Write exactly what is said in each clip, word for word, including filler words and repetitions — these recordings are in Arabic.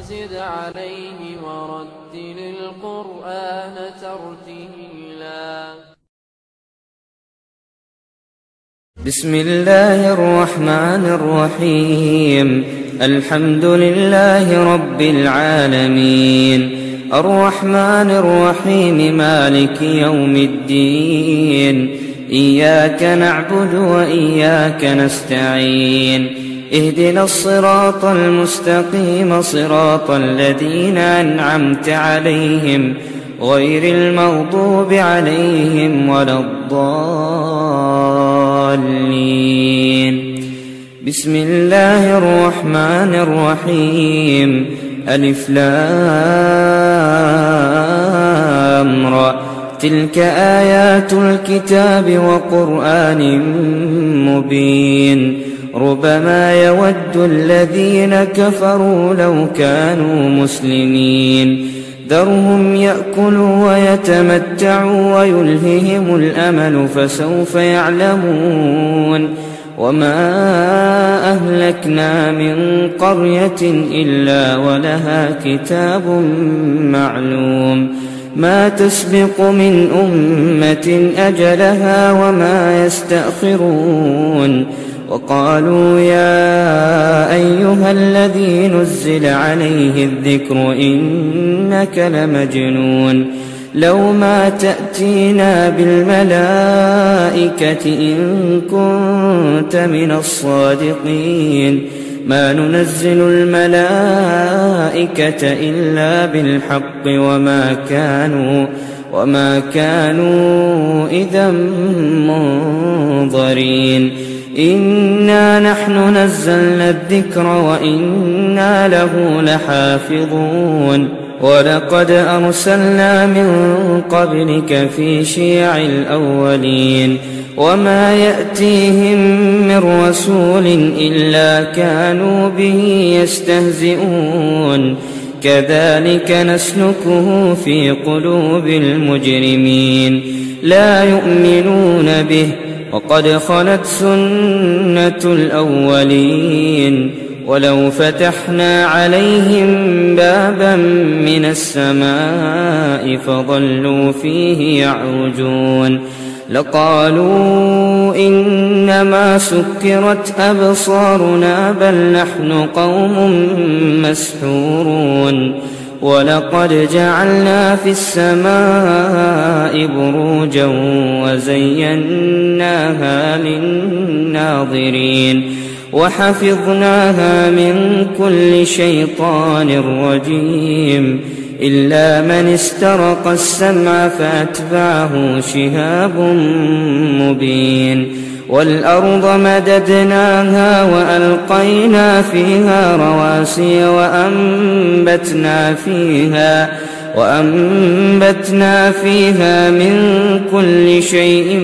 زد عليه ورتل القرآن ترتيلا. بسم الله الرحمن الرحيم. الحمد لله رب العالمين، الرحمن الرحيم، مالك يوم الدين. إياك نعبد وإياك نستعين، اهدنا الصراط المستقيم، صراط الذين أنعمت عليهم غير المغضوب عليهم ولا الضالين. بسم الله الرحمن الرحيم. ألف لام را، تلك آيات الكتاب وقرآن مبين. ربما يود الذين كفروا لو كانوا مسلمين. ذرهم يأكلوا ويتمتعوا ويلههم الأمل فسوف يعلمون. وما أهلكنا من قرية إلا ولها كتاب معلوم، ما تسبق من أمة أجلها وما يستأخرون. وقالوا يا أيها الذي نزل عليه الذكر إنك لمجنون، لو ما تأتينا بالملائكة إن كنت من الصادقين. ما ننزل الملائكة إلا بالحق وما كانوا وما كانوا إذا منظرين. إنا نحن نزلنا الذكر وإنا له لحافظون. ولقد أرسلنا من قبلك في شيع الأولين، وما يأتيهم من رسول إلا كانوا به يستهزئون. كذلك نسلكه في قلوب المجرمين، لا يؤمنون به وقد خلت سنة الأولين. ولو فتحنا عليهم بابا من السماء فظلوا فيه يعرجون لقالوا إنما سكرت أبصارنا بل نحن قوم مسحورون. ولقد جعلنا في السماء بروجا وزيناها للناظرين وحفظناها من كل شيطان رجيم إلا من استرق السمع فأتبعه شهاب مبين. والأرض مددناها وألقينا فيها رواسي وأنبتنا فيها وأنبتنا فيها من كل شيء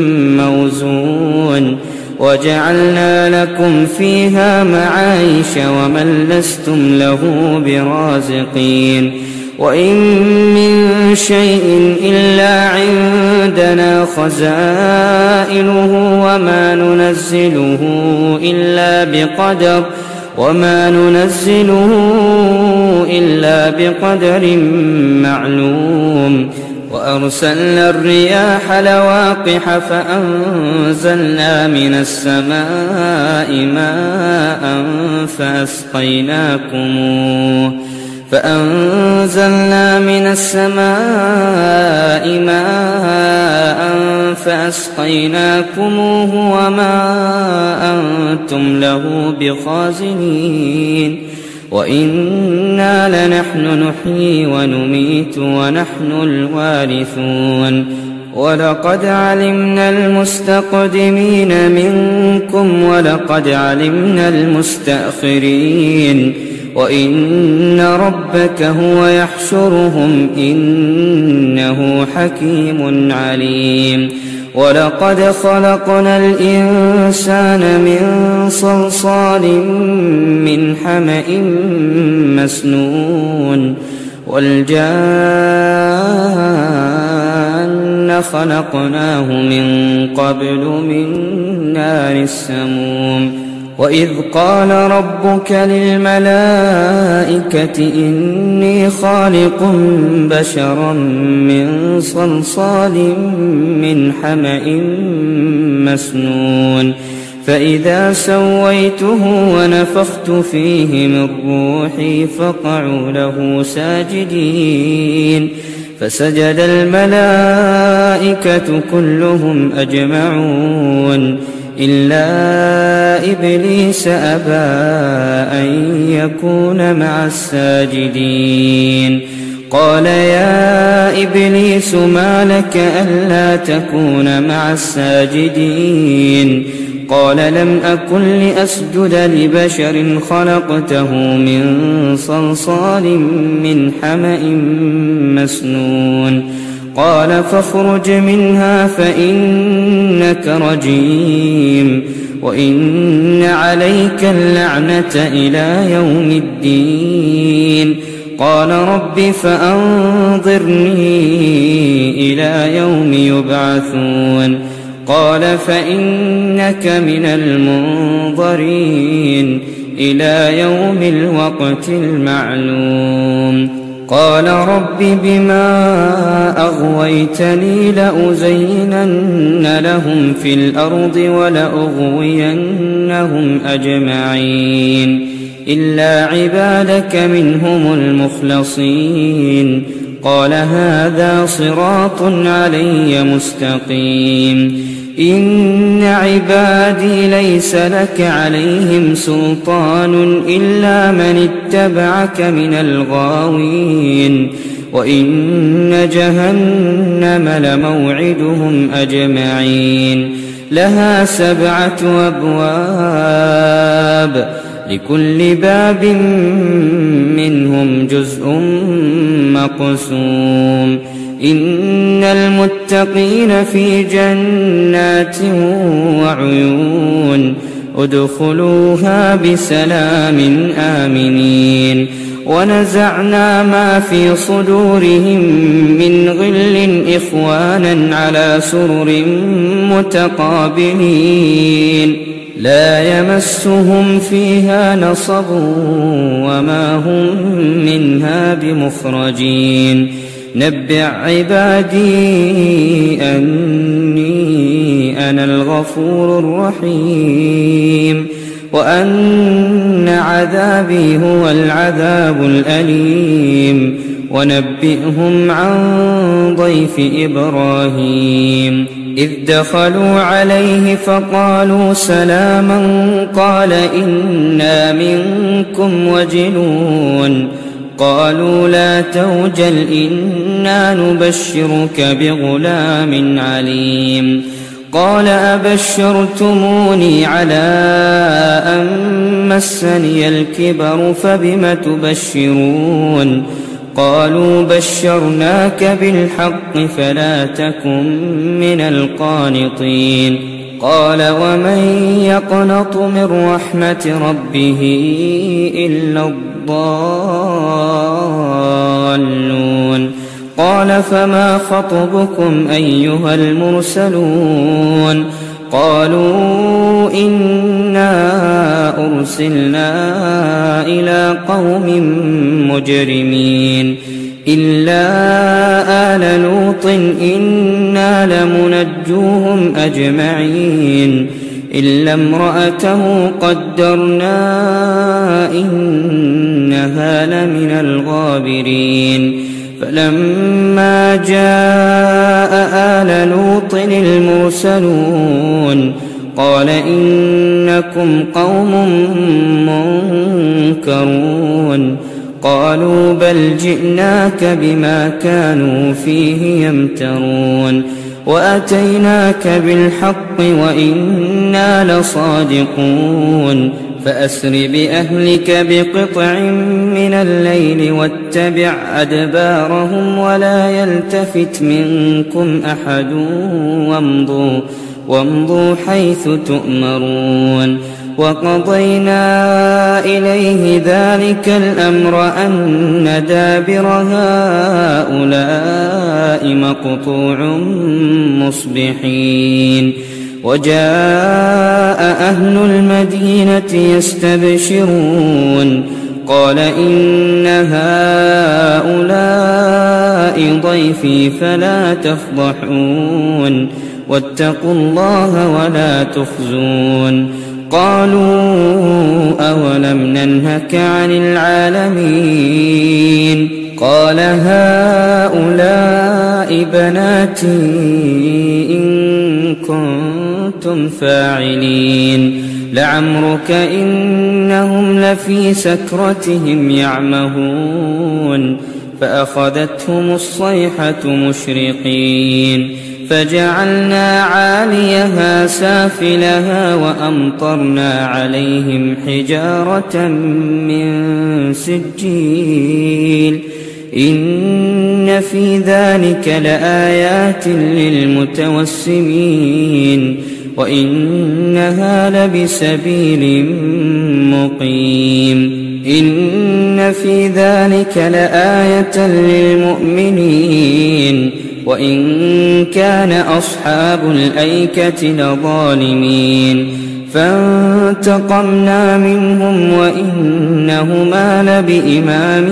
موزون وجعلنا لكم فيها معايش ومن لستم له برازقين. وإن من شيء إلا عندنا خزائنه وما ننزله إلا بقدر وما ننزله إلا بقدر معلوم. وأرسلنا الرياح لواقح فأنزلنا من السماء ماء فأسقيناكموه فأنزلنا من السماء ماء فأسقيناكموه وما أنتم له بخازنين. وإنا لنحن نحيي ونميت ونحن الوارثون. ولقد علمنا المستقدمين منكم ولقد علمنا المستأخرين وإن ربك هو يحشرهم إنه حكيم عليم. ولقد خلقنا الإنسان من صلصال من حمأ مسنون والجان خلقناه من قبل من نار السموم وإذ قال ربك للملائكة إني خالق بشرا من صلصال من حمأ مسنون فإذا سويته ونفخت فيه من روحي فقعوا له ساجدين فسجد الملائكة كلهم أجمعون إلا إبليس أبى أن يكون مع الساجدين قال يا إبليس ما لك ألا تكون مع الساجدين قال لم أكن لأسجد لبشر خلقته من صلصال من حمأ مسنون قال فاخرج منها فإنك رجيم وإن عليك اللعنة إلى يوم الدين قال رب فأنظرني إلى يوم يبعثون قال فإنك من المنظرين إلى يوم الوقت المعلوم قال رب بما أغويتني لأزينن لهم في الأرض ولأغوينهم أجمعين إلا عبادك منهم المخلصين قال هذا صراط علي مستقيم إن عبادي ليس لك عليهم سلطان إلا من اتبعك من الغاوين وإن جهنم لموعدهم أجمعين لها سبعة أبواب لكل باب منهم جزء مقسوم إن المتقين في جنات وعيون ادخلوها بسلام آمنين ونزعنا ما في صدورهم من غل إخوانا على سرر متقابلين لا يمسهم فيها نصب وما هم منها بمخرجين نبئ عبادي أني أنا الغفور الرحيم وأن عذابي هو العذاب الأليم ونبئهم عن ضيف إبراهيم إذ دخلوا عليه فقالوا سلاما قال إنا منكم وجلون قالوا لا توجل إنا نبشرك بغلام عليم قال أبشرتموني على أن مسني الكبر فبم تبشرون قالوا بشرناك بالحق فلا تكن من القانطين قال ومن يقنط من رحمة ربه إلا الضالون قال فما خطبكم أيها المرسلون قالوا إنا أرسلنا إلى قوم مجرمين إلا آل لوط إنا لمنجوهم أجمعين إلا امرأته قدرنا إنها لمن الغابرين فلما جاء آل لوط المرسلون قال إنكم قوم منكرون قالوا بل جئناك بما كانوا فيه يمترون وأتيناك بالحق وإنا لصادقون فأسر بأهلك بقطع من الليل واتبع أدبارهم ولا يلتفت منكم أحد وامضوا, وامضوا حيث تؤمرون وقضينا إليه ذلك الأمر أن دابر هؤلاء مقطوع مصبحين وجاء أهل المدينة يستبشرون قال إن هؤلاء ضيفي فلا تفضحون واتقوا الله ولا تخزون قالوا أولم ننهك عن العالمين قال هؤلاء بناتي إن كنتم فاعلين لعمرك إنهم لفي سكرتهم يعمهون فأخذتهم الصيحة مشرقين فجعلنا عاليها سافلها وأمطرنا عليهم حجارة من سجيل إن في ذلك لآيات للمتوسمين وإنها لبسبيل مقيم إن في ذلك لآية للمؤمنين وإن كان أصحاب الأيكة لظالمين فانتقمنا منهم وإنهما لبإمام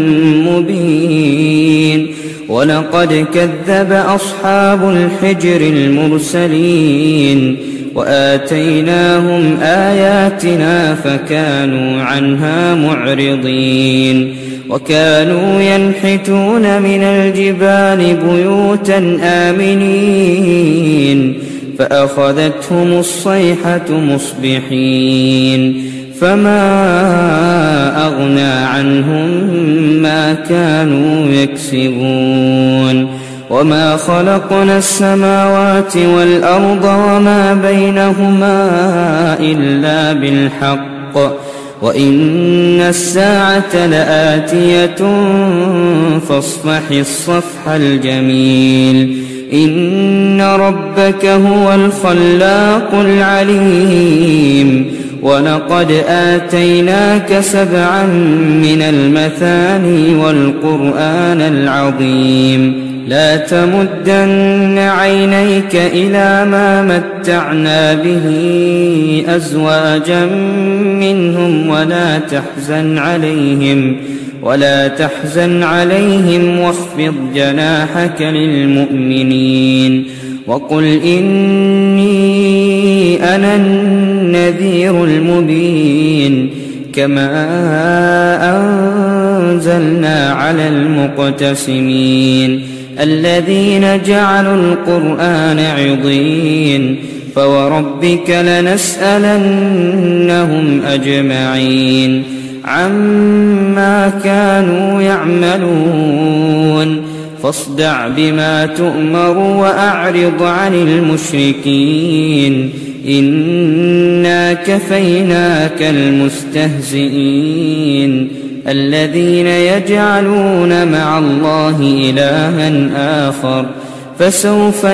مبين ولقد كذب أصحاب الحجر المرسلين وآتيناهم آياتنا فكانوا عنها معرضين وكانوا ينحتون من الجبال بيوتا آمنين فأخذتهم الصيحة مصبحين فما أغنى عنهم ما كانوا يكسبون وما خلقنا السماوات والأرض وما بينهما إلا بالحق وإن الساعة لآتية فاصفح الصفح الجميل إن ربك هو الخلاق العليم ولقد آتيناك سبعا من المثاني والقرآن العظيم لا تمدن عينيك إلى ما متعنا به أزواجا منهم ولا تحزن عليهم ولا تحزن عليهم واخفض جناحك للمؤمنين وقل إني أنا النذير المبين كما أنزلنا على المقتسمين الذين جعلوا القرآن عضين فوربك لنسألنهم أجمعين عما كانوا يعملون فاصدع بما تؤمر وأعرض عن المشركين إنا كفيناك المستهزئين الذين يجعلون مع الله إلها آخر فسوف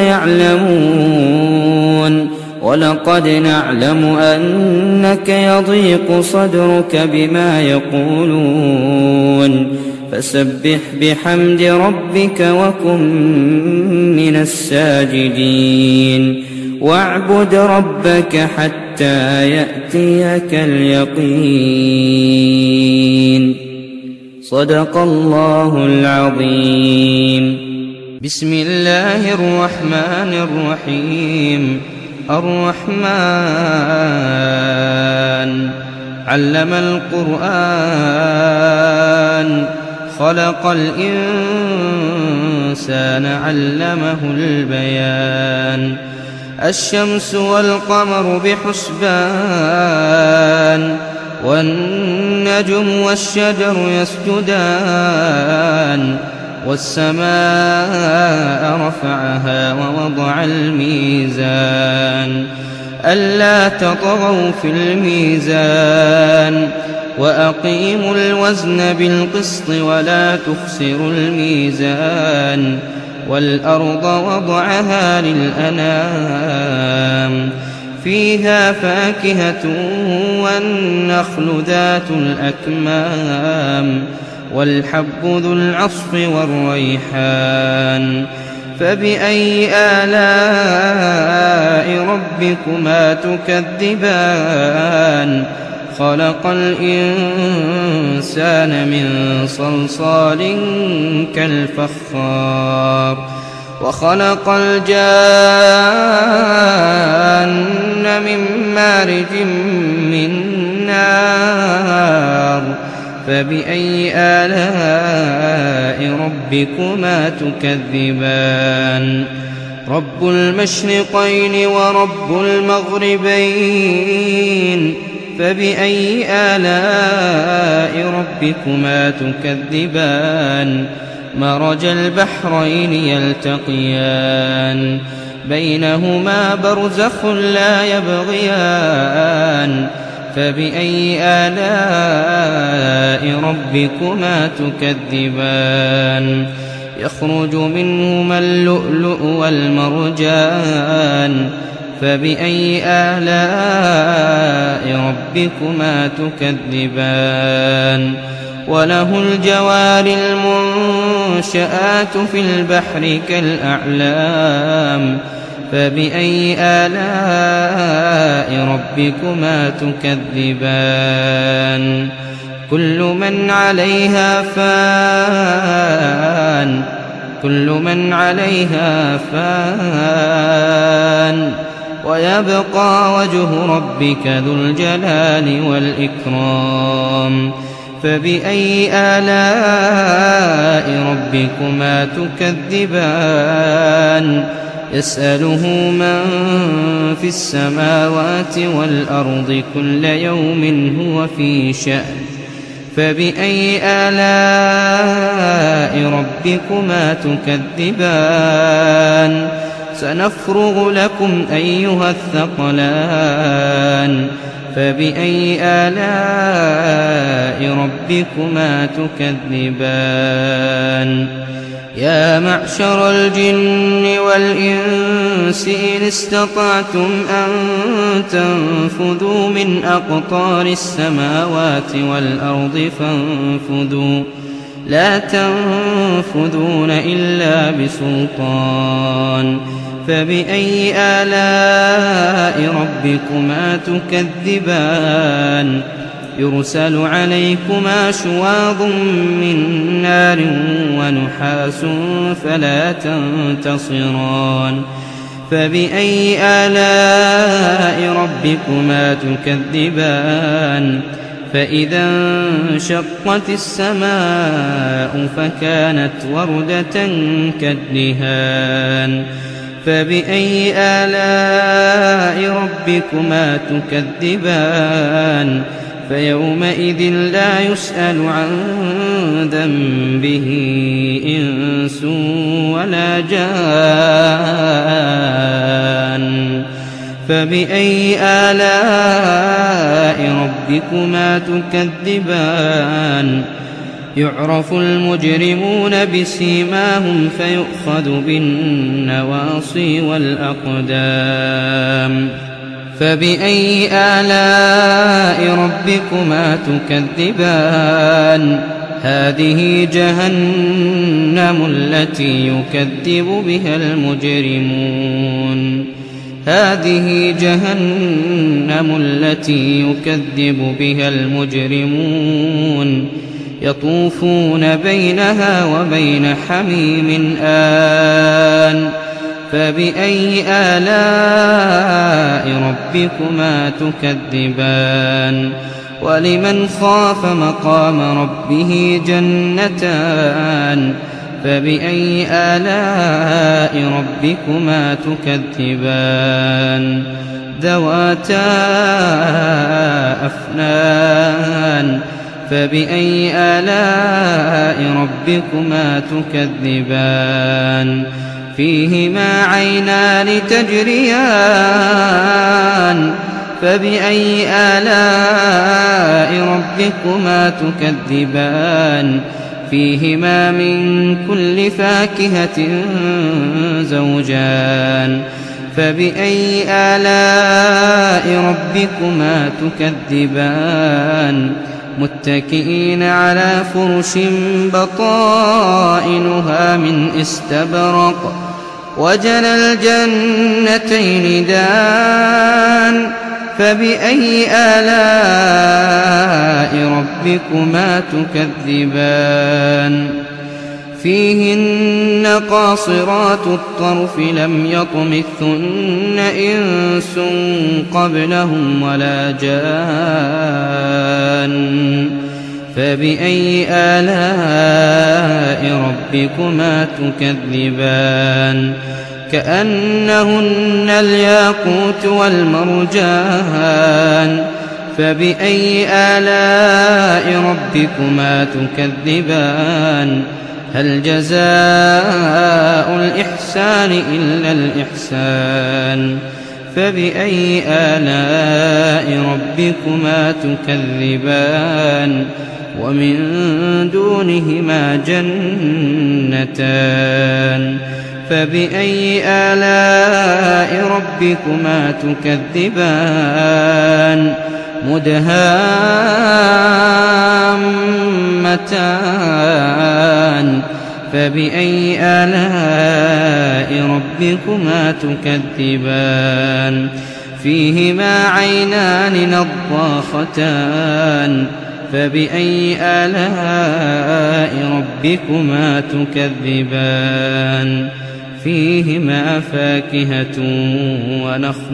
يعلمون ولقد نعلم أنك يضيق صدرك بما يقولون فسبح بحمد ربك وكن من الساجدين واعبد ربك حتى يأتيك اليقين صدق الله العظيم. بسم الله الرحمن الرحيم. الرحمن علم القرآن خلق الإنسان علمه البيان الشمس والقمر بحسبان والنجم والشجر يسجدان والسماء رفعها ووضع الميزان ألا تطغوا في الميزان وأقيموا الوزن بالقسط ولا تخسروا الميزان والأرض وضعها للأنام فيها فاكهة والنخل ذات الأكمام والحب ذو العصف والريحان فبأي آلاء ربكما تكذبان خلق الإنسان من صلصال كالفخار وخلق الجان من مارج من نار فبأي آلاء ربكما تكذبان رب المشرقين ورب المغربين فبأي آلاء ربكما تكذبان مرج البحرين يلتقيان بينهما برزخ لا يبغيان فبأي آلاء ربكما تكذبان يخرج منهما اللؤلؤ والمرجان فبأي آلاء ربكما تكذبان وله الجوار المنشآت في البحر كالأعلام فبأي آلاء ربكما تكذبان كل من عليها فان كل من عليها فان ويبقى وجه ربك ذو الجلال والإكرام فبأي آلاء ربكما تكذبان يسأله من في السماوات والأرض كل يوم هو في شأن فبأي آلاء ربكما تكذبان سنفرغ لكم أيها الثقلان فبأي آلاء ربكما تكذبان يا معشر الجن والإنس إن استطعتم أن تنفذوا من أقطار السماوات والأرض فانفذوا لا تنفذون إلا بسلطان فبأي آلاء ربكما تكذبان يرسل عليكما شواظ من نار ونحاس فلا تنتصران فبأي آلاء ربكما تكذبان فإذا انشقت السماء فكانت وردة كالدهان فبأي آلاء ربكما تكذبان فيومئذ لا يسأل عن ذنبه إنس ولا جان فبأي آلاء ربكما تكذبان يعرف المجرمون بسيماهم فيؤخذ بالنواصي والأقدام فبأي آلاء ربكما تكذبان هذه جهنم التي يكذب بها المجرمون هذه جهنم التي يكذب بها المجرمون يطوفون بينها وبين حميم آن فبأي آلاء ربكما تكذبان ولمن خاف مقام ربه جنتان فبأي آلاء ربكما تكذبان ذواتا أفنان فبأي آلاء ربكما تكذبان فيهما عينان تجريان فبأي آلاء ربكما تكذبان فيهما من كل فاكهة زوجان فبأي آلاء ربكما تكذبان متكئين على فرش بطائنها من استبرق وجنى الجنتين دان فبأي آلاء ربكما تكذبان فيهن قاصرات الطرف لم يطمثهن إنس قبلهم ولا جان فبأي آلاء ربكما تكذبان كأنهن الياقوت والمرجان فبأي آلاء ربكما تكذبان هل جزاء الإحسان إلا الإحسان فبأي آلاء ربكما تكذبان ومن دونهما جنتان فبأي آلاء ربكما تكذبان مدهامتان فبأي آلاء ربكما تكذبان فيهما عينان نضاختان فبأي آلاء ربكما تكذبان فيهما فاكهة ونخل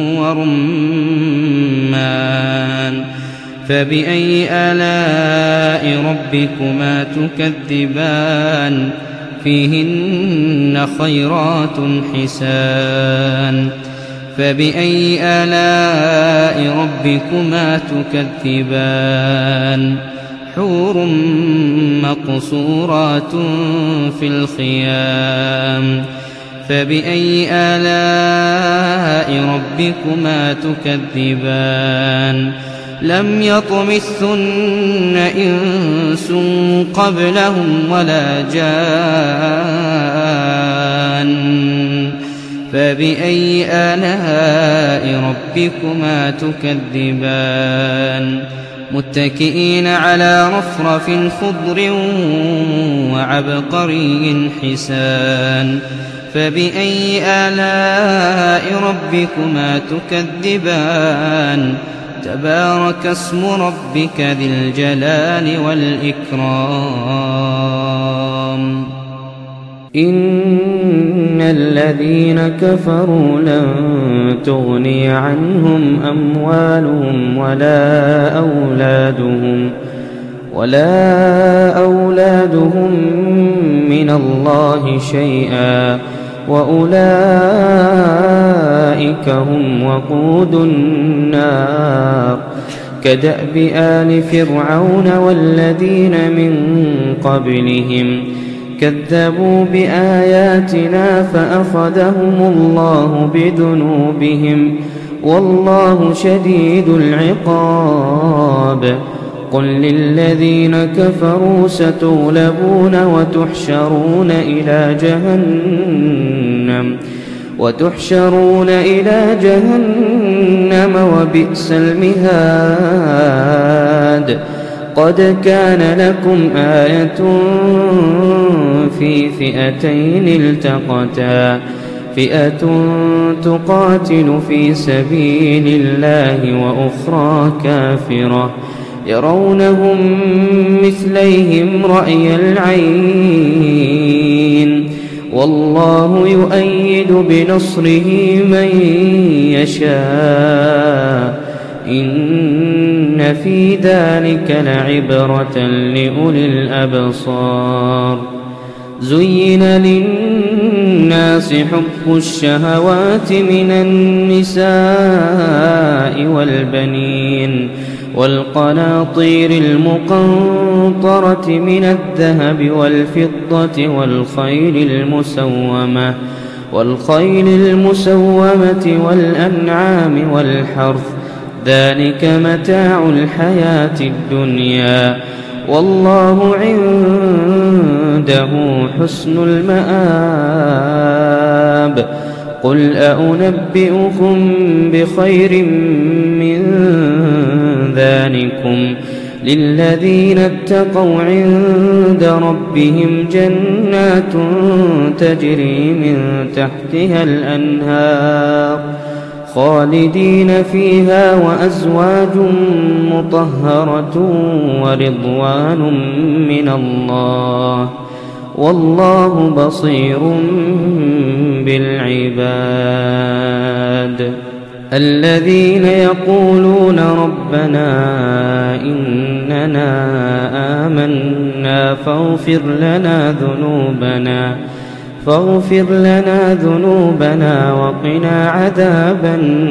ورمان فبأي آلاء ربكما تكذبان فيهن خيرات حسان فبأي آلاء ربكما تكذبان حور مقصورات في الخيام فبأي آلاء ربكما تكذبان لم يطمثهن إنس قبلهم ولا جان فبأي آلاء ربكما تكذبان متكئين على رفرف خضر وعبقري حسان فبأي آلاء ربكما تكذبان تبارك اسم ربك ذي الجلال والإكرام إن الذين كفروا لن تغني عنهم أموالهم ولا أولادهم ولا أولادهم من الله شيئا وأولئك هم وقود النار كدأب آل فرعون والذين من قبلهم كذبوا بآياتنا فأخذهم الله بذنوبهم والله شديد العقاب قل للذين كفروا ستغلبون وتحشرون إلى جهنم وتحشرون إلى جهنم وبئس المهاد قد كان لكم آية في فئتين التقتا فئة تقاتل في سبيل الله وأخرى كافرة يرونهم مثليهم رأي العين والله يؤيد بنصره من يشاء إن في ذلك لعبرة لأولي الأبصار زين للناس حب الشهوات من النساء والبنين والقناطير المقنطرة من الذهب والفضة والخيل المسومة والخيل المسومة والأنعام والحرث ذلك متاع الحياة الدنيا والله عنده حسن المآب قل أنبئكم بخير من ذلكم للذين اتقوا عند ربهم جنات تجري من تحتها الأنهار خالدين فيها وأزواج مطهرة ورضوان من الله والله بصير بالعباد. الذين يقولون ربنا إننا آمنا فاغفر لنا ذنوبنا فاغفر لنا ذنوبنا وقنا عذاب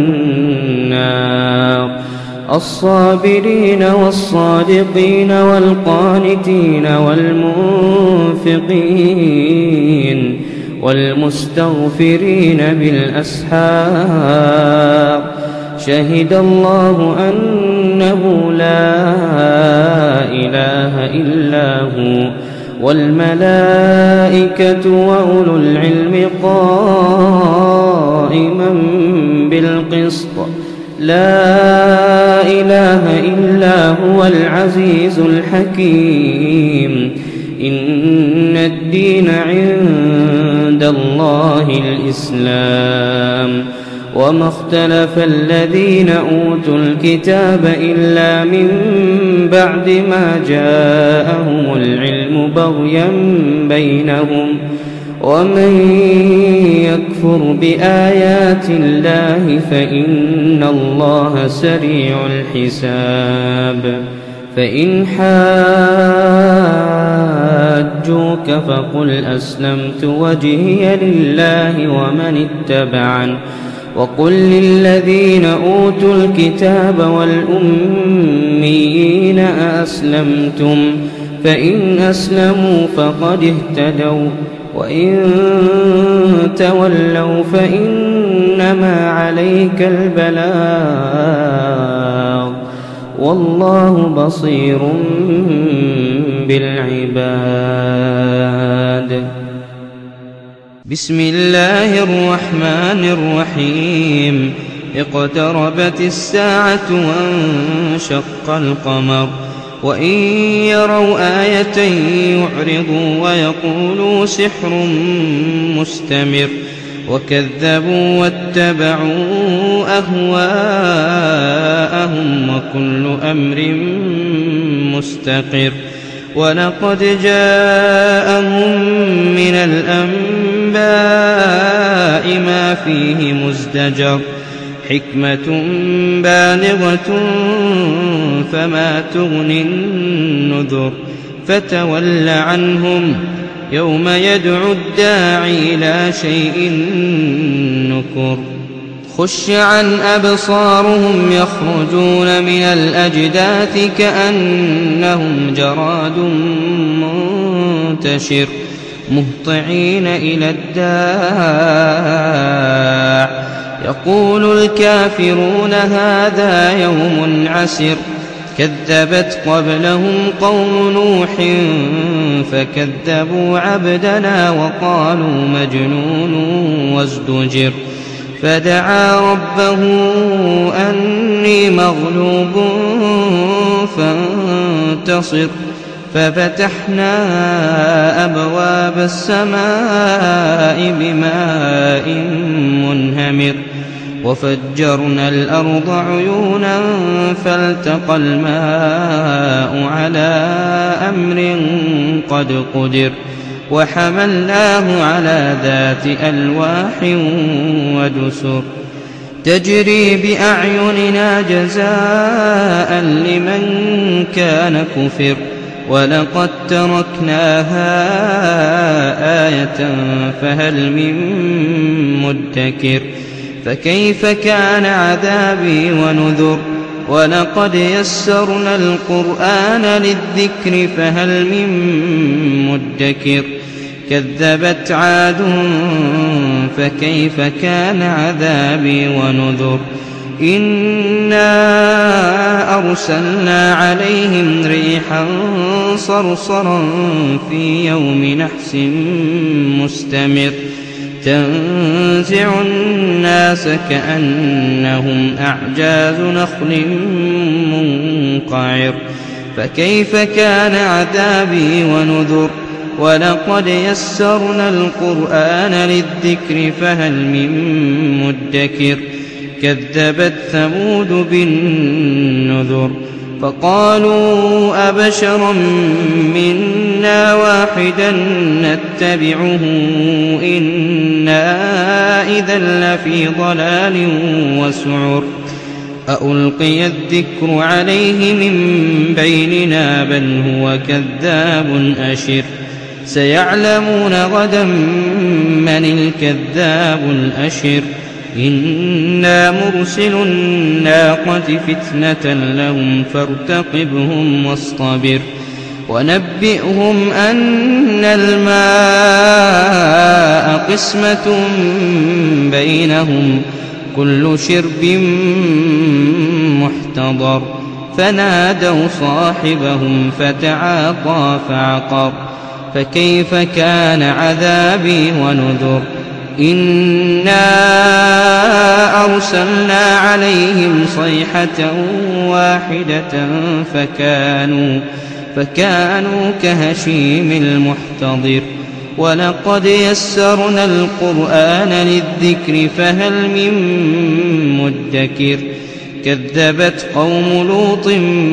النار. الصابرين والصادقين والقانتين والمنفقين والمستغفرين بالأسحار شهد الله أنه لا إله إلا هو والملائكة وأولو العلم قائما بالقسط لا إله إلا هو العزيز الحكيم. إن الدين عند الله الإسلام وما اختلف الذين أوتوا الكتاب إلا من بعد ما جاءهم العلم بغيا بينهم ومن يكفر بآيات الله فإن الله سريع الحساب. فإن حاجوك فقل أسلمت وجهي لله ومن اتبعن وقل للذين أوتوا الكتاب والأميين أأسلمتم فإن أسلموا فقد اهتدوا وإن تولوا فإنما عليك البلاغ والله بصير بالعباد. بسم الله الرحمن الرحيم. اقتربت الساعة وانشق القمر وإن يروا آية يعرضوا ويقولوا سحر مستمر وكذبوا واتبعوا أهواءهم وكل أمر مستقر. ولقد جاءهم من الأنباء ما فيه مزدجر حكمة بالغة فما تغني النذر. فتول عنهم يوم يدعو الداعي إلى شيء نكر. خش عن أبصارهم يخرجون من الأجداث كأنهم جراد منتشر مهطعين إلى الداع يقول الكافرون هذا يوم عسر. كذبت قبلهم قوم نوح فكذبوا عبدنا وقالوا مجنون وازدجر. فدعا ربه أني مغلوب فانتصر. ففتحنا أبواب السماء بماء منهمر وفجرنا الأرض عيونا فالتقى الماء على أمر قد قدر. وحملناه على ذات ألواح ودسر تجري بأعيننا جزاء لمن كان كفر. ولقد تركناها آية فهل من مدكر. فكيف كان عذابي ونذر. ولقد يسرنا القرآن للذكر فهل من مدكر. كذبت عاد فكيف كان عذابي ونذر. إنا أرسلنا عليهم ريحا صرصرا في يوم نحس مستمر تنزع الناس كأنهم أعجاز نخل منقعر. فكيف كان عذابي ونذر ولقد يسرنا القرآن للذكر فهل من مدكر كذبت ثمود بالنذر فقالوا أبشرا منا واحدا نتبعه إنا إذا لفي ضلال وسعر أألقي الذكر عليه من بيننا بل هو كذاب أشر سيعلمون غدا من الكذاب الأشر إنا مرسل الناقة فتنة لهم فارتقبهم واصطبر ونبئهم أن الماء قسمة بينهم كل شرب محتضر فنادوا صاحبهم فتعاطى فعقر فكيف كان عذابي ونذر إنا أرسلنا عليهم صيحة واحدة فكانوا, فكانوا كهشيم المحتضر ولقد يسرنا القرآن للذكر فهل من مدكر كذبت قوم لوط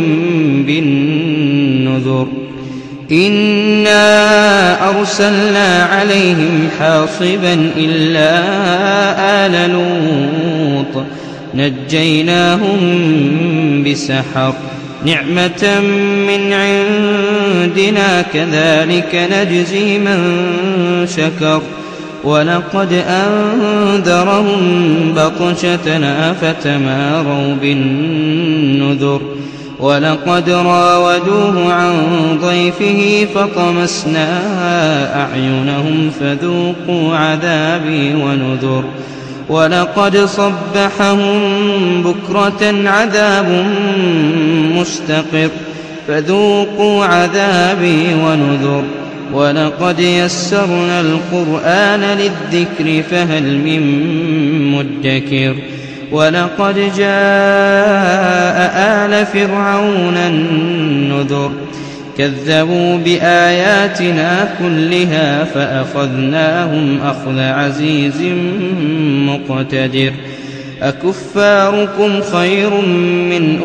بالنذر إنا أرسلنا عليهم حاصبا إلا آل لوط نجيناهم بسحر نعمة من عندنا كذلك نجزي من شكر ولقد أنذرهم بطشتنا فتماروا بالنذر ولقد راودوه عن ضيفه فطمسنا أعينهم فذوقوا عذابي ونذر ولقد صبحهم بكرة عذاب مستقر فذوقوا عذابي ونذر ولقد يسرنا القرآن للذكر فهل من مدكر ولقد جاء آل فرعون النذر كذبوا بآياتنا كلها فأخذناهم أخذ عزيز مقتدر أكفاركم خير من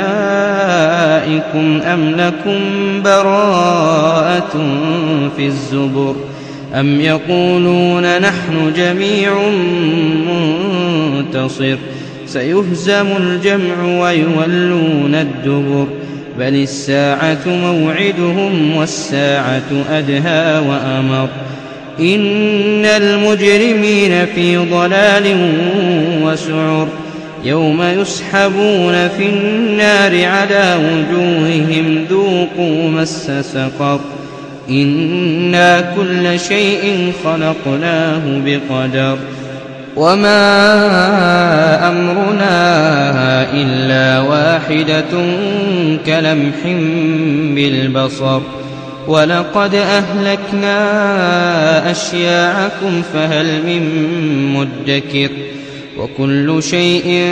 أولئكم أم لكم براءة في الزبر أم يقولون نحن جميع منتصر سيهزم الجمع ويولون الدبر بل الساعة موعدهم والساعة أدهى وأمر إن المجرمين في ضلال وسعر يوم يسحبون في النار على وجوههم ذوقوا مس سقر إنا كل شيء خلقناه بقدر وما أمرنا إلا واحدة كلمح بالبصر ولقد أهلكنا أشياعكم فهل من مدكر وكل شيء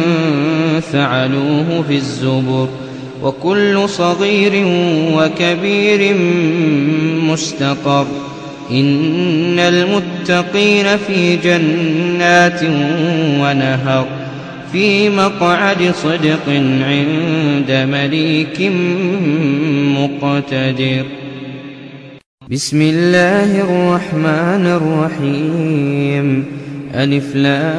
فعلوه في الزبر وكل صغير وكبير مستقر إن المتقين في جنات ونهر في مقعد صدق عند مليك مقتدر بسم الله الرحمن الرحيم ألف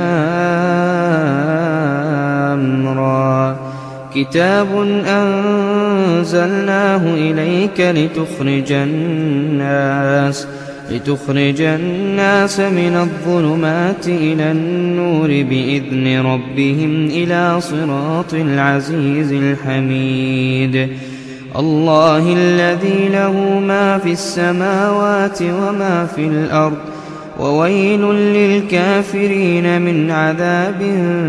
لام را كتاب أنزلناه إليك لتخرج الناس لتخرج الناس من الظلمات إلى النور بإذن ربهم إلى صراط العزيز الحميد الله الذي له ما في السماوات وما في الأرض وويل للكافرين من عذاب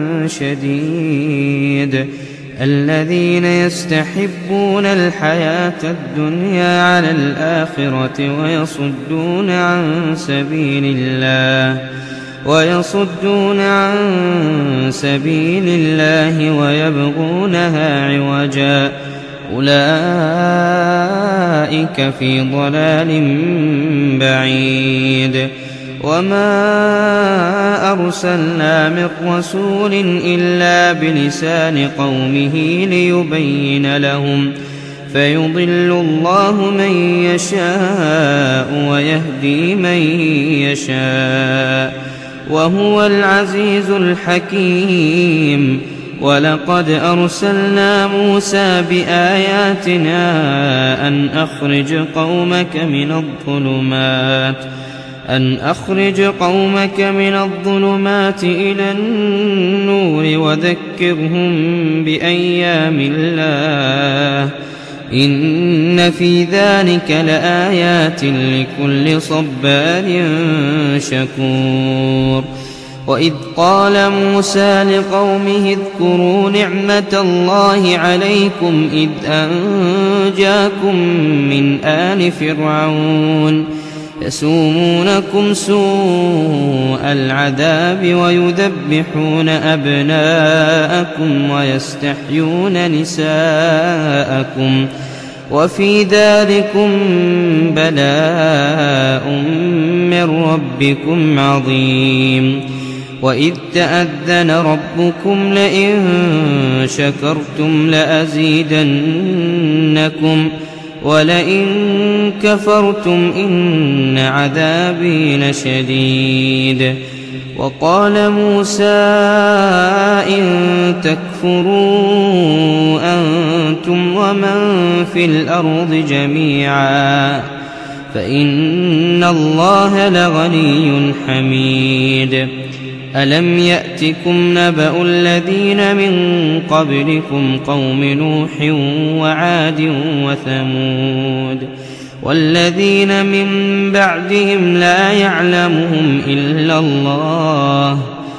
شديد الذين يستحبون الحياة الدنيا على الآخرة ويصدون عن سبيل الله ويصدون عن سبيل الله ويبغونها عوجا أولئك في ضلال بعيد. وما أرسلنا من رسول إلا بلسان قومه ليبين لهم فيضل الله من يشاء ويهدي من يشاء وهو العزيز الحكيم. ولقد أرسلنا موسى بآياتنا أن أخرج قومك من الظلمات أن أخرج قومك من الظلمات إلى النور وذكرهم بأيام الله إن في ذلك لآيات لكل صبار شكور. وإذ قال موسى لقومه اذكروا نعمة الله عليكم إذ أنجاكم من آل فرعون يسومونكم سوء العذاب ويذبحون أبناءكم ويستحيون نساءكم وفي ذلكم بلاء من ربكم عظيم. وإذ تأذن ربكم لئن شكرتم لأزيدنكم ولئن كفرتم إن عذابي لشديد. وقال موسى إن تكفروا أنتم ومن في الأرض جميعا فإن الله لغني حميد. ألم يأتكم نبأ الذين من قبلكم قوم نوح وعاد وثمود والذين من بعدهم لا يعلمهم إلا الله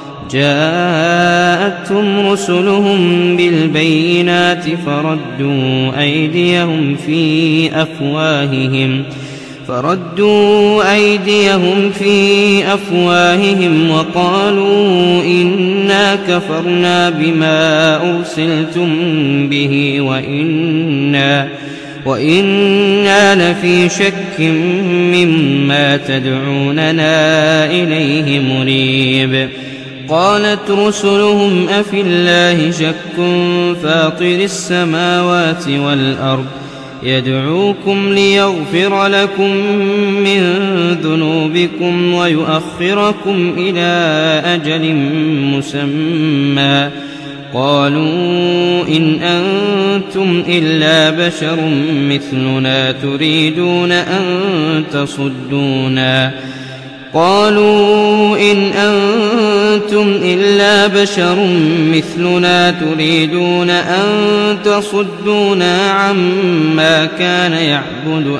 جاءتهم رسلهم بالبينات فردوا أيديهم في أفواههم فردوا أيديهم في أفواههم وقالوا إنا كفرنا بما أرسلتم به وإنا وإنا لفي شك مما تدعوننا إليه مريب. قالت رسلهم أفي الله شك فاطر السماوات والأرض يدعوكم ليغفر لكم من ذنوبكم ويؤخركم إلى أجل مسمى قالوا إن أنتم إلا بشر مثلنا تريدون أن تصدونا قالوا إن أنتم إلا بشر مثلنا تريدون أن تصدونا عما كان يعبد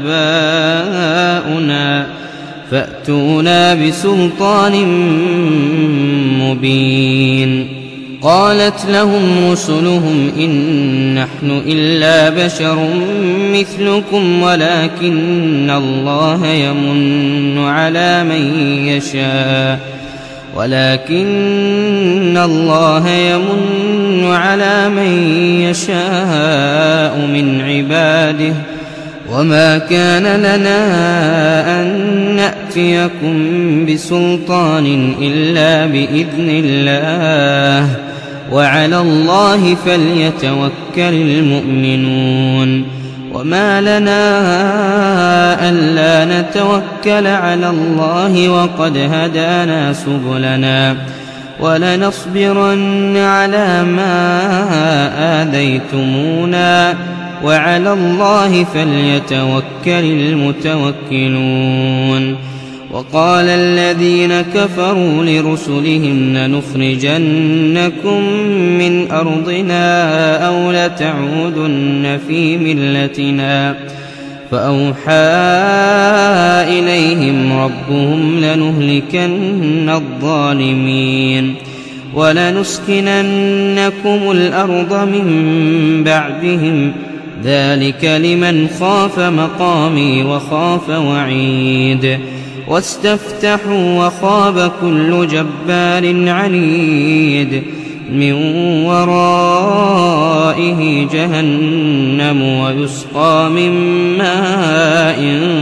آباؤنا فأتونا بسلطان مبين. قالت لهم رسلهم إن نحن إلا بشر مثلكم ولكن الله يمن على من يشاء ولكن الله يمن على من يشاء من عباده وما كان لنا أن نأتيكم بسلطان إلا بإذن الله وعلى الله فليتوكل المؤمنون. وما لنا ألا نتوكل على الله وقد هدانا سبلنا ولنصبرن على ما آذيتمونا وعلى الله فليتوكل المتوكلون. وقال الذين كفروا لرسلهم لنخرجنكم من أرضنا أو لتعودن في ملتنا فأوحى إليهم ربهم لنهلكن الظالمين ولنسكننكم الأرض من بعدهم ذلك لمن خاف مقامي وخاف وعيد. واستفتحوا وخاب كل جبار عنيد من ورائه جهنم ويسقى من ماء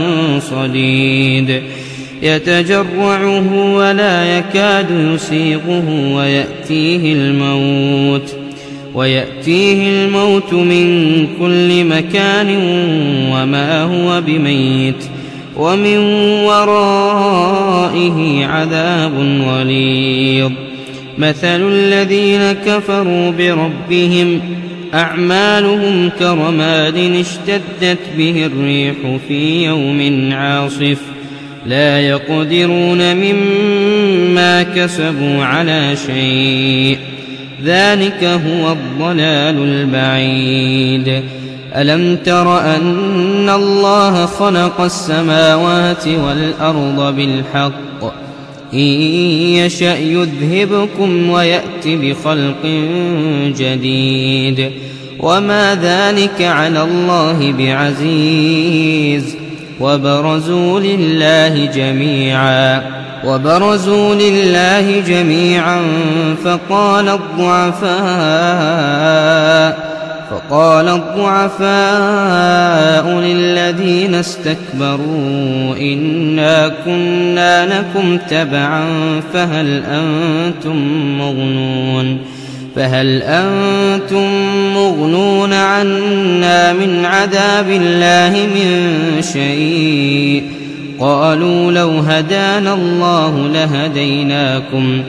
صديد يتجرعه ولا يكاد يسيغه ويأتيه الموت ويأتيه الموت من كل مكان وما هو بميت ومن ورائه عذاب غليظ مثل الذين كفروا بربهم أعمالهم كرماد اشتدت به الريح في يوم عاصف لا يقدرون مما كسبوا على شيء ذلك هو الضلال البعيد ألم تر أن الله خلق السماوات والأرض بالحق إن يشأ يذهبكم ويأت بخلق جديد وما ذلك على الله بعزيز وبرزوا لله جميعا وبرزوا لله جميعا فقال الضعفاء فقال الضعفاء للذين استكبروا إنا كنا لكم تبعا فهل أنتم مغنون فهل أنتم مغنون عنا من عذاب الله من شيء قالوا لو هدانا الله لهديناكم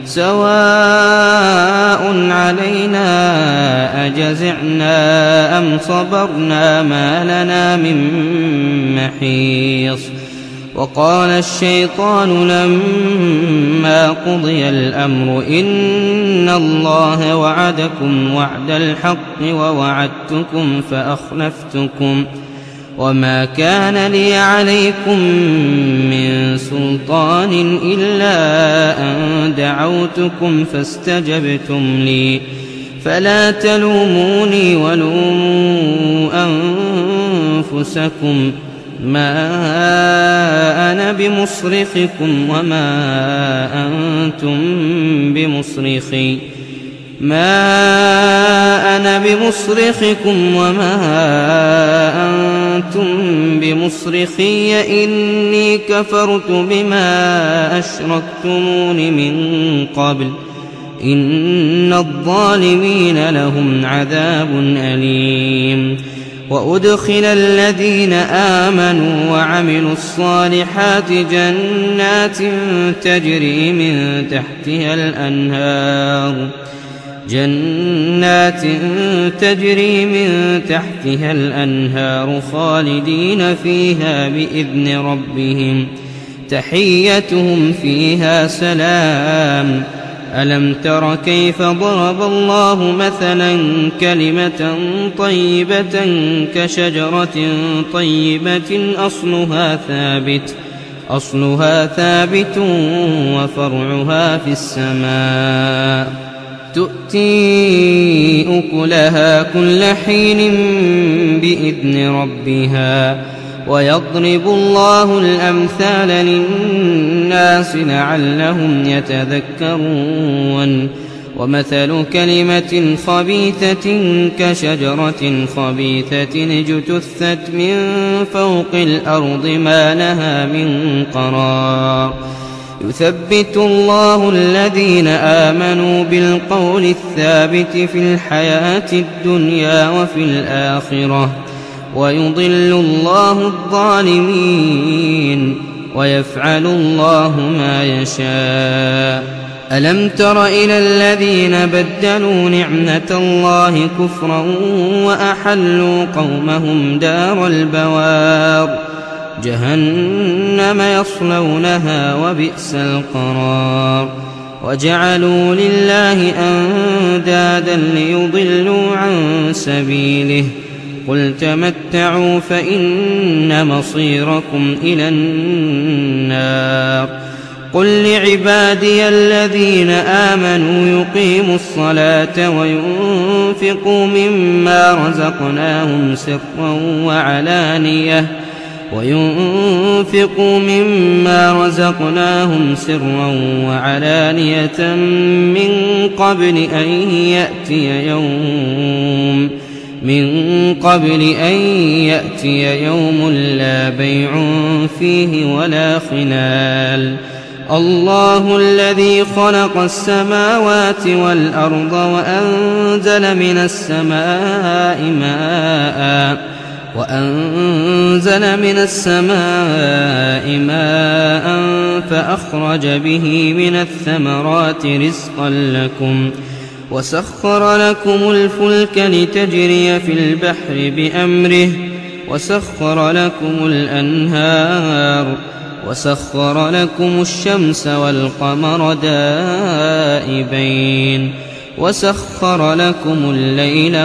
سواء علينا أجزعنا أم صبرنا ما لنا من محيص وقال الشيطان لما قضي الأمر إن الله وعدكم وعد الحق ووعدتكم فأخلفتكم وما كان لي عليكم من سلطان إلا أن دعوتكم فاستجبتم لي فلا تلوموني ولوموا أنفسكم ما أنا بمصرخكم وما أنتم بمصرخي ما أنا بمصرخكم وما أنتم بمصرخي إني كفرت بما أشركتمون من قبل إن الظالمين لهم عذاب أليم وأدخل الذين آمنوا وعملوا الصالحات جنات تجري من تحتها الأنهار جنات تجري من تحتها الأنهار خالدين فيها بإذن ربهم تحيتهم فيها سلام ألم تر كيف ضرب الله مثلا كلمة طيبة كشجرة طيبة أصلها ثابت أصلها ثابت وفرعها في السماء تؤتي أكلها كل حين بإذن ربها ويضرب الله الأمثال للناس لعلهم يتذكرون ومثل كلمة خبيثة كشجرة خبيثة اجتثت من فوق الأرض ما لها من قرار يثبت الله الذين آمنوا بالقول الثابت في الحياة الدنيا وفي الآخرة ويضل الله الظالمين ويفعل الله ما يشاء ألم تر إلى الذين بدلوا نعمة الله كفرا وأحلوا قومهم دار البوار جهنم يصلونها وبئس القرار وجعلوا لله أندادا ليضلوا عن سبيله قل تمتعوا فإن مصيركم إلى النار قل لعبادي الذين آمنوا يقيموا الصلاة وينفقوا مما رزقناهم سرا وعلانية وينفقوا مما رزقناهم سرا وعلانية من قبل أن يأتي يوم من قبل أن يأتي يوم لا بيع فيه ولا خلال. الله الذي خلق السماوات والأرض وأنزل من السماء ماء وأنزل من السماء ماء فأخرج به من الثمرات رزقا لكم وسخر لكم الفلك لتجري في البحر بأمره وسخر لكم الأنهار وسخر لكم الشمس والقمر دائبين وسخر لكم الليل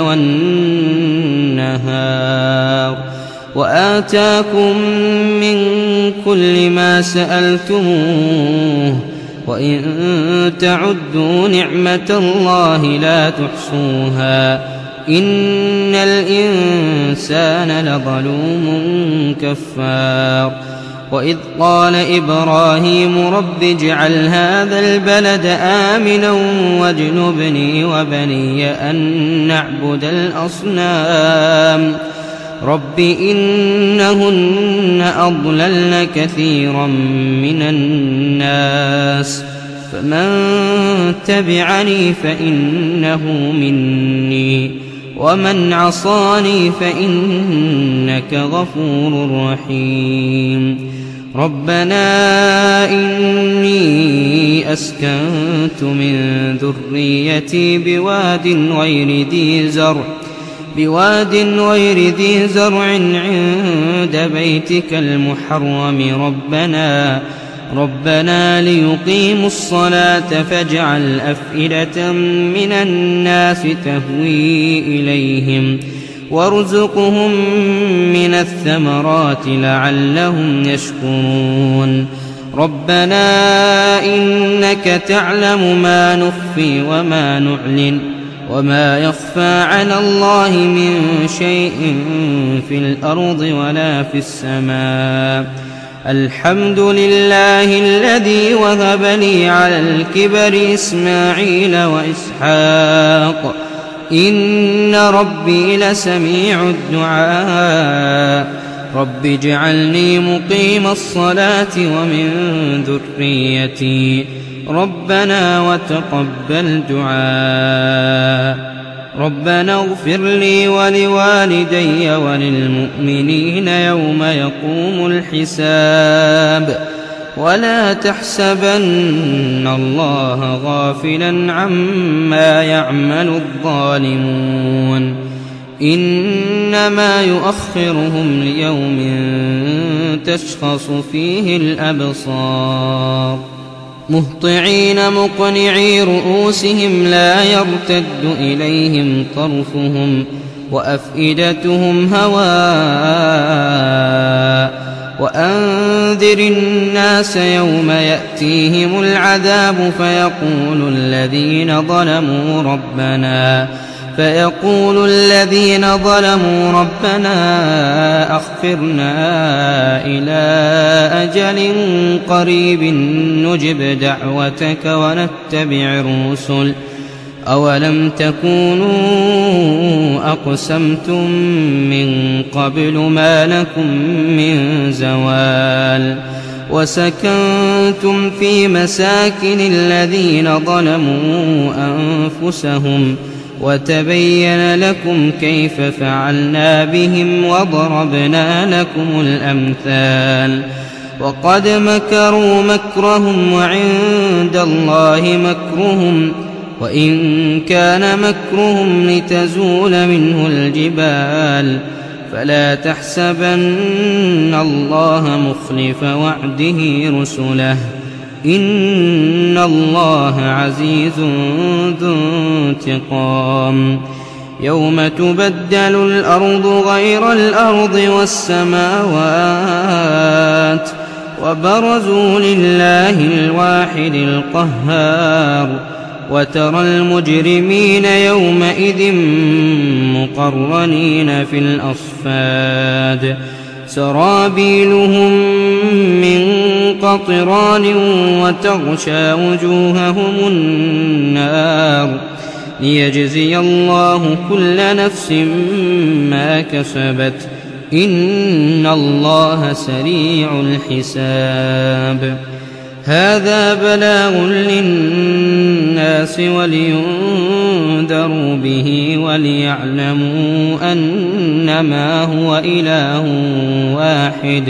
والنهار وآتاكم من كل ما سألتموه وإن تعدوا نعمة الله لا تحصوها إن الإنسان لظلوم كفار. وإذ قال إبراهيم رب اجعل هذا البلد آمنا واجنبني وبني أن نعبد الأصنام رب إنهن أضللن كثيرا من الناس فمن تبعني فإنه مني ومن عصاني فإنك غفور رحيم. ربنا إني أسكنت من ذريتي بواد غير ذي زرع بواد غير ذي زرع عند بيتك المحرم ربنا ربنا ليقيموا الصلاة فاجعل أفئدة من الناس تهوي إليهم وارزقهم من الثمرات لعلهم يشكرون. ربنا إنك تعلم ما نخفي وما نعلن وما يخفى على الله من شيء في الأرض ولا في السماء. الحمد لله الذي وهب لي على الكبر إسماعيل وإسحاق إن ربي لسميع الدعاء. رب اجعلني مقيم الصلاة ومن ذريتي ربنا وتقبل دعاء. ربنا اغفر لي ولوالدي وللمؤمنين يوم يقوم الحساب ولا تحسبن الله غافلا عما يعمل الظالمون إنما يؤخرهم ليوم تشخص فيه الأبصار مهطعين مقنعي رؤوسهم لا يرتد إليهم طرفهم وأفئدتهم هواء. وأنذر الناس يوم يأتيهم العذاب فيقول الذين ظلموا ربنا فيقول الذين ظلموا ربنا أخفرنا إلى أجل قريب نجب دعوتك ونتبع الرسل أولم تكونوا أقسمتم من قبل ما لكم من زوال وسكنتم في مساكن الذين ظلموا أنفسهم وتبين لكم كيف فعلنا بهم وضربنا لكم الأمثال. وقد مكروا مكرهم وعند الله مكرهم وإن كان مكرهم لتزول منه الجبال فلا تحسبن الله مخلف وعده رسله إن الله عزيز ذو انتقام. يوم تبدل الأرض غير الأرض والسماوات وبرزوا لله الواحد القهار وترى المجرمين يومئذ مقرنين في الأصفاد سرابيلهم من قطران وتغشى وجوههم النار ليجزي الله كل نفس ما كسبت إن الله سريع الحساب. هذا بلاغ للناس ولينذروا به وليعلموا أنما هو إله واحد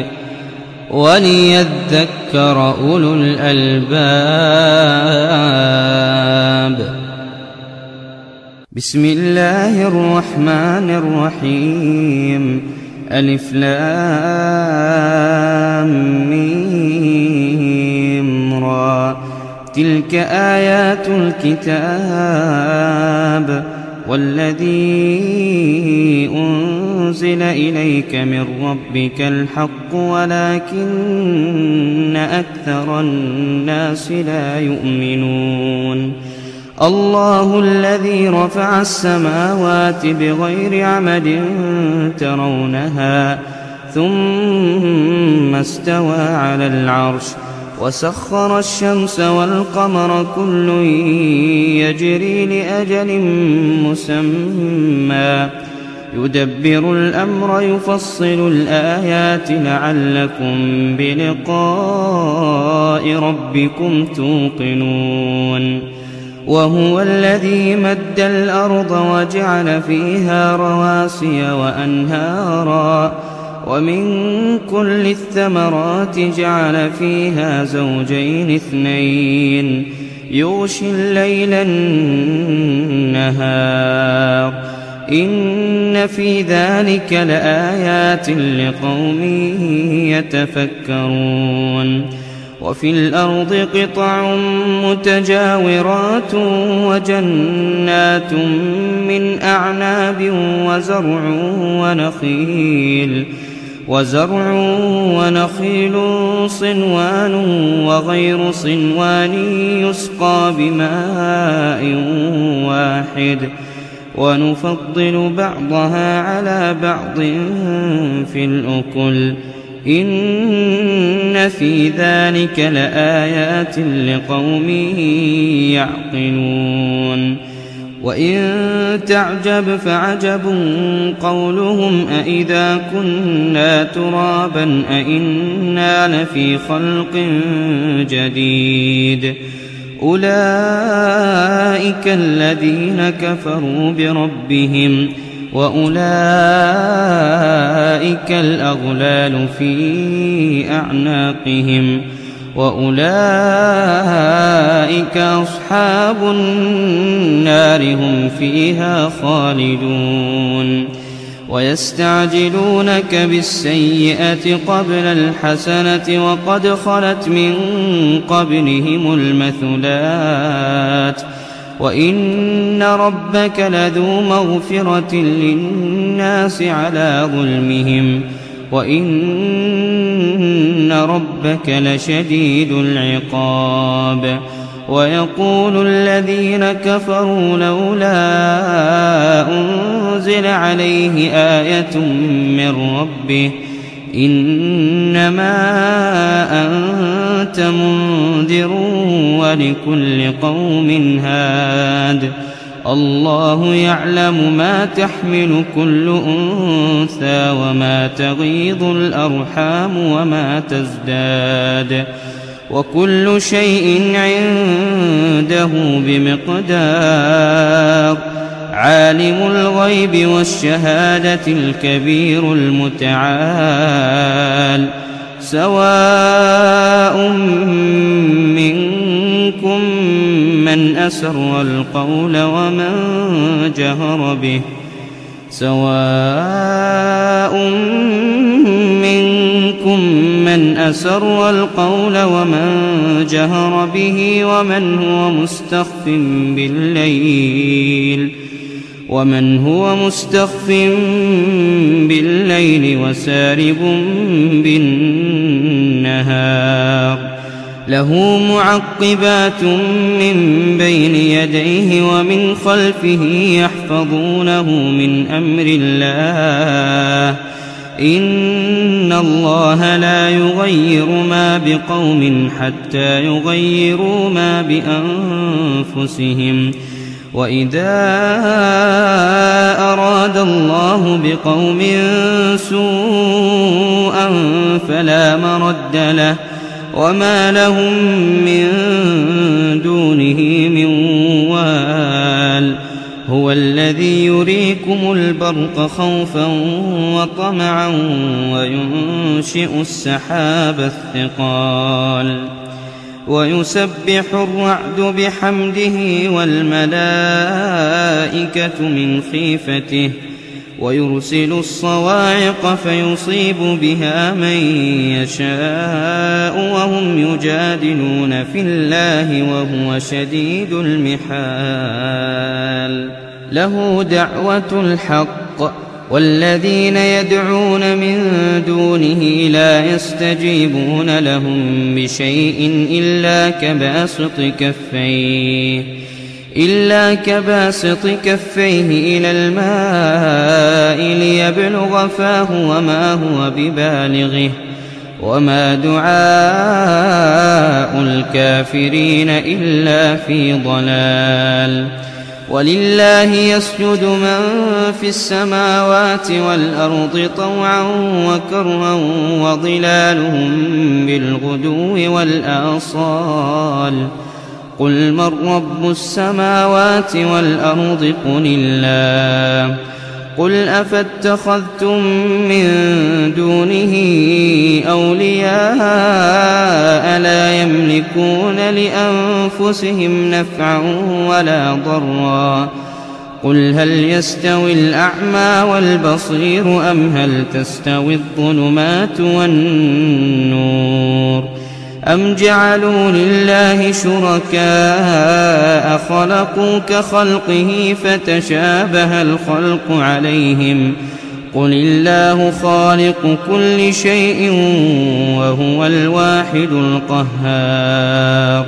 وليذكر أولو الألباب. بسم الله الرحمن الرحيم. ألف لام ميم را. تلك آيات الكتاب والذي أنزل إليك من ربك الحق ولكن أكثر الناس لا يؤمنون. الله الذي رفع السماوات بغير عمد ترونها ثم استوى على العرش وسخر الشمس والقمر كل يجري لأجل مسمى يدبر الأمر يفصل الآيات لعلكم بلقاء ربكم توقنون. وهو الذي مد الأرض وجعل فيها رواسي وأنهارا ومن كل الثمرات جعل فيها زوجين اثنين يغشي الليل النهار إن في ذلك لآيات لقوم يتفكرون. وفي الأرض قطع متجاورات وجنات من أعناب وزرع ونخيل وزرع ونخيل صنوان وغير صنوان يسقى بماء واحد ونفضل بعضها على بعض في الأكل إن في ذلك لآيات لقوم يعقلون. وإن تعجب فعجب قولهم أإذا كنا ترابا أإنا لفي خلق جديد أولئك الذين كفروا بربهم وأولئك الأغلال في أعناقهم وأولئك أصحاب النار هم فيها خالدون. ويستعجلونك بالسيئة قبل الحسنة وقد خلت من قبلهم المثلات وإن ربك لذو مغفرة للناس على ظلمهم وإن ربك لشديد العقاب. ويقول الذين كفروا لولا أنزل عليه آية من ربه إنما أنت منذر ولكل قوم هاد الله يعلم ما تحمل كل أنثى وما تغيض الأرحام وما تزداد وكل شيء عنده بمقدار. عالم الغيب والشهادة الكبير المتعال. سواء منكم من أسر القول ومن جهر به سواء منكم من أسر القول ومن جهر به ومن هو مستخف بالليل ومن هو مستخف بالليل وسارب بالنهار. له معقبات من بين يديه ومن خلفه يحفظونه من أمر الله إن الله لا يغير ما بقوم حتى يغيروا ما بأنفسهم وإذا أراد الله بقوم سوءا فلا مرد له وما لهم من دونه من وال هو الذي يريكم البرق خوفا وطمعا وينشئ السحاب الثقال ويسبح الرعد بحمده والملائكة من خيفته ويرسل الصواعق فيصيب بها من يشاء وهم يجادلون في الله وهو شديد المحال له دعوة الحق والذين يدعون من دونه لا يستجيبون لهم بشيء إلا كباسط كفيه إلا كباسط كفيه إلى الماء ليبلغ فاه وما هو ببالغه وما دعاء الكافرين إلا في ضلال ولله يسجد من في السماوات والأرض طوعا وكرها وظلالهم بالغدو والآصال قل من رب السماوات والأرض قل الله قل أفاتخذتم من دونه أولياء لا يملكون لأنفسهم نفعا ولا ضرا قل هل يستوي الأعمى والبصير أم هل تستوي الظلمات والنور أم جعلوا لله شركاء خلقوا كخلقه فتشابه الخلق عليهم قل الله خالق كل شيء وهو الواحد القهار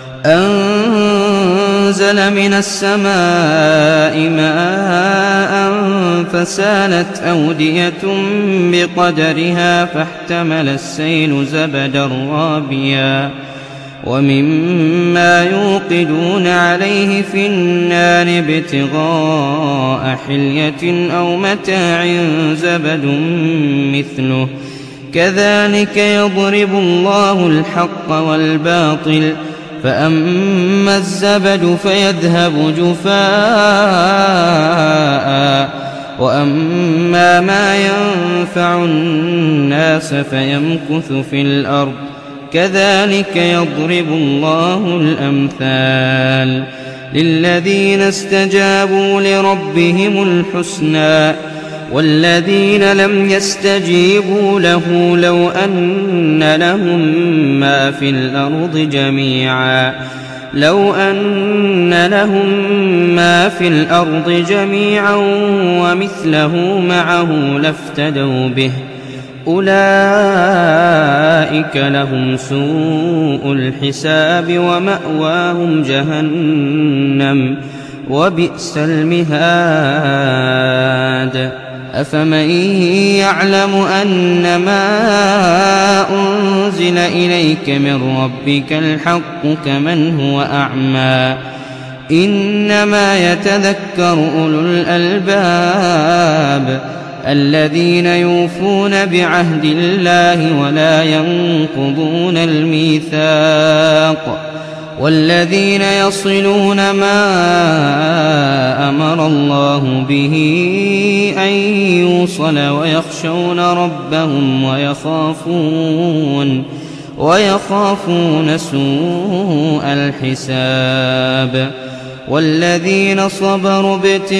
أنزل من السماء ماء فسالت أودية بقدرها فاحتمل السيل زبدا رابيا ومما يوقدون عليه في النار ابتغاء حلية أو متاع زبد مثله كذلك يضرب الله الحق والباطل فأما الزبد فيذهب جفاء وأما ما ينفع الناس فيمكث في الأرض كذلك يضرب الله الأمثال للذين استجابوا لربهم الحسنى والذين لم يستجيبوا له لو أن لهم ما في الأرض جميعا لو أن لهم ما في الأرض جميعا ومثله معه لافتدوا به أولئك لهم سوء الحساب ومأواهم جهنم وبئس المهاد أفمن يعلم أن ما أنزل إليك من ربك الحق كمن هو أعمى إنما يتذكر أولو الألباب الذين يوفون بعهد الله ولا ينقضون الميثاق والذين يصلون ما أمر الله به أن يوصل ويخشون ربهم ويخافون ويخافون سوء الحساب والذين صبروا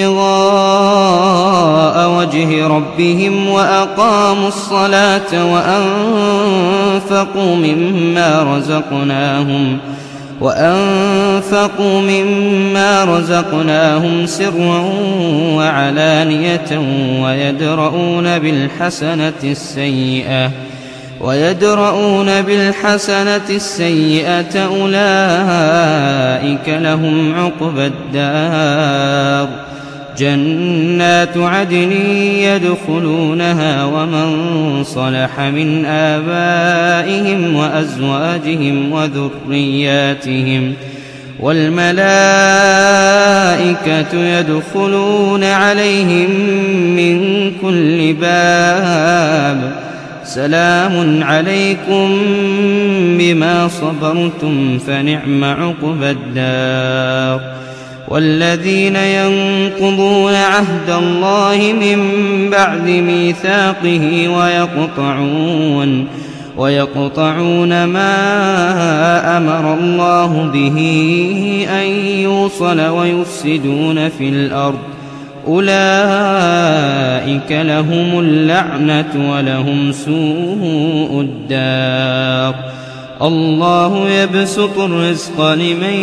ابتغاء وجه ربهم وأقاموا الصلاة وأنفقوا مما رزقناهم وأنفقوا مما رزقناهم سرا وعلانية ويدرؤون بالحسنة السيئة ويدرؤون بالحسنة السيئة أولئك لهم عقبى الدار جنات عدن يدخلونها ومن صلح من آبائهم وأزواجهم وذرياتهم والملائكة يدخلون عليهم من كل باب سلام عليكم بما صبرتم فنعم عقبى الدار. والذين ينقضون عهد الله من بعد ميثاقه ويقطعون ويقطعون ما أمر الله به أن يوصل ويفسدون في الأرض أولئك لهم اللعنة ولهم سوء الدار. الله يبسط الرزق لمن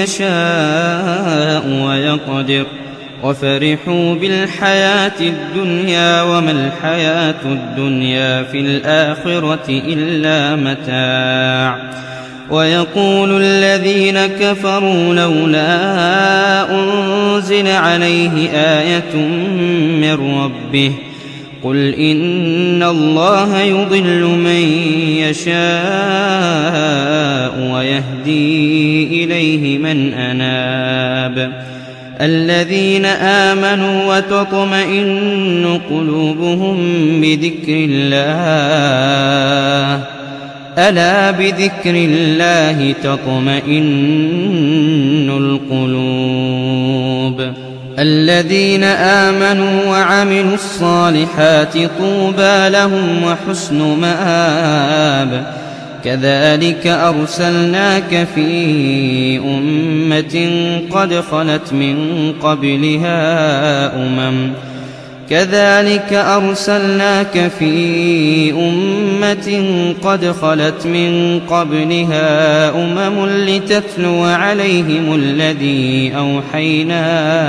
يشاء ويقدر وفرحوا بالحياة الدنيا وما الحياة الدنيا في الآخرة إلا متاع. ويقول الذين كفروا لولا أنزل عليه آية من ربه قل إن الله يضل من يشاء ويهدي إليه من أناب. الذين آمنوا وتطمئن قلوبهم بذكر الله ألا بذكر الله تطمئن القلوب. الذين آمنوا وعملوا الصالحات طوبى لهم وحسن مآب. كذلك أرسلناك في أمة قد خلت من قبلها أمم كذلك أرسلناك في أمة قد خلت من قبلها أمم لتتلو عليهم الذي أوحينا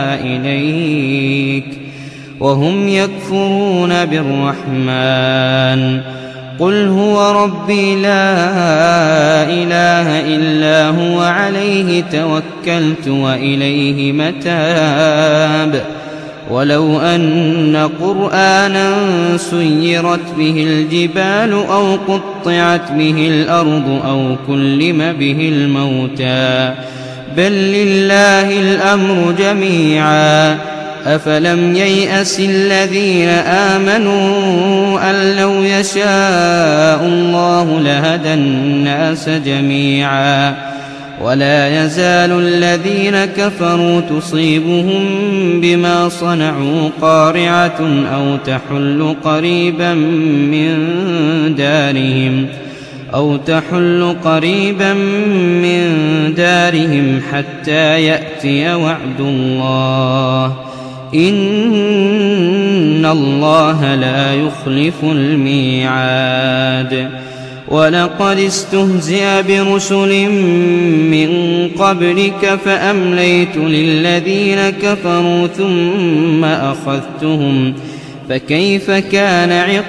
إليك وهم يكفرون بالرحمن قل هو ربي لا إله إلا هو عليه توكلت وإليه متاب. ولو أن قرآنا سيرت به الجبال أو قطعت به الأرض أو كلم به الموتى بل لله الأمر جميعا أفلم ييأس الذين آمنوا أن لو يشاء الله لهدى الناس جميعا ولا يزال الذين كفروا تصيبهم بما صنعوا قارعة أو تحل قريبا من دارهم أو تحل قريبا من دارهم حتى يأتي وعد الله إن الله لا يخلف الميعاد. ولقد استهزئ برسل من قبلك فأمليت للذين كفروا ثم أخذتهم فكيف كان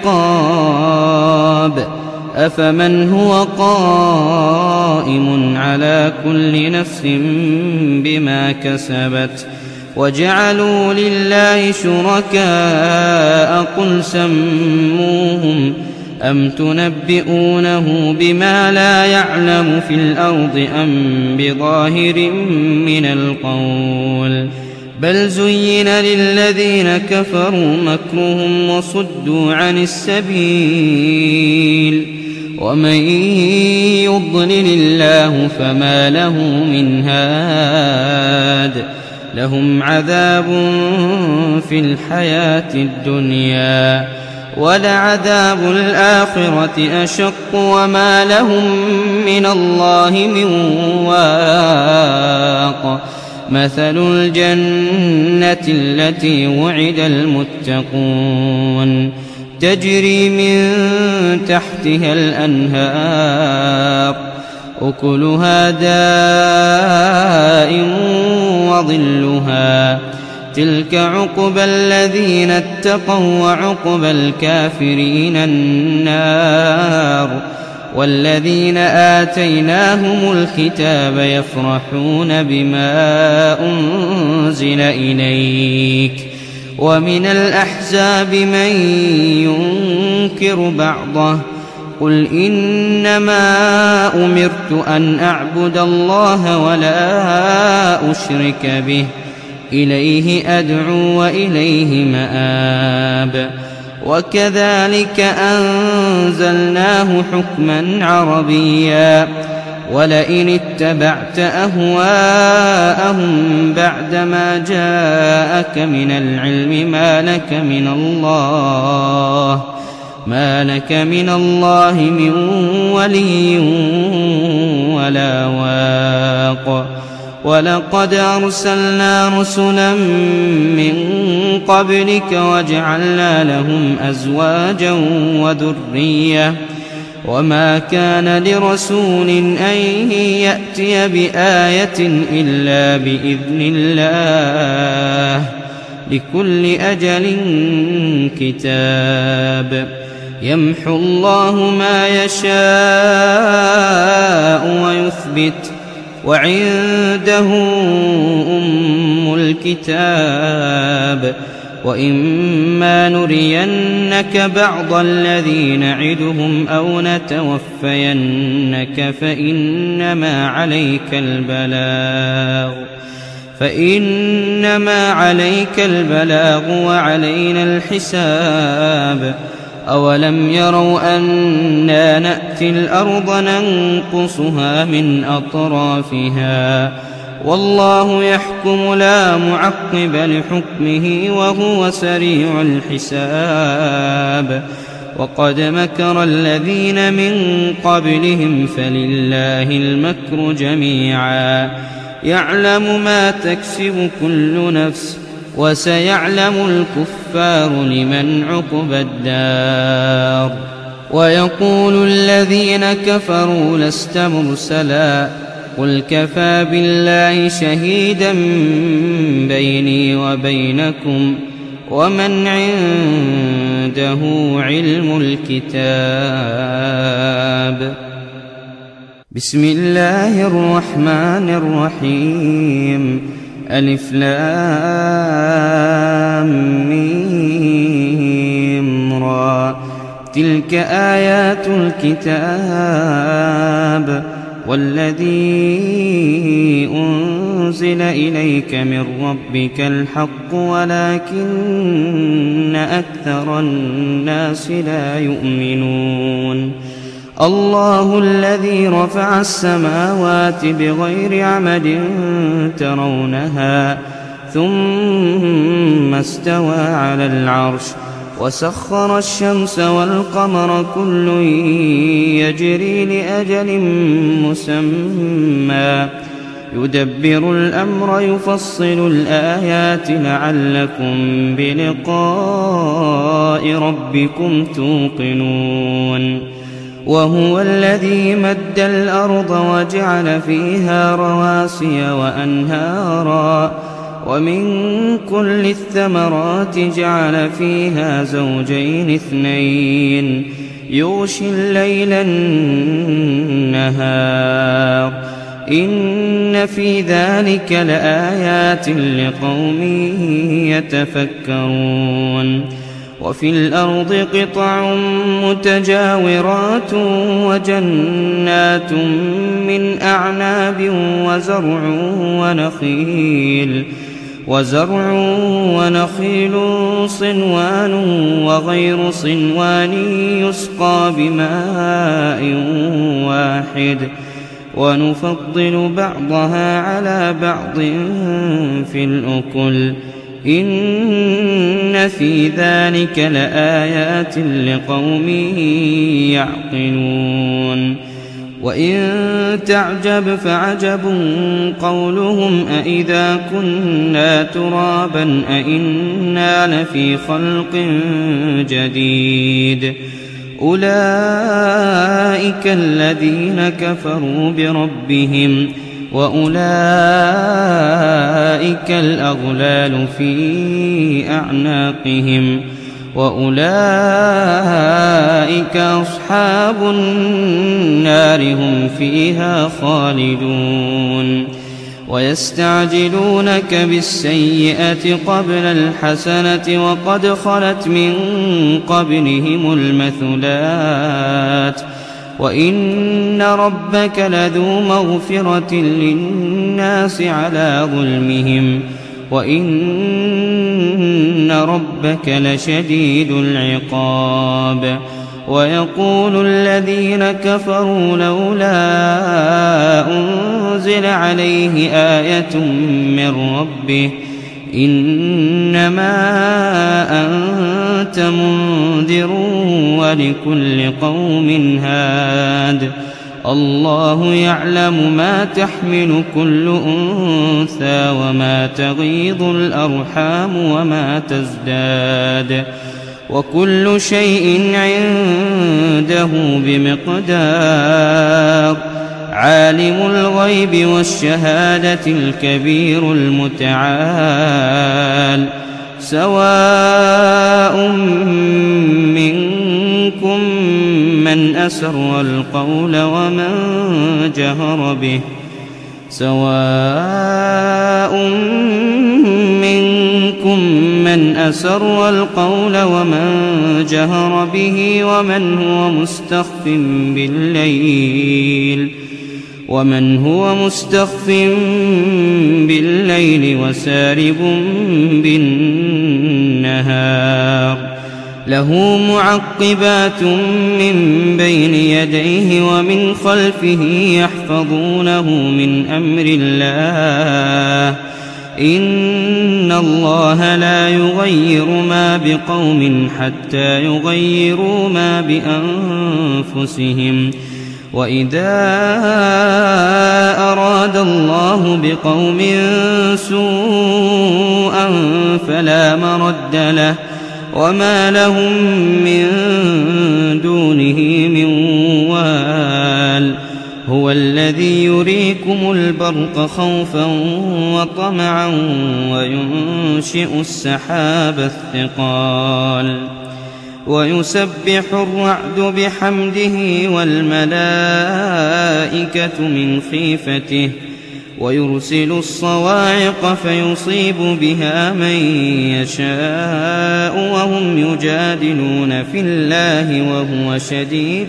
عقاب. أفمن هو قائم على كل نفس بما كسبت وجعلوا لله شركاء قل سموهم أم تنبئونه بما لا يعلم في الأرض أم بظاهر من القول بل زين للذين كفروا مكرهم وصدوا عن السبيل ومن يضلل الله فما له من هاد لهم عذاب في الحياة الدنيا ولعذاب الآخرة أشق وما لهم من الله من واق. مثل الجنة التي وعد المتقون تجري من تحتها الأنهار أكلها دائم وظلها تلك عقبى الذين اتقوا وعقبى الكافرين النار والذين آتيناهم الكتاب يفرحون بما أنزل إليك ومن الأحزاب من ينكر بعضه قل إنما أمرت أن أعبد الله ولا أشرك به إليه أدعو وإليه مآب وكذلك أنزلناه حكما عربيا ولئن اتبعت أهواءهم بعدما جاءك من العلم ما لك من الله ما لك من الله من ولي ولا واق ولقد أرسلنا رسلا من قبلك وجعلنا لهم أزواجا وذرية وما كان لرسول أن يأتي بآية إلا بإذن الله لكل أجل كتاب يمحو الله ما يشاء ويثبت وعنده أم الكتاب وإما نرينك بعض الذي نعدهم أو نتوفينك فإنما عليك البلاغ فإنما عليك البلاغ وعلينا الحساب أولم يروا أنا نأتي الأرض ننقصها من أطرافها والله يحكم لا معقب لحكمه وهو سريع الحساب وقد مكر الذين من قبلهم فلله المكر جميعا يعلم ما تكسب كل نفس وسيعلم الكفار لمن عقبى الدار ويقول الذين كفروا لست مرسلا قل كفى بالله شهيدا بيني وبينكم ومن عنده علم الكتاب بسم الله الرحمن الرحيم ألف لام ميم را تلك آيات الكتاب والذي أنزل إليك من ربك الحق ولكن أكثر الناس لا يؤمنون الله الذي رفع السماوات بغير عمد ترونها ثم استوى على العرش وسخر الشمس والقمر كل يجري لأجل مسمى يدبر الأمر يفصل الآيات لعلكم بلقاء ربكم توقنون وهو الذي مد الأرض وجعل فيها رواسي وأنهارا ومن كل الثمرات جعل فيها زوجين اثنين يغشي الليل النهار إن في ذلك لآيات لقوم يتفكرون وفي الأرض قطع متجاورات وجنات من أعناب وزرع ونخيل وزرع ونخيل صنوان وغير صنوان يسقى بماء واحد ونفضل بعضها على بعض في الأكل إن في ذلك لآيات لقوم يعقلون وإن تعجب فعجب قولهم أإذا كنا ترابا أإنا لفي خلق جديد أولئك الذين كفروا بربهم وأولئك الأغلال في أعناقهم وأولئك أصحاب النار هم فيها خالدون ويستعجلونك بالسيئة قبل الحسنة وقد خلت من قبلهم المثلات وإن ربك لذو مغفرة للناس على ظلمهم وإن ربك لشديد العقاب ويقول الذين كفروا لولا أنزل عليه آية من ربه إنما أنت منذر ولكل قوم هاد الله يعلم ما تحمل كل أنثى وما تغيض الأرحام وما تزداد وكل شيء عنده بمقدار عالم الغيب والشهادة الكبير المتعال سواء منكم من أسر القول ومن جهر به سواء منكم من أسر القول ومن جهر به ومن هو مستخف بالليل ومن هو مستخف بالليل وسارب بالنهار له معقبات من بين يديه ومن خلفه يحفظونه من أمر الله إن الله لا يغير ما بقوم حتى يغيروا ما بأنفسهم وإذا أراد الله بقوم سوءا فلا مرد له وما لهم من دونه من وال هو الذي يريكم البرق خوفا وطمعا وينشئ السحاب الثقال ويسبح الرعد بحمده والملائكة من خيفته ويرسل الصواعق فيصيب بها من يشاء وهم يجادلون في الله وهو شديد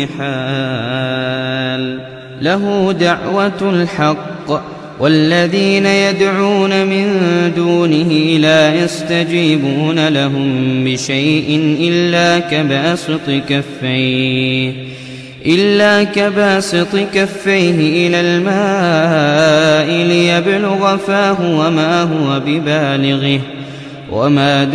المحال له دعوة الحق والذين يدعون من دونه لا يستجيبون لهم بشيء إلا كباسط كفيه إلا كباسط كفيه إلى الماء ليبلغ فاه وما هو ببالغه وما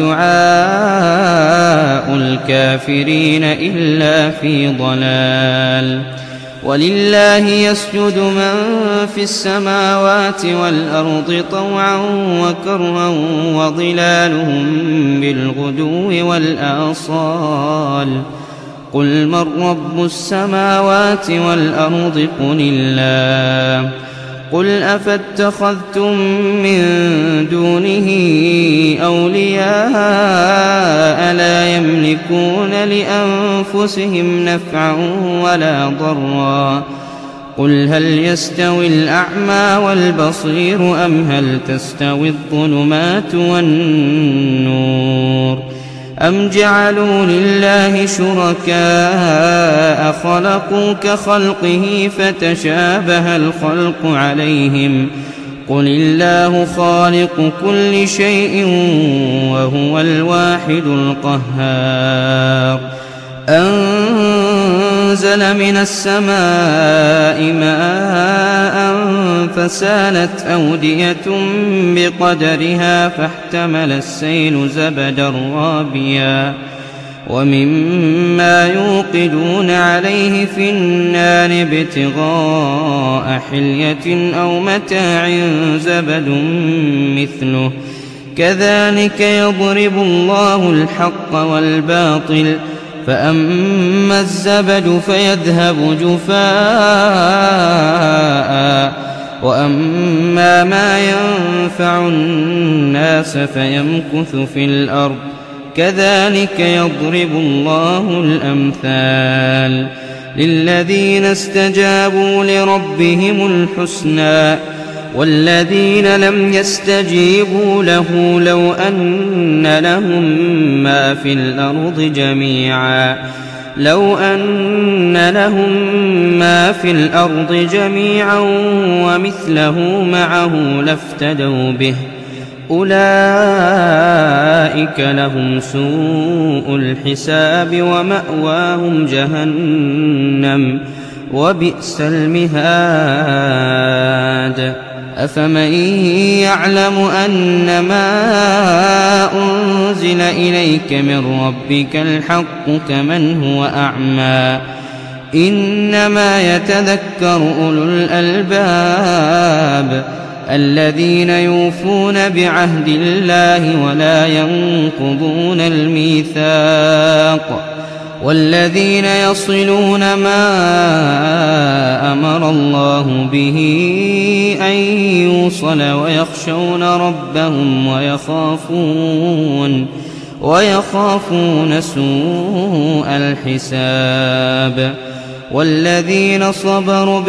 دعاء الكافرين إلا في ضلال ولله يسجد من في السماوات والأرض طوعا وكرها وظلالهم بالغدو والآصال قل من رب السماوات والأرض قل الله قل أفاتخذتم من دونه أولياء لا يملكون لأنفسهم نفعا ولا ضرا قل هل يستوي الأعمى والبصير أم هل تستوي الظلمات والنور أم جعلوا لله شركاء خلقوا كخلقه فتشابه الخلق عليهم قل الله خالق كل شيء وهو الواحد القهار أنزل من السماء ماء فسالت أودية بقدرها فاحتمل السيل زبدا رابيا ومما يوقدون عليه في النار ابتغاء حلية أو متاع زبد مثله كذلك يضرب الله الحق والباطل فأما الزبد فيذهب جفاء وأما ما ينفع الناس فيمكث في الأرض كذلك يضرب الله الأمثال للذين استجابوا لربهم الحسنى والذين لم يستجيبوا له لو أن لهم ما في الأرض جميعا لو أن لهم ما في الأرض جميعا ومثله معه لافتدوا به أولئك لهم سوء الحساب ومأواهم جهنم وبئس المهاد أفمن يعلم أن ما أنزل إليك من ربك الحق كمن هو أعمى إنما يتذكر أولو الألباب الذين يوفون بعهد الله ولا ينقضون الميثاق والذين يصلون ما أمر الله به أن يوصل ويخشون ربهم ويخافون ويخافون سوء الحساب والذين صبروا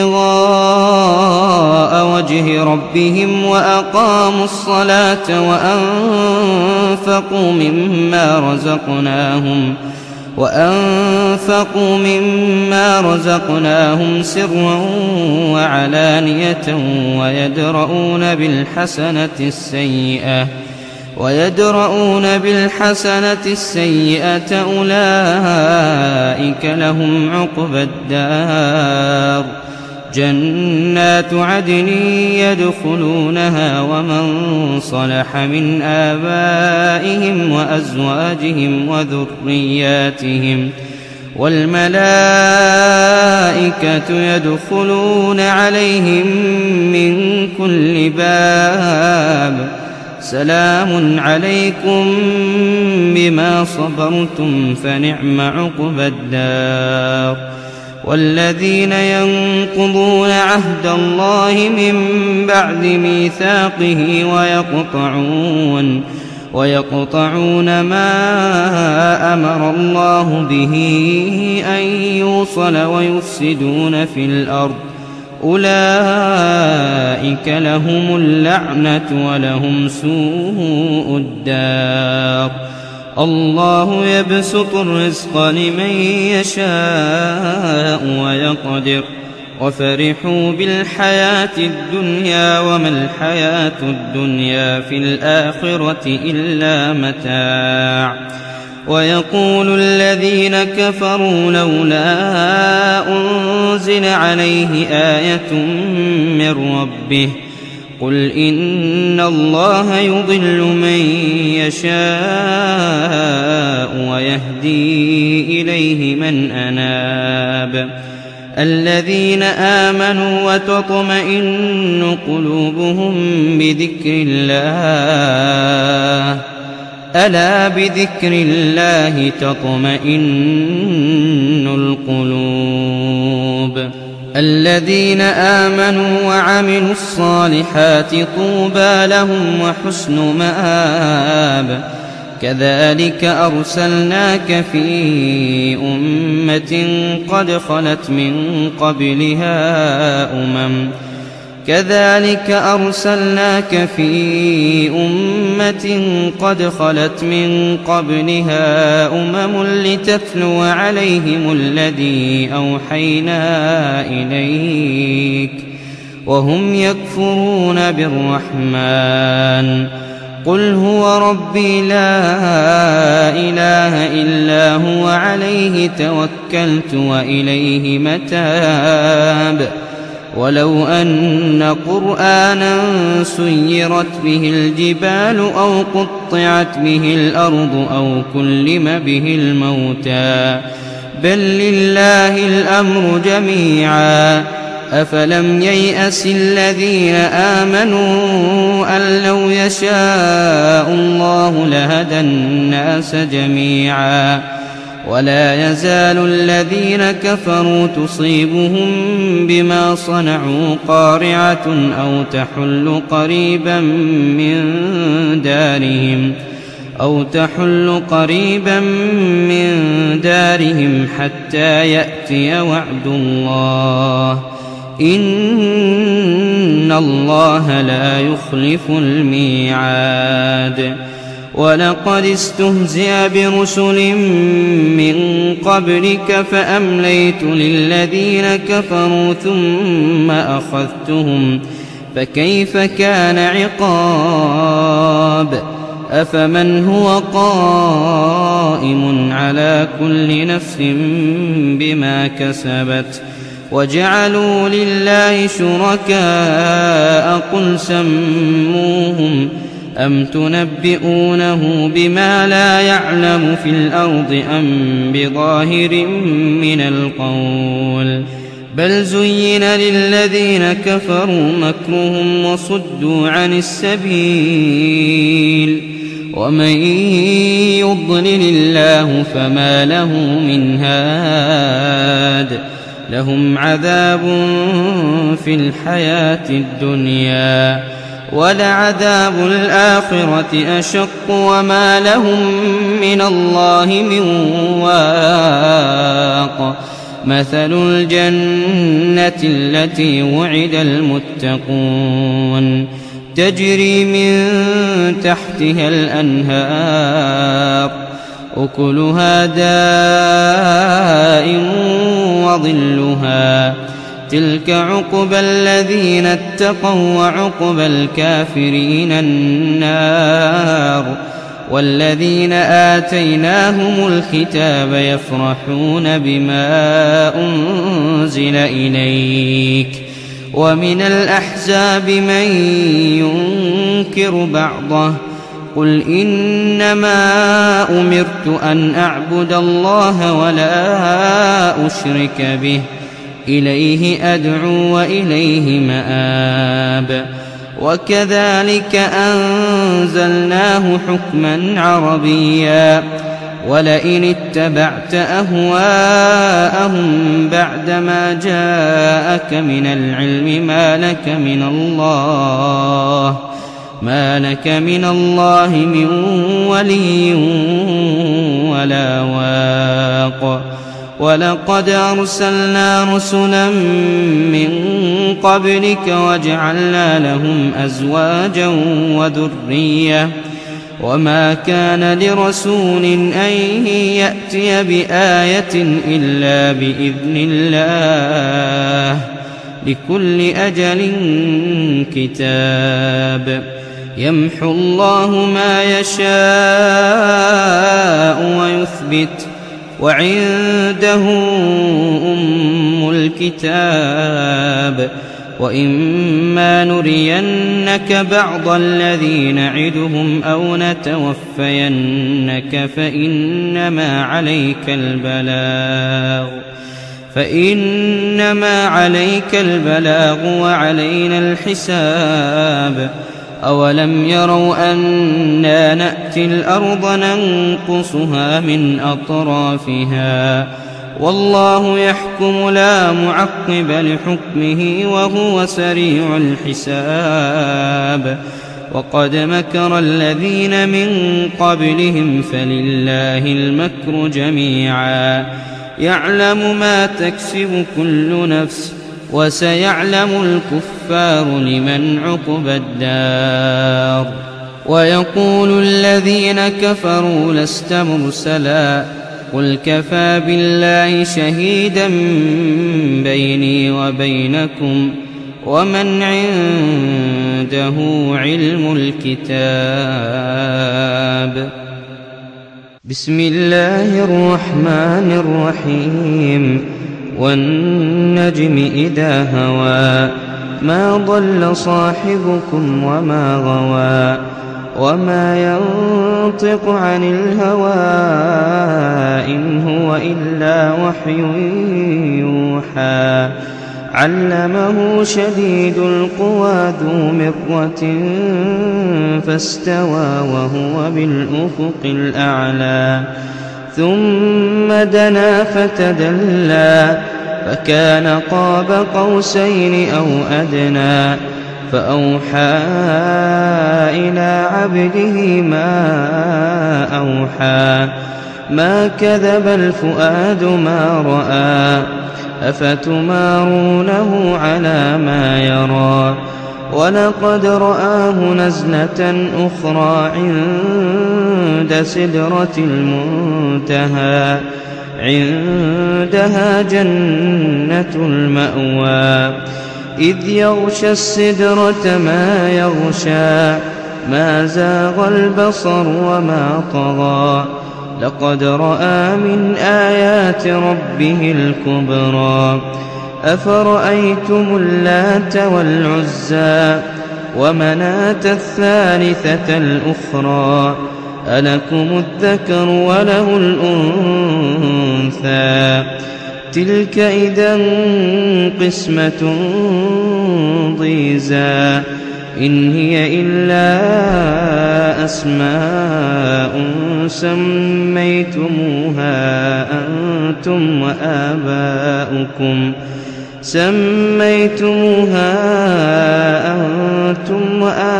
ابتغاء وجه ربهم وأقاموا الصلاة وأنفقوا مما رزقناهم وأنفقوا مما رزقناهم سرا وعلانية ويدرؤون بالحسنة السيئة ويدرؤون بالحسنة السيئة أولئك لهم عقبى الدار جنات عدن يدخلونها ومن صلح من آبائهم وأزواجهم وذرياتهم والملائكة يدخلون عليهم من كل باب سلام عليكم بما صبرتم فنعم عقبى الدار والذين ينقضون عهد الله من بعد ميثاقه ويقطعون ويقطعون ما أمر الله به أن يوصل ويفسدون في الأرض أولئك لهم اللعنة ولهم سوء الدار الله يبسط الرزق لمن يشاء ويقدر وفرحوا بالحياة الدنيا وما الحياة الدنيا في الآخرة إلا متاع ويقول الذين كفروا لولا أنزل عليه آية من ربه قل إن الله يضل من يشاء ويهدي إليه من أناب الذين آمنوا وتطمئن قلوبهم بذكر الله ألا بذكر الله تطمئن القلوب الذين آمنوا وعملوا الصالحات طوبى لهم وحسن مآب كذلك أرسلناك في أمة قد خلت من قبلها أمم كذلك أرسلناك في أمة قد خلت من قبلها أمم لتتلو عليهم الذي أوحينا إليك وهم يكفرون بالرحمن قل هو ربي لا إله إلا هو عليه توكلت وإليه متاب ولو أن قرآنا سيرت به الجبال أو قطعت به الأرض أو كلم به الموتى بل لله الأمر جميعا أفلم ييأس الذين آمنوا أن لو يشاء الله لهدى الناس جميعا ولا يزال الذين كفروا تصيبهم بما صنعوا قارعة أو تحل قريبا من دارهم أو تحل قريبا من دارهم حتى يأتي وعد الله إن الله لا يخلف الميعاد. ولقد استهزئ برسل من قبلك فأمليت للذين كفروا ثم أخذتهم فكيف كان عقاب. أفمن هو قائم على كل نفس بما كسبت وجعلوا لله شركاء قل سموهم أم تنبئونه بما لا يعلم في الأرض أم بظاهر من القول بل زين للذين كفروا مكرهم وصدوا عن السبيل ومن يضلل الله فما له من هاد لهم عذاب في الحياة الدنيا ولعذاب الآخرة أشق وما لهم من الله من واق. مثل الجنة التي وعد المتقون تجري من تحتها الأنهار أكلها دائم وظلها تلك عقبى الذين اتقوا وعقبى الكافرين النار. والذين آتيناهم الكتاب يفرحون بما أنزل إليك ومن الأحزاب من ينكر بعضه قل إنما أمرت أن أعبد الله ولا أشرك به إليه أدعو وإليه مآب. وكذلك أنزلناه حكما عربيا ولئن اتبعت أهواءهم بعدما جاءك من العلم ما لك من الله ما لك من الله من ولي ولا واق. ولقد أرسلنا رسلا من قبلك وجعلنا لهم أزواجا وذرية وما كان لرسول أن يأتي بآية إلا بإذن الله لكل أجل كتاب. يمحو الله ما يشاء ويثبت وعنده أم الكتاب وإما نرينك بعض الذي نعدهم أو نتوفينك فإنما عليك البلاغ فإنما عليك البلاغ وعلينا الحساب. أولم يروا أنا نأتي الأرض ننقصها من أطرافها والله يحكم لا معقب لحكمه وهو سريع الحساب. وقد مكر الذين من قبلهم فلله المكر جميعا يعلم ما تكسب كل نفس وسيعلم الكفار لمن عقبى الدار. ويقول الذين كفروا لست مرسلا قل كفى بالله شهيدا بيني وبينكم ومن عنده علم الكتاب. بسم الله الرحمن الرحيم. والنجم إذا هوى ما ضل صاحبكم وما غوى وما ينطق عن الهوى إن هو إلا وحي يوحى. علمه شديد القوى ذو مرة فاستوى وهو بالأفق الأعلى ثم دنا فتدلى فكان قاب قوسين أو أدنى فأوحى إلى عبده ما أوحى ما كذب الفؤاد ما رأى أفتمارونه على ما يرى ولقد رآه نزلة أخرى عند سدرة المنتهى عندها جنة المأوى إذ يغشى السدرة ما يغشى ما زاغ البصر وما طغى لقد رأى من آيات ربه الكبرى أفرأيتم اللات والعزى ومناة الثالثة الأخرى ألكم الذكر وله الأنثى تلك إذا قسمة ضيزى إن هي إلا أسماء سميتموها أنتم وآباؤكم سميتموها أنتم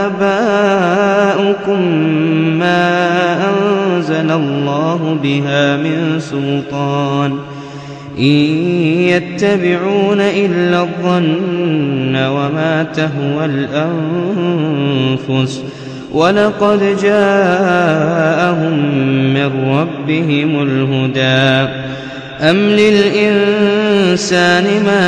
وآباؤكم ما أنزل الله بها من سلطان إن يتبعون إلا الظن وما تهوى الأنفس ولقد جاءهم من ربهم الهدى أم للإنسان ما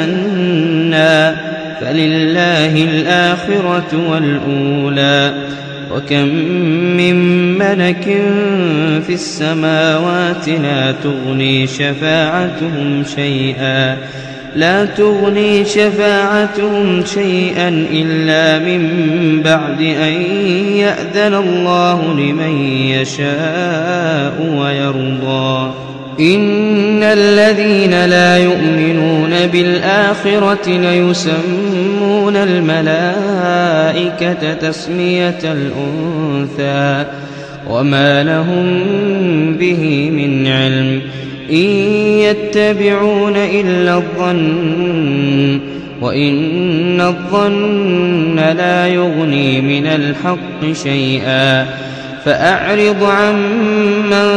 تمنى فلله الآخرة والأولى وكم من ملك في السماوات لا تغني شفاعتهم شيئا لا تغني شفاعتهم شيئا إلا من بعد أن يأذن الله لمن يشاء ويرضى إن الذين لا يؤمنون بالآخرة ليسمون الملائكة تسمية الأنثى وما لهم به من علم إن يتبعون إلا الظن وإن الظن لا يغني من الحق شيئا فأعرض عن من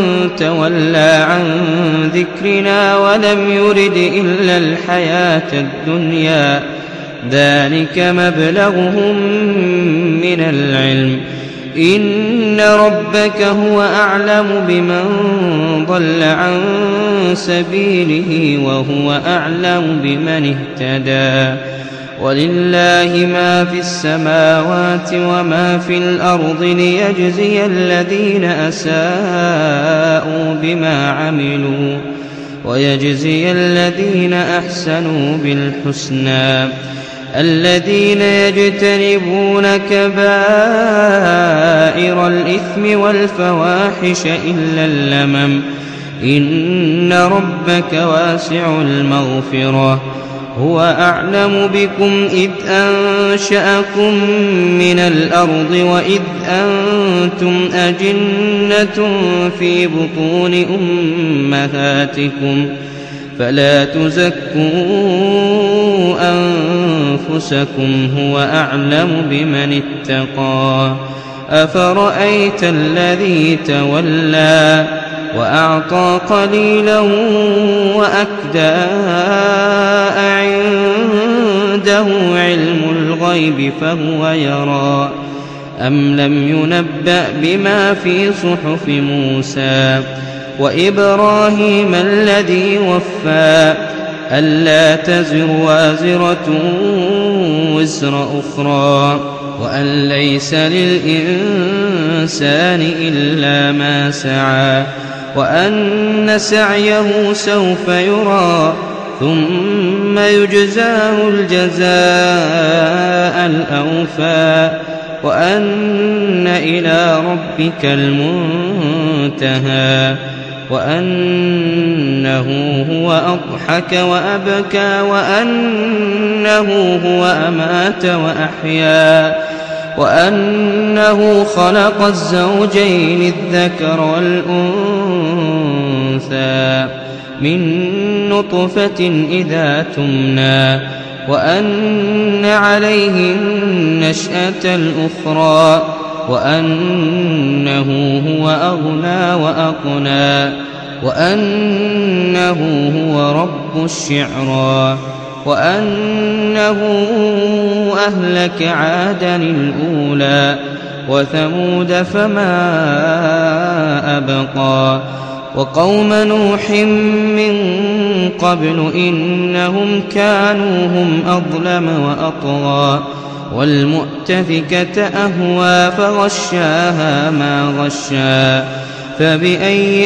تولى عن ذكرنا ولم يرد إلا الحياة الدنيا ذلك مبلغهم من العلم إن ربك هو أعلم بمن ضل عن سبيله وهو أعلم بمن اهتدى ولله ما في السماوات وما في الأرض ليجزي الذين أساءوا بما عملوا ويجزي الذين أحسنوا بالحسنى الذين يجتنبون كبائر الإثم والفواحش إلا اللمم إن ربك واسع المغفرة هو أعلم بكم إذ أنشأكم من الأرض وإذ أنتم أجنة في بطون أمهاتكم فلا تزكوا أنفسكم هو أعلم بمن اتقى أفرأيت الذي تولى وأعطى قليلا وأكدى عنده علم الغيب فهو يرى أم لم ينبأ بما في صحف موسى وإبراهيم الذي وفى ألا تزر وازرة وزر أخرى وأن ليس للإنسان إلا ما سعى وأن سعيه سوف يرى ثم يجزاه الجزاء الأوفى وأن إلى ربك المنتهى وأنه هو أضحك وأبكى وأنه هو أمات وأحيا وأنه خلق الزوجين الذكر والأنثى من نطفة إذا تمنى وأن عليه النشأة الأخرى وأنه هو أغنى وأقنى وأنه هو رب الشعرى وأنه أهلك عادا الأولى وثمود فما أبقى وقوم نوح من قبل إنهم كانوا هم أظلم وأطغى والمؤتفكة أهوى فغشاها ما غشا فبأي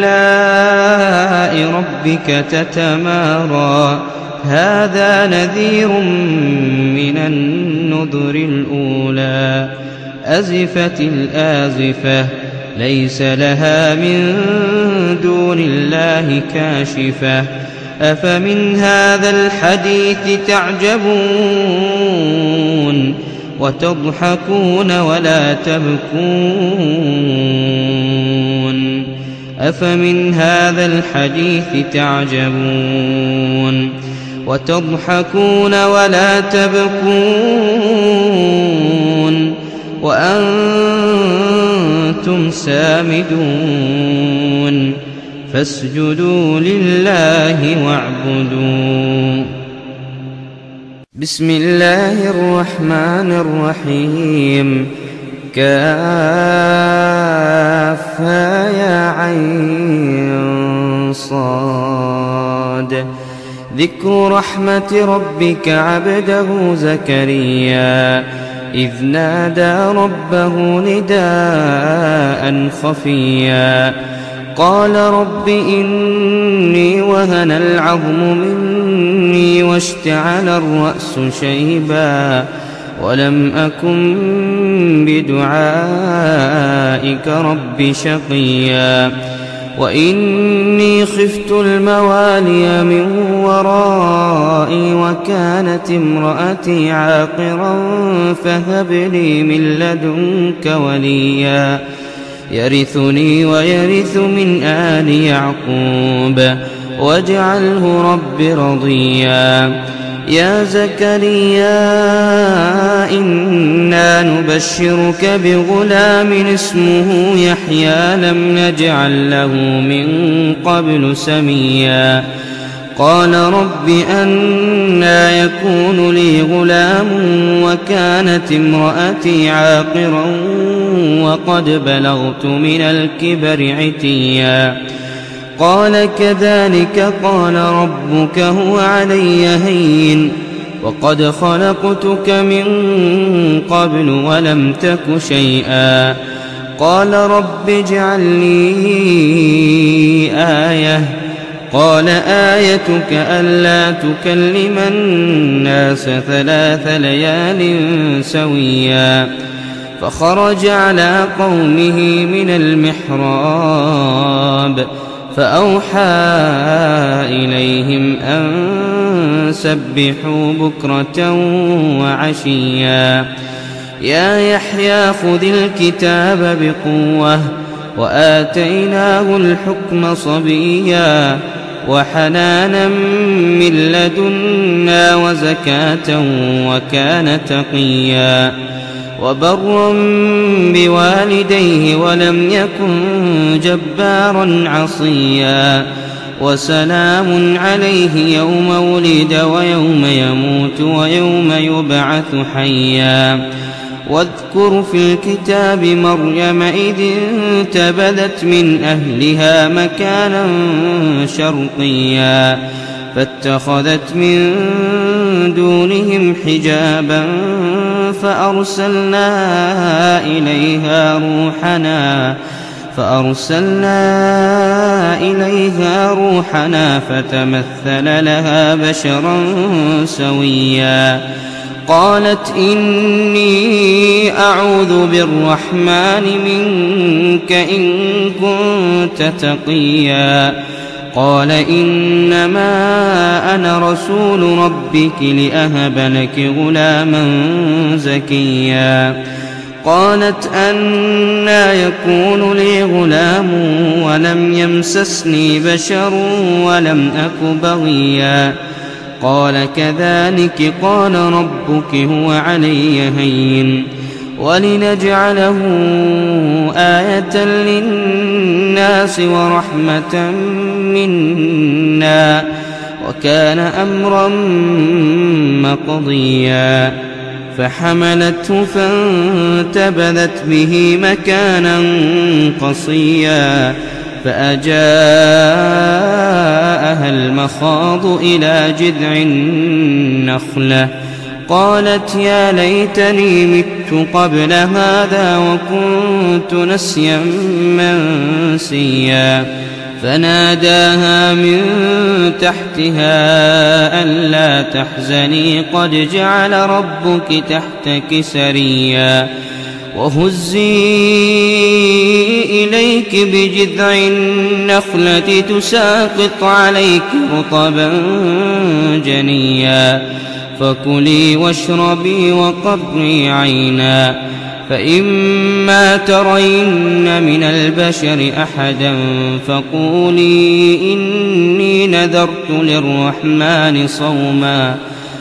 آلاء ربك تتمارى هذا نذير من النذر الأولى أزفت الآزفة ليس لها من دون الله كاشفة أفمن هذا الحديث تعجبون وتضحكون ولا تبكون أفمن هذا الحديث تعجبون وتضحكون ولا تبكون وأنتم سامدون فاسجدوا لله واعبدوا. بسم الله الرحمن الرحيم. كافها يا عين صاد. ذكر رحمة ربك عبده زكريا إذ نادى ربه نداء خفيا قال رب إني وهن العظم مني واشتعل الرأس شيبا ولم أكن بدعائك رب شقيا وإني خفت الموالي من ورائي وكانت امرأتي عاقرا فهب لي من لدنك وليا يرثني ويرث من آل يعقوب واجعله رب رضيا. يا زكريا إنا نبشرك بغلام اسمه يحيى لم نجعل له من قبل سميا قال رب أنى يكون لي غلام وكانت امرأتي عاقرا وقد بلغت من الكبر عتيا قال كذلك قال ربك هو علي هين وقد خلقتك من قبل ولم تك شيئا قال رب اجعل لي آية قال آيتك ألا تكلم الناس ثلاث ليال سويا فخرج على قومه من المحراب فأوحى إليهم أن سبحوا بكرة وعشيا يا يحيى خذ الكتاب بقوة وآتيناه الحكم صبيا وحنانا من لدنا وزكاة وكان تقيا وبرا بوالديه ولم يكن جبارا عصيا وسلام عليه يوم ولد ويوم يموت ويوم يبعث حيا واذكر في الكتاب مريم إذ انتبذت من أهلها مكانا شرقيا فاتخذت من دونهم حجابا فأرسلنا إليها روحنا فأرسلنا إليها روحنا فتمثل لها بشرا سويا قالت إني أعوذ بالرحمن منك إن كنت تقيا قال إنما أنا رسول ربك لأهب لك غلاما زكيا قالت أنى يكون لي غلام ولم يمسسني بشر ولم أك بغيا قال كذلك قال ربك هو علي هين ولنجعله آية للناس ورحمة منا وكان أمرا مقضيا فحملته فانتبذت به مكانا قصيا فأجاءها المخاض إلى جذع النخلة قالت يا ليتني مت قبل هذا وكنت نسيا منسيا فناداها من تحتها ألا تحزني قد جعل ربك تحتك سريا وهزي إليك بجذع النخلة تساقط عليك رطبا جنيا فكلي واشربي وقري عينا فإما ترين من البشر أحدا فقولي إني نذرت للرحمن صوما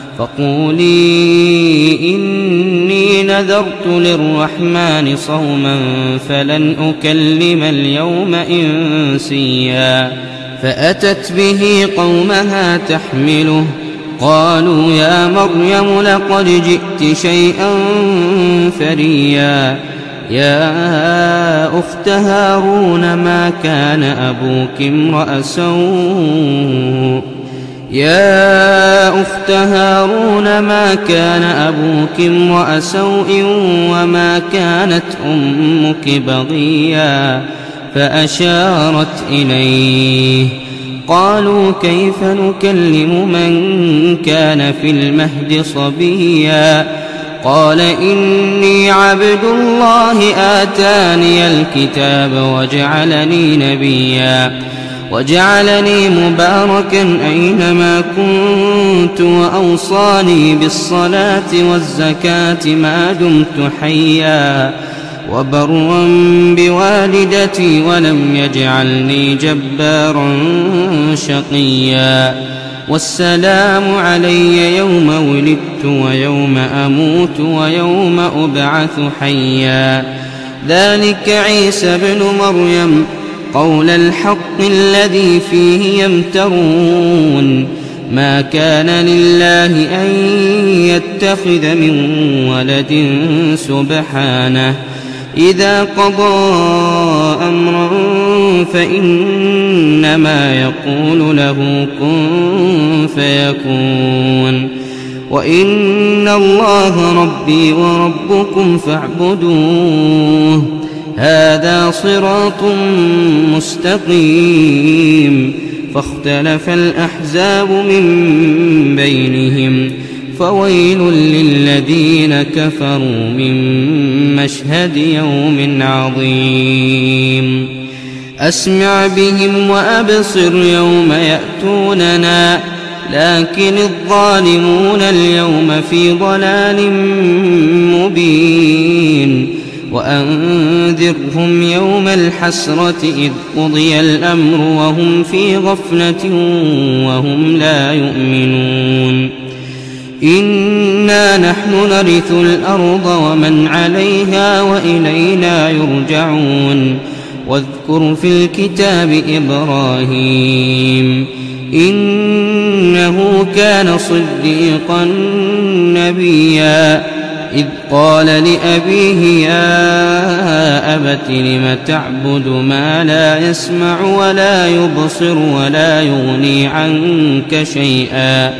فقولي إني نذرت للرحمن صوما فلن أكلم اليوم إنسيا فأتت به قومها تحمله قالوا يا مريم لقد جئت شيئا فريا يا أخت هارون ما كان أبوك امرأ سوء يا أخت هارون ما كان أبوك امرأ سوء وما كانت أمك بغيا فأشارت إليه قالوا كيف نكلم من كان في المهد صبيا قال إني عبد الله آتاني الكتاب وجعلني نبيا وجعلني مباركا أينما كنت وأوصاني بالصلاة والزكاة ما دمت حيا وبرا بوالدتي ولم يجعلني جبارا شقيا والسلام علي يوم ولدت ويوم أموت ويوم أبعث حيا ذلك عيسى بن مريم قول الحق الذي فيه يمترون ما كان لله أن يتخذ من ولد سبحانه إذا قضى أمرا فإنما يقول له كن فيكون وإن الله ربي وربكم فاعبدوه هذا صراط مستقيم فاختلف الأحزاب من بينهم فويل للذين كفروا من مشهد يوم عظيم أسمع بهم وأبصر يوم يأتوننا لكن الظالمون اليوم في ضلال مبين وأنذرهم يوم الحسرة إذ قضي الأمر وهم في غفلة وهم لا يؤمنون إنا نحن نرث الأرض ومن عليها وإلينا يرجعون واذكر في الكتاب إبراهيم إنه كان صديقا نبيا إذ قال لأبيه يا أبت لم تعبد ما لا يسمع ولا يبصر ولا يغني عنك شيئا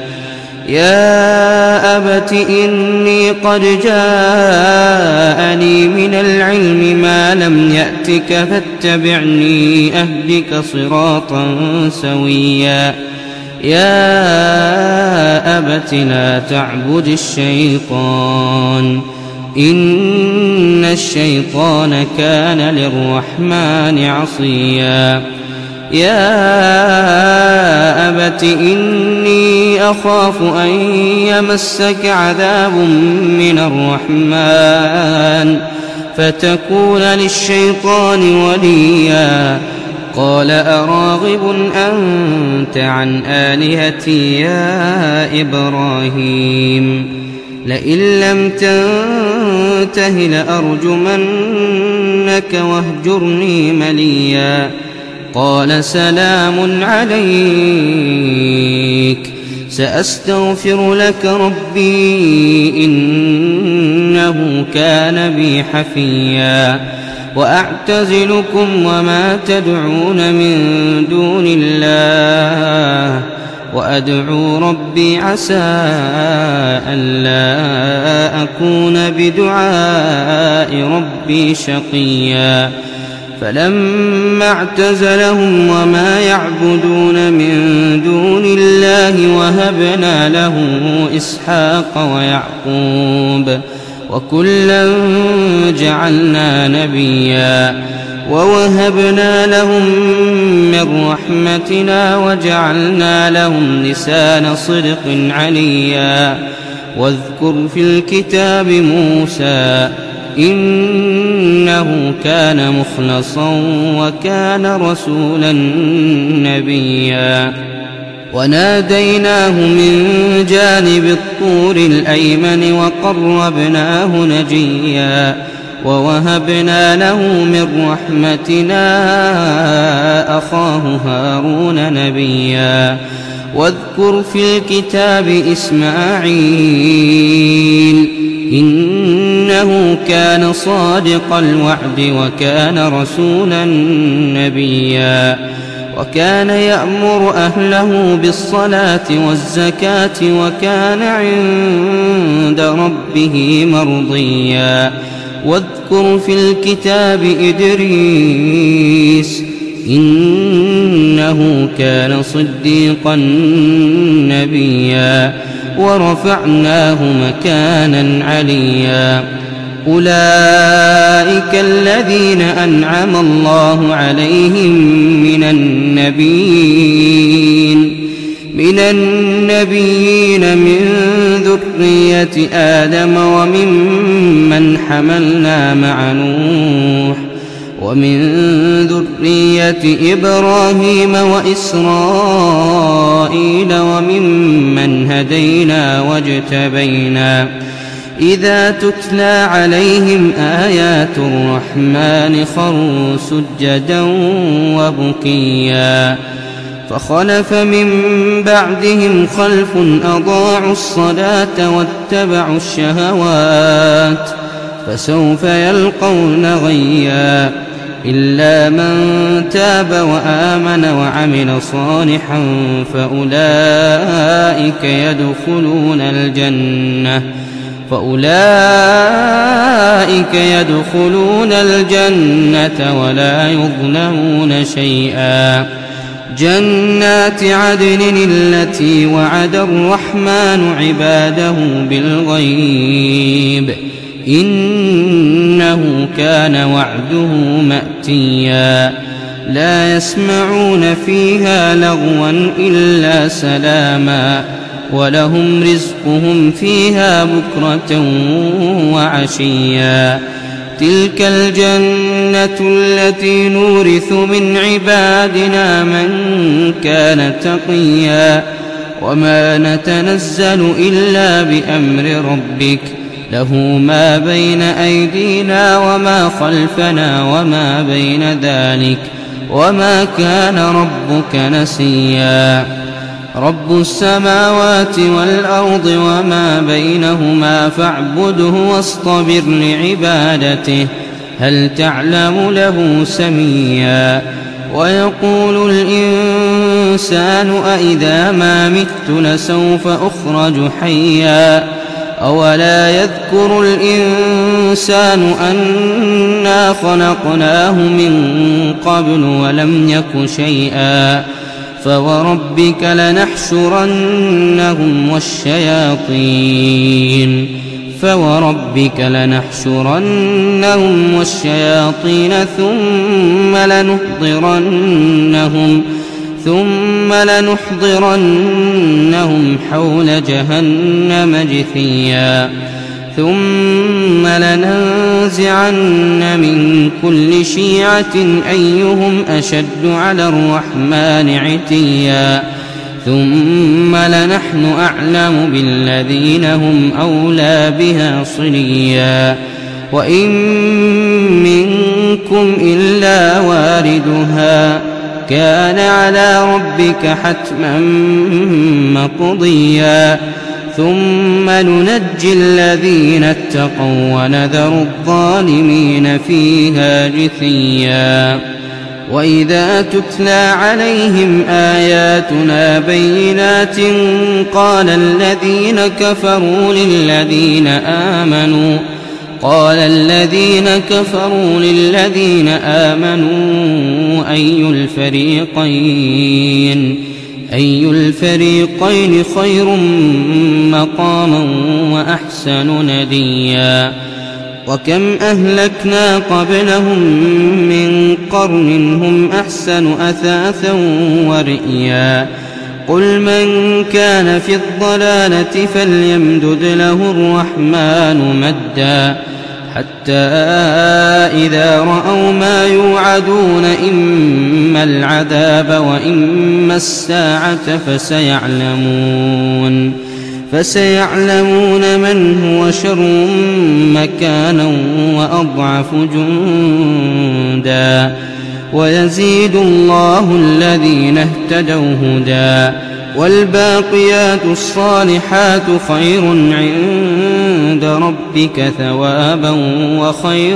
يا أبت إني قد جاءني من العلم ما لم يأتك فاتبعني أهدك صراطا سويا يا أبت لا تعبد الشيطان إن الشيطان كان للرحمن عصيا يا أبت إني أخاف أن يمسك عذاب من الرحمن فتكون للشيطان وليا قال أراغب أنت عن آلهتي يا إبراهيم لئن لم تنته لأرجمنك واهجرني مليا قال سلام عليك سأستغفر لك ربي إنه كان بي حفيا وأعتزلكم وما تدعون من دون الله وأدعو ربي عسى ألا أكون بدعاء ربي شقيا فلما اعتزلهم وما يعبدون من دون الله وهبنا له إسحاق ويعقوب وكلا جعلنا نبيا ووهبنا لهم من رحمتنا وجعلنا لهم لسان صدق عليا واذكر في الكتاب موسى إنه كان مخلصا وكان رسولا نبيا وناديناه من جانب الطور الأيمن وقربناه نجيا ووهبنا له من رحمتنا أخاه هارون نبيا واذكر في الكتاب إسماعيل إنه كان صادق الوعد وكان رسولا نبيا وكان يأمر أهله بالصلاة والزكاة وكان عند ربه مرضيا واذكر في الكتاب إدريس إنه كان صديقا نبيا ورفعناه مكانا عليا أولئك الذين أنعم الله عليهم من النبيين من النبيين من ذرية آدم وممن حملنا مع نوح ومن ذرية إبراهيم وإسرائيل وممن هدينا واجتبينا إذا تتلى عليهم آيات الرحمن خروا سجدا وبكيا فخلف من بعدهم خلف أضاعوا الصلاة واتبعوا الشهوات فسوف يلقون غيا إلا من تاب وآمن وعمل صالحا فأولئك يدخلون الجنة فأولئك يدخلون الجنة ولا يظلمون شيئا جنات عدن التي وعد الرحمن عباده بالغيب إنه كان وعده مأتيا لا يسمعون فيها لغوا إلا سلاما ولهم رزقهم فيها بكرة وعشيا تلك الجنة التي نورث من عبادنا من كان تقيا وما نتنزل إلا بأمر ربك له ما بين أيدينا وما خلفنا وما بين ذلك وما كان ربك نسيا رب السماوات والأرض وما بينهما فاعبده واصطبر لعبادته هل تعلم له سميا ويقول الإنسان أإذا ما مت لسوف أخرج حيا أولا يذكر الإنسان أنا خلقناه من قبل ولم يك شيئا فوربك لنحشرنهم والشياطين فوربك لنحشرنهم والشياطين ثم لنحضرنهم ثم لنحضرنهم حول جهنم جثيا ثم لننزعن من كل شيعة أيهم أشد على الرحمن عتيا ثم لنحن أعلم بالذين هم أولى بها صليا وإن منكم إلا واردها كان على ربك حتما مقضيا ثم ننجي الذين اتقوا ونذر الظالمين فيها جثيا وإذا تتلى عليهم آياتنا بينات قال الذين كفروا للذين آمنوا قال الذين كفروا للذين آمنوا أي الفريقين أي الفريقين خير مقاما وأحسن نديا وكم أهلكنا قبلهم من قرن هم أحسن أثاثا ورئيا قل من كان في الضلالة فليمدد له الرحمن مدا حتى إذا رأوا ما يوعدون إما العذاب وإما الساعة فسيعلمون فسيعلمون من هو شر مكانا وأضعف جندا ويزيد الله الذين اهتدوا هدى والباقيات الصالحات خير عند ربك ثوابا وخير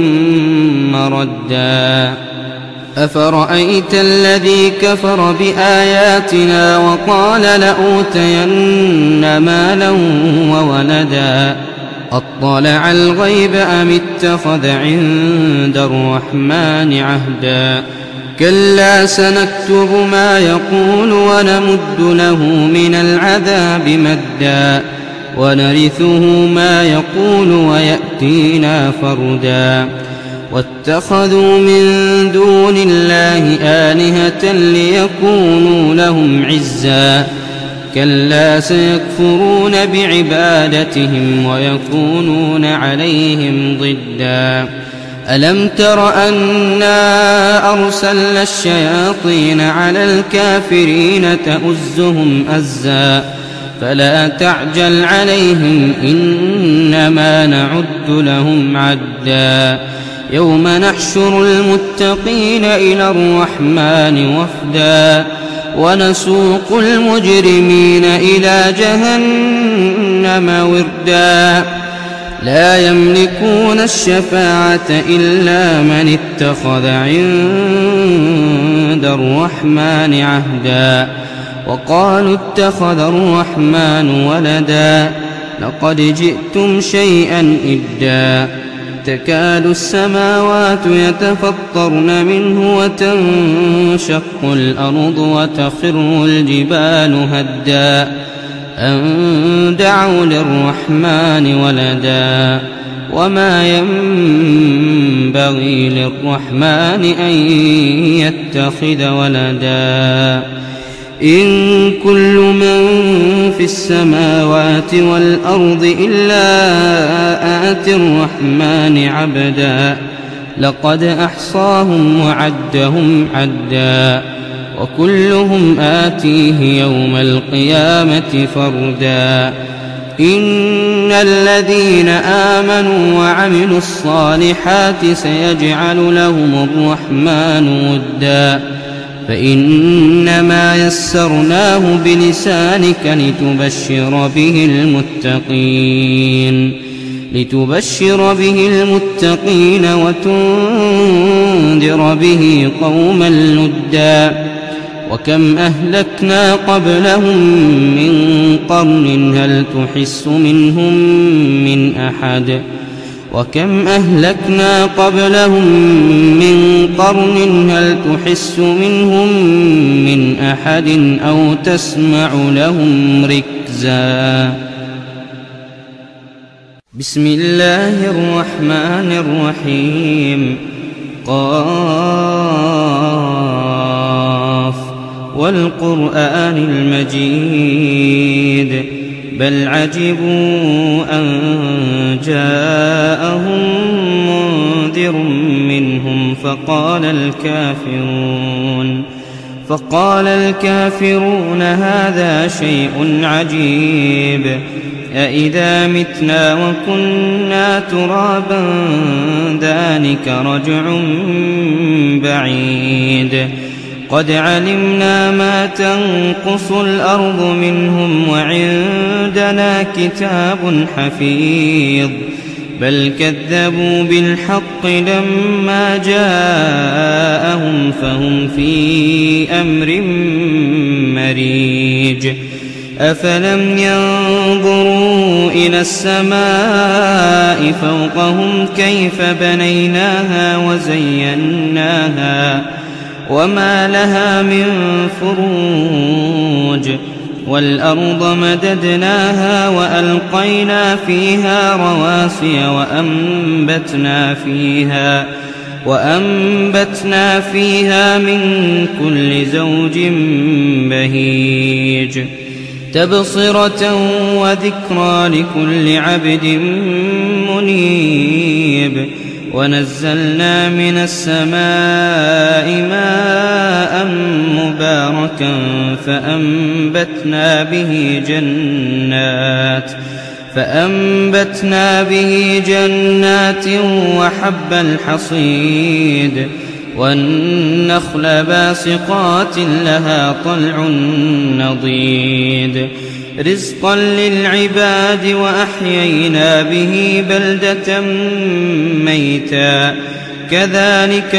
مردا أفرأيت الذي كفر بآياتنا وقال لأوتين مالا وولدا أطلع الغيب أم اتخذ عند الرحمن عهدا كلا سنكتب ما يقول ونمد له من العذاب مدا ونرثه ما يقول ويأتينا فردا واتخذوا من دون الله آلهة ليكونوا لهم عزا كلا سيكفرون بعبادتهم ويكونون عليهم ضدا ألم تر أنا أرسلنا الشياطين على الكافرين تؤزهم أزا فلا تعجل عليهم إنما نعد لهم عدا يوم نحشر المتقين إلى الرحمن وفدا ونسوق المجرمين إلى جهنم وردا لا يملكون الشفاعة إلا من اتخذ عند الرحمن عهدا وقالوا اتخذ الرحمن ولدا لقد جئتم شيئا إدا تكاد السماوات يتفطرن منه وتنشق الأرض وتخر الجبال هدا أن دعوا للرحمن ولدا وما ينبغي للرحمن أن يتخذ ولدا إن كل من في السماوات والأرض إلا آتي الرحمن عبدا لقد أحصاهم وعدهم عدا وكلهم آتيه يوم القيامة فردا إن الذين آمنوا وعملوا الصالحات سيجعل لهم الرحمن ودا فإنما يسرناه بلسانك لتبشر به المتقين لتبشر به المتقين وتنذر به قوما لدا وكم أهلكنا قبلهم من قرن هل تحس منهم من أحد وكم أهلكنا قبلهم من قرن هل تحس منهم من أحد أو تسمع لهم ركزا بسم الله الرحمن الرحيم قاف والقرآن المجيد بل عجبوا أن جاءهم منذر منهم فقال الكافرون فقال الكافرون هذا شيء عجيب أإذا متنا وكنا ترابا ذلك رجع بعيد قد علمنا ما تنقص الأرض منهم وعندنا كتاب حفيظ بل كذبوا بالحق لما جاءهم فهم في أمر مريج أفلم ينظروا إلى السماء فوقهم كيف بنيناها وزيناها وما لها من فروج والأرض مددناها وألقينا فيها رواسي وأنبتنا فيها وأنبتنا فيها من كل زوج بهيج تبصرة وذكرى لكل عبد منيب ونزلنا من السماء ماء مباركا فأنبتنا به جنات فأنبتنا به جنات وحب الحصيد والنخل باسقات لها طلع نضيد رزقا للعباد وأحيينا به بلدة ميتا كذلك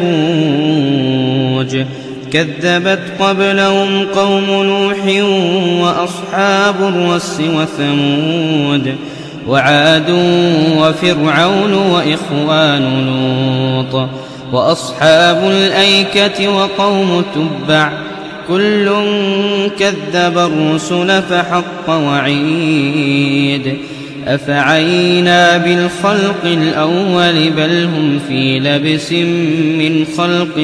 الخروج كذبت قبلهم قوم نوح وأصحاب الرس وثمود وعاد وفرعون وإخوان لوط وأصحاب الأيكة وقوم تبع كل كذب الرسل فحق وعيد أفعينا بالخلق الأول بل هم في لبس من خلق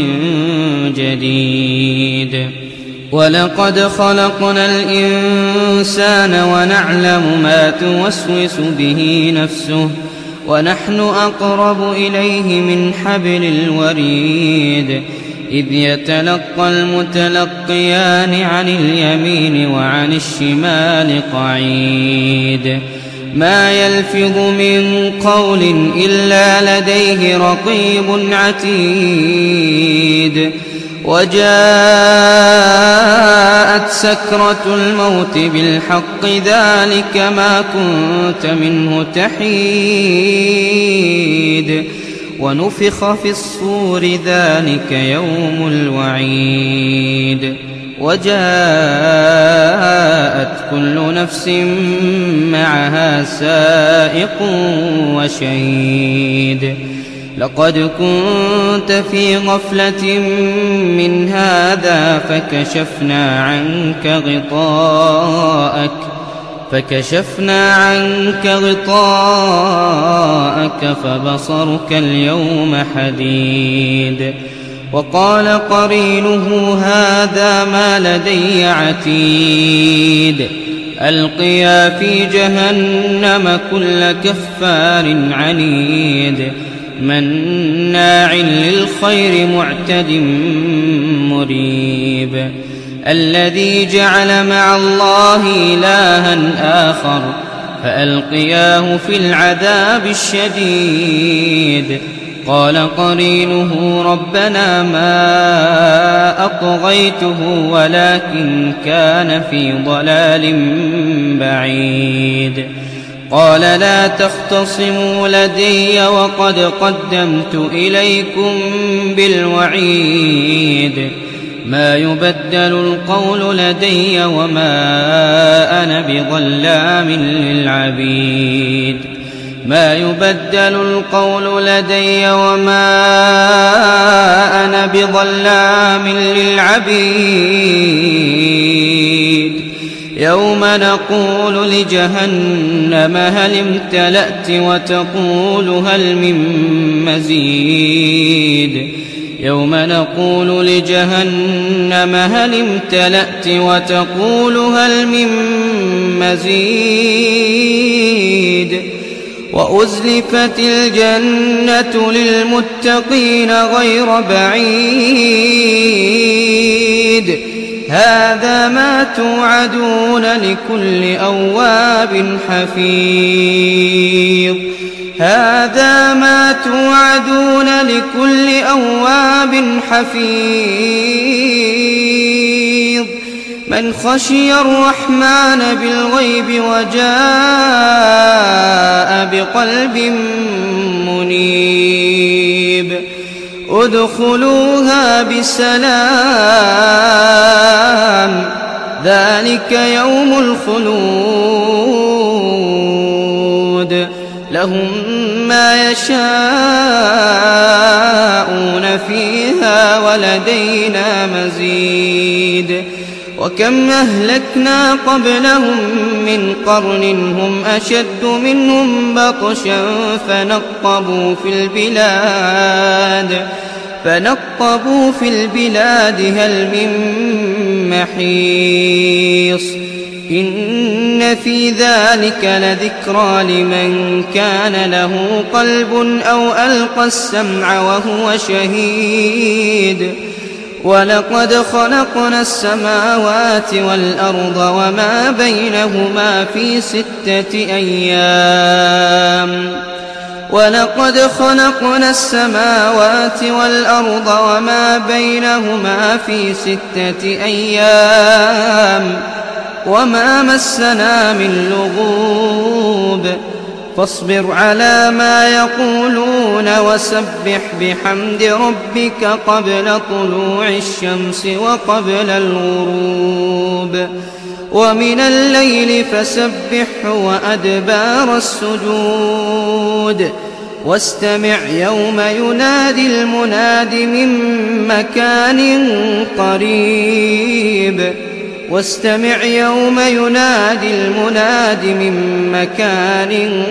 جديد ولقد خلقنا الإنسان ونعلم ما توسوس به نفسه ونحن أقرب إليه من حبل الوريد إذ يتلقى المتلقيان عن اليمين وعن الشمال قعيد ما يلفظ من قول إلا لديه رقيب عتيد وجاءت سكرة الموت بالحق ذلك ما كنت منه تحيد ونفخ في الصور ذلك يوم الوعيد وجاءت كل نفس معها سائق وشهيد لقد كنت في غفلة من هذا فكشفنا عنك غطاءك فكشفنا عنك غطاءك فبصرك اليوم حديد وقال قرينه هذا ما لدي عتيد ألقيا في جهنم كل كفار عنيد مناع للخير معتد مريب الذي جعل مع الله إلها آخر فألقياه في العذاب الشديد قال قرينه ربنا ما أطغيته ولكن كان في ضلال بعيد قال لا تختصموا لدي وقد قدمت إليكم بالوعيد ما يبدل القول لدي وما أنا بظلام للعبيد ما يبدل القول لدي وما أنا بظلام للعبيد يوم نقول لجهنم هل امتلأت وتقول هل من مزيد يوم نقول لجهنم هل امتلأت وتقول هل من مزيد وأزلفت الجنة للمتقين غير بعيد هذا ما توعدون لكل أواب حفيظ هذا ما توعدون لكل أواب حفيظ من خشي الرحمن بالغيب وجاء بقلب منيب ادخلوها بسلام ذلك يوم الخلود لهم ما يشاءون فيها ولدينا مزيد وكم أهلكنا قبلهم من قرن هم أشد منهم بطشا فنقبوا في البلاد فنقبوا في البلاد هل من محيص إن في ذلك لذكرى لمن كان له قلب أو ألقى السمع وهو شهيد ولقد خلقنا السماوات والأرض وما بينهما في ستة أيام ولقد خلقنا السماوات والأرض وما بينهما في ستة أيام وما مسنا من لغوب فاصبر على ما يقولون وسبح بحمد ربك قبل طلوع الشمس وقبل الغروب ومن الليل فسبحه وأدبار السجود واستمع يوم ينادي المناد من مكان قريب واستمع يوم ينادي المناد من مكان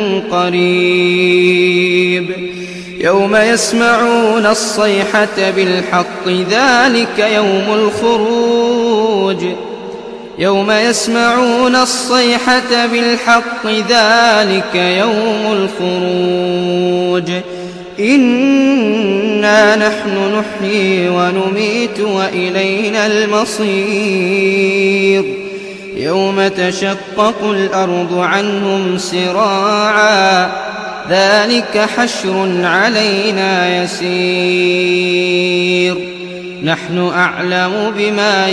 قريب يوم يسمعون الصيحة بالحق ذلك يوم الخروج يوم يسمعون الصيحة بالحق ذلك يوم الخروج إنا نحن نحيي ونميت وإلينا المصير يوم تشقق الأرض عنهم سراعا ذلك حشر علينا يسير نحن أعلم بما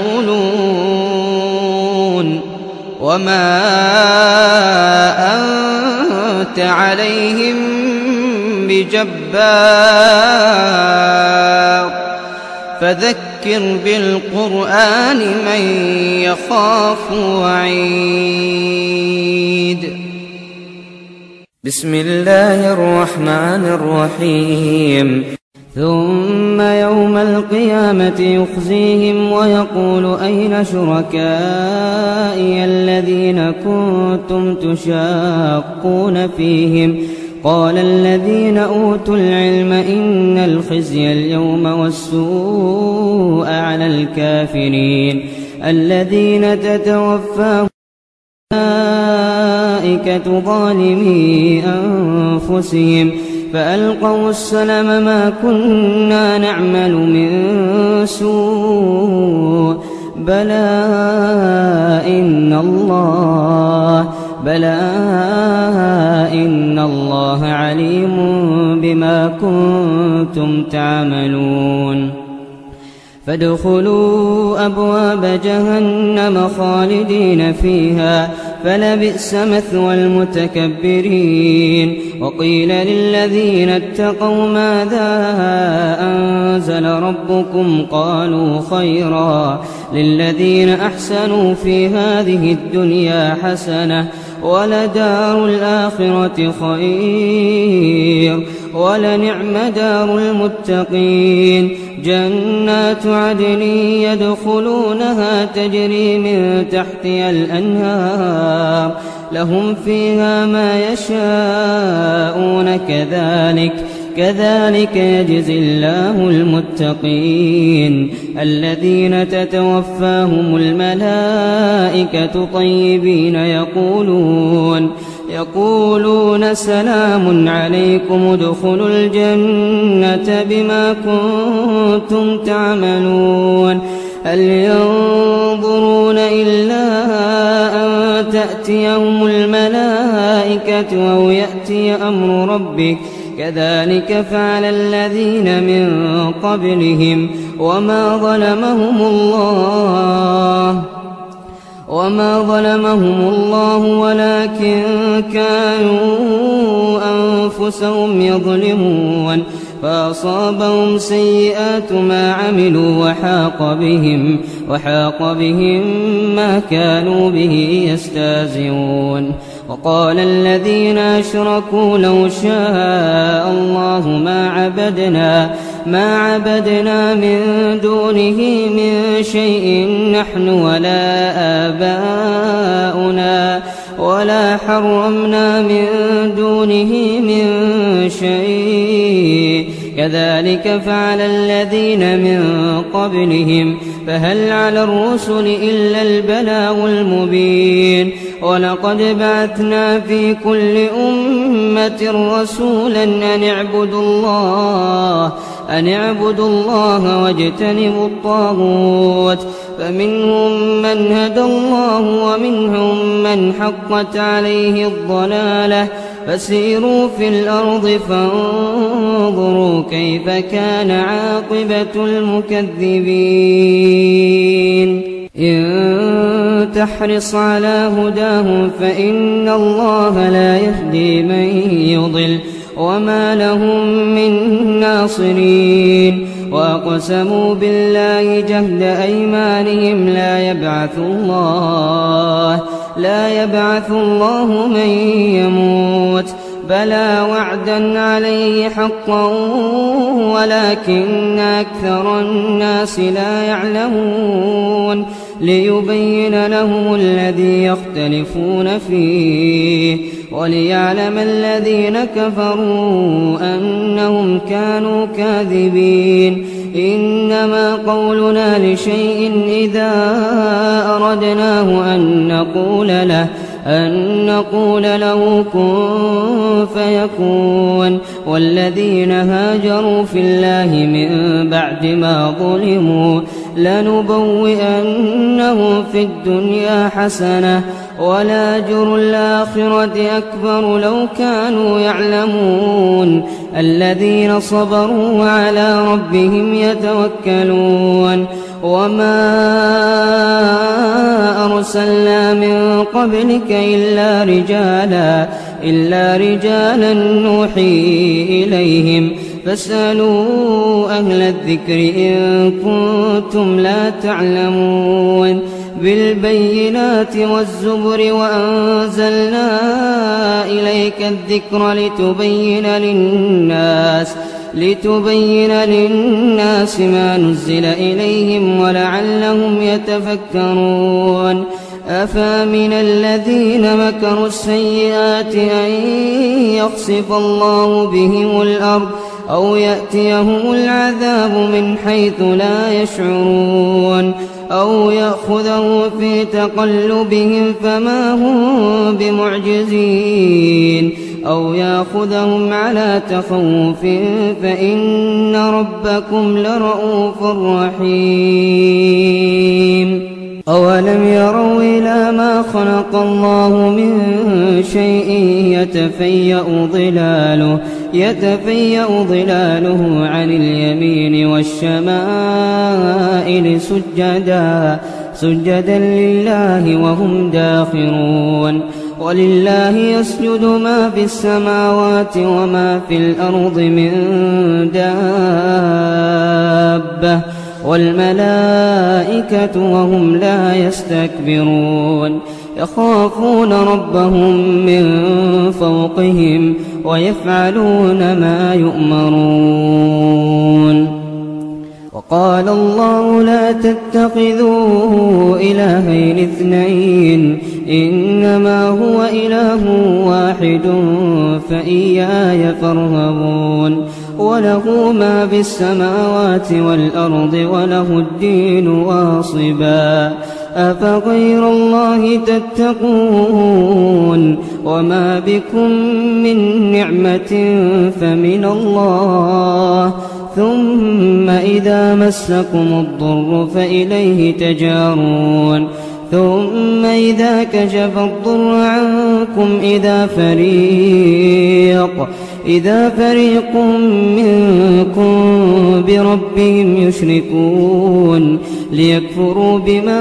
يقولون وما أنت عليهم بجبار فذكر بالقرآن من يخاف وعيد بسم الله الرحمن الرحيم ثم يوم القيامة يخزيهم ويقول أين شركائي الذين كنتم تشاقون فيهم قال الذين أوتوا العلم إن الخزي اليوم والسوء على الكافرين الذين تتوفاهم الملائكة ظالمي أنفسهم فألقوا السلم ما كنا نعمل من سوء بلى إن الله بلى إن الله عليم بما كنتم تعملون فادخلوا أبواب جهنم خالدين فيها فلبئس مثوى المتكبرين وقيل للذين اتقوا ماذا أنزل ربكم قالوا خيرا للذين أحسنوا في هذه الدنيا حسنة ولدار الآخرة خير ولنعم دار المتقين جنات عدن يدخلونها تجري من تحتها الأنهار لهم فيها ما يشاءون كذلك كذلك يجزي الله المتقين الذين تتوفاهم الملائكة طيبين يقولون يقولون سلام عليكم ادخلوا الجنة بما كنتم تعملون هل ينظرون إلا أن تأتيهم الملائكة أو يأتي أمر ربك كذلك فعل الذين من قبلهم وما ظلمهم الله وما ظلمهم الله ولكن كانوا أنفسهم يظلمون فأصابهم سيئات ما عملوا وحاق بهم وحاق بهم ما كانوا به يستهزئون وقال الذين أشركوا لو شاء الله ما عبدنا ما عبدنا من دونه من شيء نحن ولا آباؤنا ولا حرمنا من دونه من شيء كذلك فعل الذين من قبلهم فهل على الرسل إلا البلاغ المبين ولقد بعثنا في كل أمة رسولا أن اعبدوا الله أن اعبدوا الله واجتنبوا الطاغوت فمنهم من هدى الله ومنهم من حقت عليه الضلالة فسيروا في الأرض فانظروا كيف كان عاقبة المكذبين إن تحرص على هداهم فإن الله لا يهدي من يضل وما لهم من ناصرين وأقسموا بالله جهد أيمانهم لا يبعث الله لا يبعث الله من يموت بلى وعدا عليه حقا ولكن أكثر الناس لا يعلمون ليبين لهم الذي يختلفون فيه وليعلم الذين كفروا أنهم كانوا كاذبين إنما قولنا لشيء إذا أردناه أن نقول له أن نقول له كن فيكون والذين هاجروا في الله من بعد ما ظلموا لنبوئنهم في الدنيا حسنة ولأجر الآخرة أكبر لو كانوا يعلمون الذين صبروا وعلى ربهم يتوكلون وما أرسلنا من قبلك إلا رجالا إلا رجالا نوحي إليهم فاسألوا أهل الذكر إن كنتم لا تعلمون بالبينات والزبر وأنزلنا إليك الذكر لتبين للناس لتبين للناس ما نزل إليهم ولعلهم يتفكرون أفامن الذين مكروا السيئات أن يخسف الله بهم الأرض أو يأتيهم العذاب من حيث لا يشعرون أو يأخذه في تقلبهم فما هم بمعجزين أو يأخذهم على تخوف فإن ربكم لرؤوف رحيم أولم يروا إلى ما خلق الله من شيء يتفيأ ظلاله يتفيأ ظلاله عن اليمين والشمائل سجدا سجدا لله وهم داخرون ولله يسجد ما في السماوات وما في الأرض من دابة والملائكة وهم لا يستكبرون يخافون ربهم من فوقهم ويفعلون ما يؤمرون وقال الله لا تتخذوا إلهين اثنين إنما هو إله واحد فإياي فارهبون وله ما في السماوات والأرض وله الدين واصبا أفغير الله تتقون وما بكم من نعمة فمن الله ثم إذا مسكم الضر فإليه تجارون ثم إذا كشف الضر عنكم إذا فريق إذا فريق منكم بربهم يشركون ليكفروا بما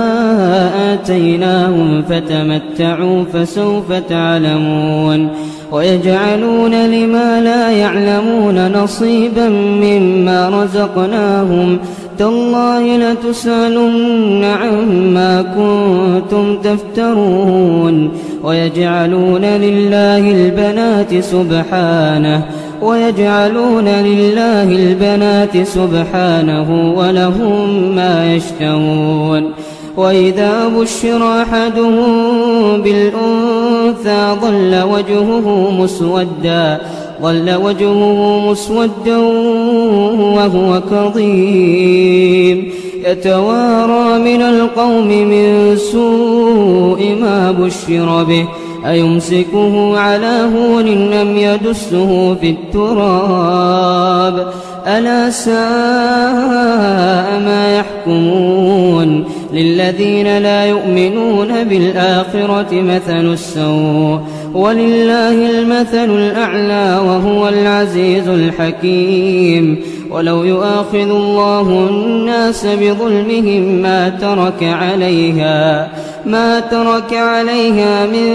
آتيناهم فتمتعوا فسوف تعلمون ويجعلون لما لا يعلمون نصيبا مما رزقناهم تالله لتسألن عما كنتم تفترون ويجعلون لله البنات سبحانه ويجعلون لله البنات سبحانه ولهم ما يشتهون وإذا بشر أحدهم بالأنثى ظل وجهه مسودا ظل وجهه مسودا وهو كظيم يتوارى من القوم من سوء ما بشر به أيمسكه على هون أم يدسه في التراب ألا ساء ما يحكمون للذين لا يؤمنون بالآخرة مثل السوء ولله المثل الأعلى وهو العزيز الحكيم ولو يؤاخذ الله الناس بظلمهم ما ترك عليها ما ترك عليها من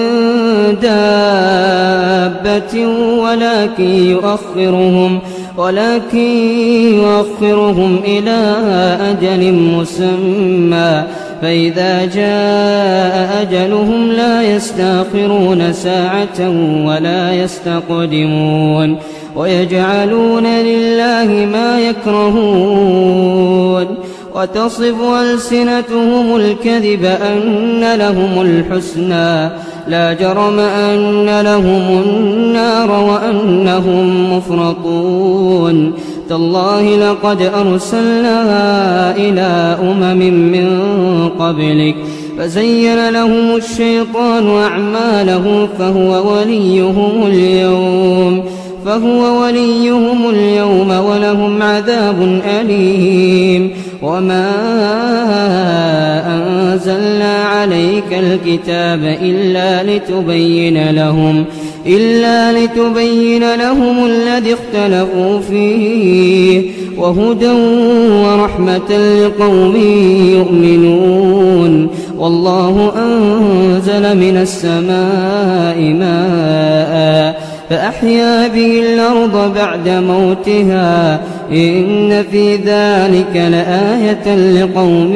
دابة ولكن يؤخرهم ولكن يؤخرهم إلى أجل مسمى فإذا جاء أجلهم لا يستأخرون ساعة ولا يستقدمون ويجعلون لله ما يكرهون وتصف ألسنتهم الكذب أن لهم الحسنى لا جرم أن لهم النار وأنهم مفرطون تالله لقد أرسلنا إلى أمم من قبلك فزين لهم الشيطان أعمالهم فهو وليهم اليوم فهو وليهم اليوم ولهم عذاب أليم وما أنزلنا عليك الكتاب إلا لتبين لهم إلا لتبين لهم الذي اختلفوا فيه وهدى ورحمة لقوم يؤمنون والله أنزل من السماء ماء فأحيا به الأرض بعد موتها إن في ذلك لآية لقوم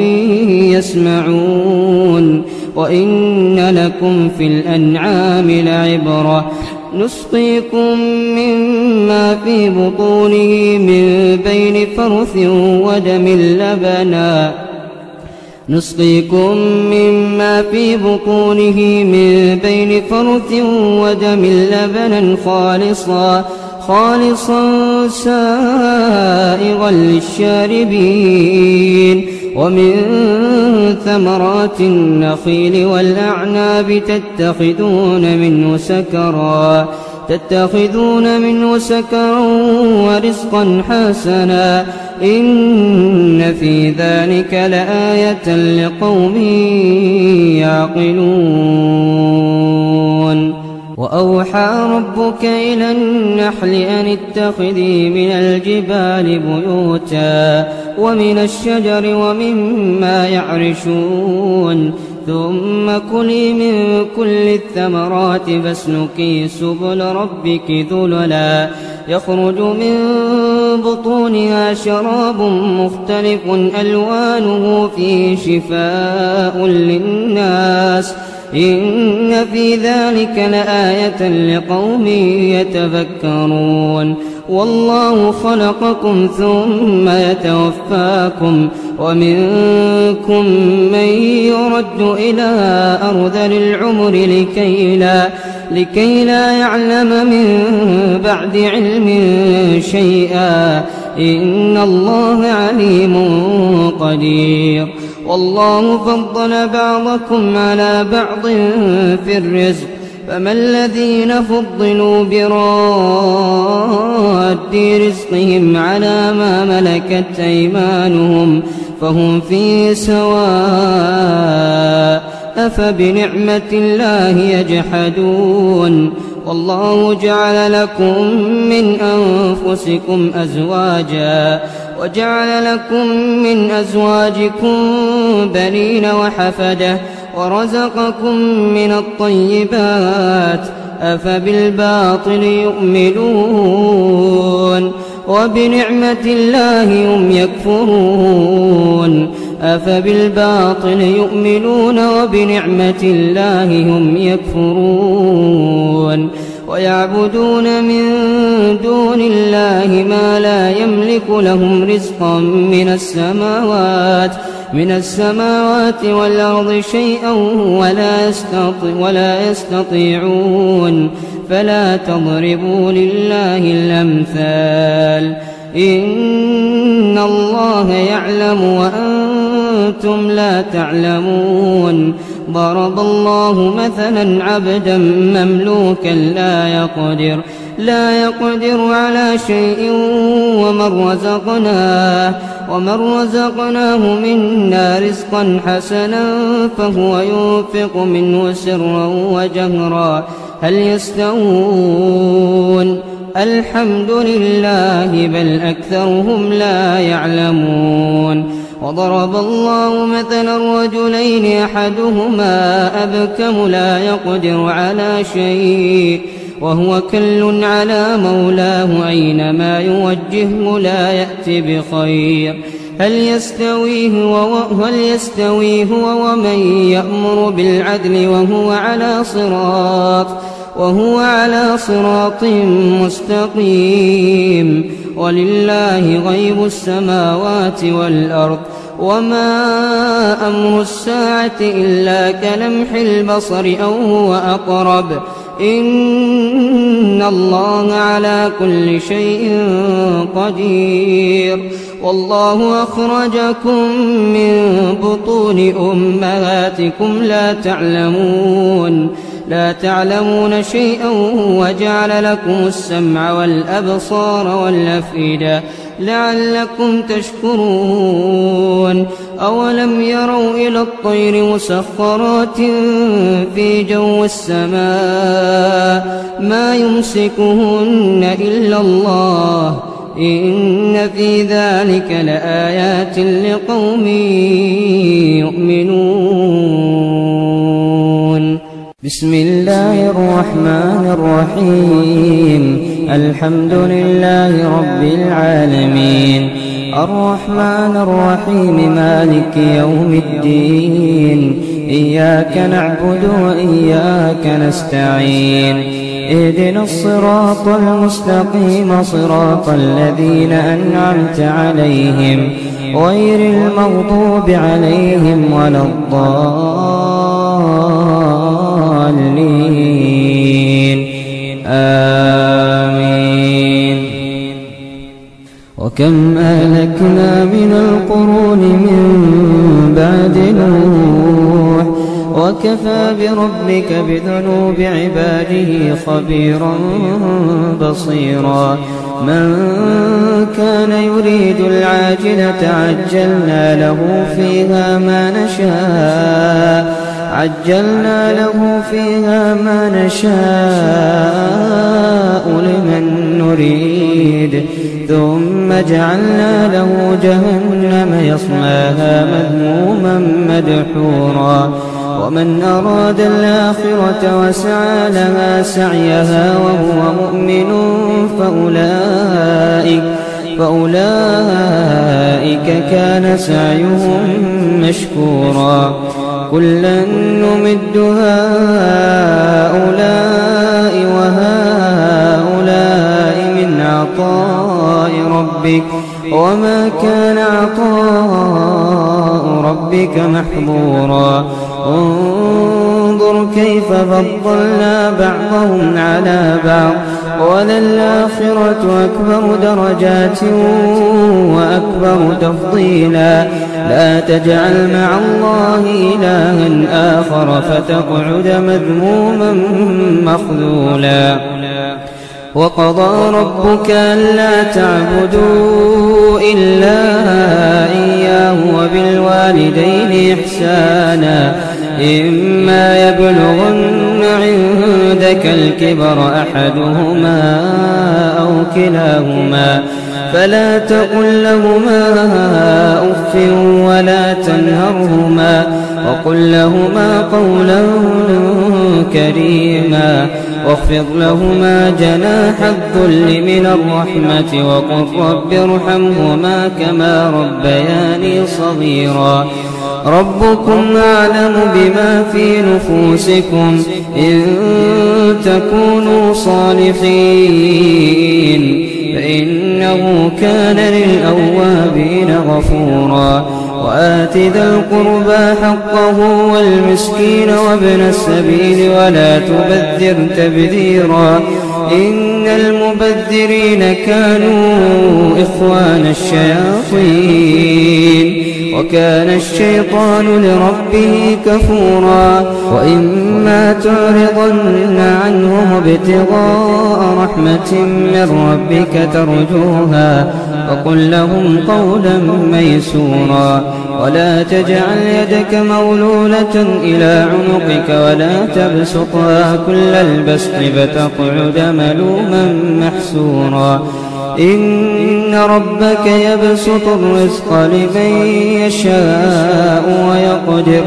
يسمعون وإن لكم في الأنعام لعبرة نسقيكم مما في بطونه من بين فرث ودم لبنا نسقيكم مما في بطونه من بين فرث ودم لبنا خالصا خالصا سائغا للشاربين ومن ثمرات النخيل والأعناب تتخذون منه سكرا تتخذون منه سكرا ورزقا حسنا إن في ذلك لآية لقوم يعقلون وأوحى ربك إلى النحل أن اتخذي من الجبال بيوتا ومن الشجر ومما يعرشون ثم كلي من كل الثمرات فاسلكي سبل ربك ذللا يخرج من بطونها شراب مختلف ألوانه فيه شفاء للناس إن في ذلك لآية لقوم يتفكرون والله خلقكم ثم يتوفاكم ومنكم من يرد إلى أرذل العمر لكي لا, لكي لا يعلم من بعد علم شيئا إن الله عليم قدير والله فضل بعضكم على بعض في الرزق فما الذين فضلوا براد رزقهم على ما ملكت أيمانهم فهم فيه سواء أفبنعمة الله يجحدون والله جعل لكم من أنفسكم أزواجا وجعل لكم من أزواجكم بنين وحفدة ورزقكم من الطيبات أفبالباطل يؤمنون وبنعمة الله هم يكفرون أفبالباطل يؤمنون وبنعمة الله هم يكفرون ويعبدون من دون الله ما لا يملك لهم رزقا من السماوات من السماوات والأرض شيئا ولا, يستطيع ولا يستطيعون فلا تضربوا لله الأمثال إن الله يعلم وأنتم لا تعلمون ضرب الله مثلا عبدا مملوكا لا يقدر لا يقدر على شيء ومن رزقناه ومن رزقناه منا رزقا حسنا فهو ينفق منه سرا وجهرا هل يستوون الحمد لله بل أكثرهم لا يعلمون وضرب الله مثلا رجلين أحدهما أبكم لا يقدر على شيء وهو كل على مولاه أينما يوجهه لا يأتي بخير هل يستوي هو, هل يستوي هو ومن يأمر بالعدل وهو على صراط وهو على صراط مستقيم ولله غيب السماوات والأرض وما أمر الساعة إلا كلمح البصر أو هو أقرب إن الله على كل شيء قدير والله أخرجكم من بطون أمهاتكم لا تعلمون لا تعلمون شيئا وجعل لكم السمع والأبصار والأفئدة لعلكم تشكرون أولم يروا إلى الطير مسخرات في جو السماء ما يمسكهن إلا الله إن في ذلك لآيات لقوم يؤمنون بسم الله الرحمن الرحيم الحمد لله رب العالمين الرحمن الرحيم مالك يوم الدين إياك نعبد وإياك نستعين اهدنا الصراط المستقيم صراط الذين أنعمت عليهم غير المغضوب عليهم ولا الضالين آمين وكم أهلكنا من القرون من بعد نوح وكفى بربك بذنوب عباده خبيرا بصيرا من كان يريد العاجلة عجلنا له فيها ما نشاء عجلنا له فيها ما نشاء لمن نريد ثم جعلنا له جهنم يصلاها مذموما مدحورا ومن أراد الآخرة وسعى لها سعيها وهو مؤمن فأولئك, فأولئك كان سعيهم مشكورا وكلا نمد هؤلاء وهؤلاء من عطاء ربك وما كان عطاء ربك محظورا انظر كيف فضلنا بعضهم على بعض وللآخرة أكبر درجات وأكبر تفضيلا لا تجعل مع الله إلها آخر فتقعد مذموما مخذولا وقضى ربك ألا تعبدوا إلا إياه وبالوالدين إحسانا إما يبلغن عندك الكبر أحدهما أو كلاهما فلا تقل لهما أف ولا تنهرهما وقل لهما قولا كريما واخفض لهما جناح الذل من الرحمة وقل رب ارحمهما كما ربياني صغيرا ربكم أعلم بما في نفوسكم إن تكونوا صالحين فإنه كان للأوابين غفورا وآت ذا القربى حقه والمسكين وابن السبيل ولا تبذر تبذيرا إن المبذرين كانوا إخوان الشياطين وكان الشيطان لربه كفورا وإما تعرضن عنهم ابتغاء رحمة من ربك ترجوها فقل لهم قولا ميسورا ولا تجعل يدك مولولة إلى عنقك ولا تبسطها كل البسط فتقعد ملوما محسورا إن ربك يبسط الرزق لمن يشاء ويقدر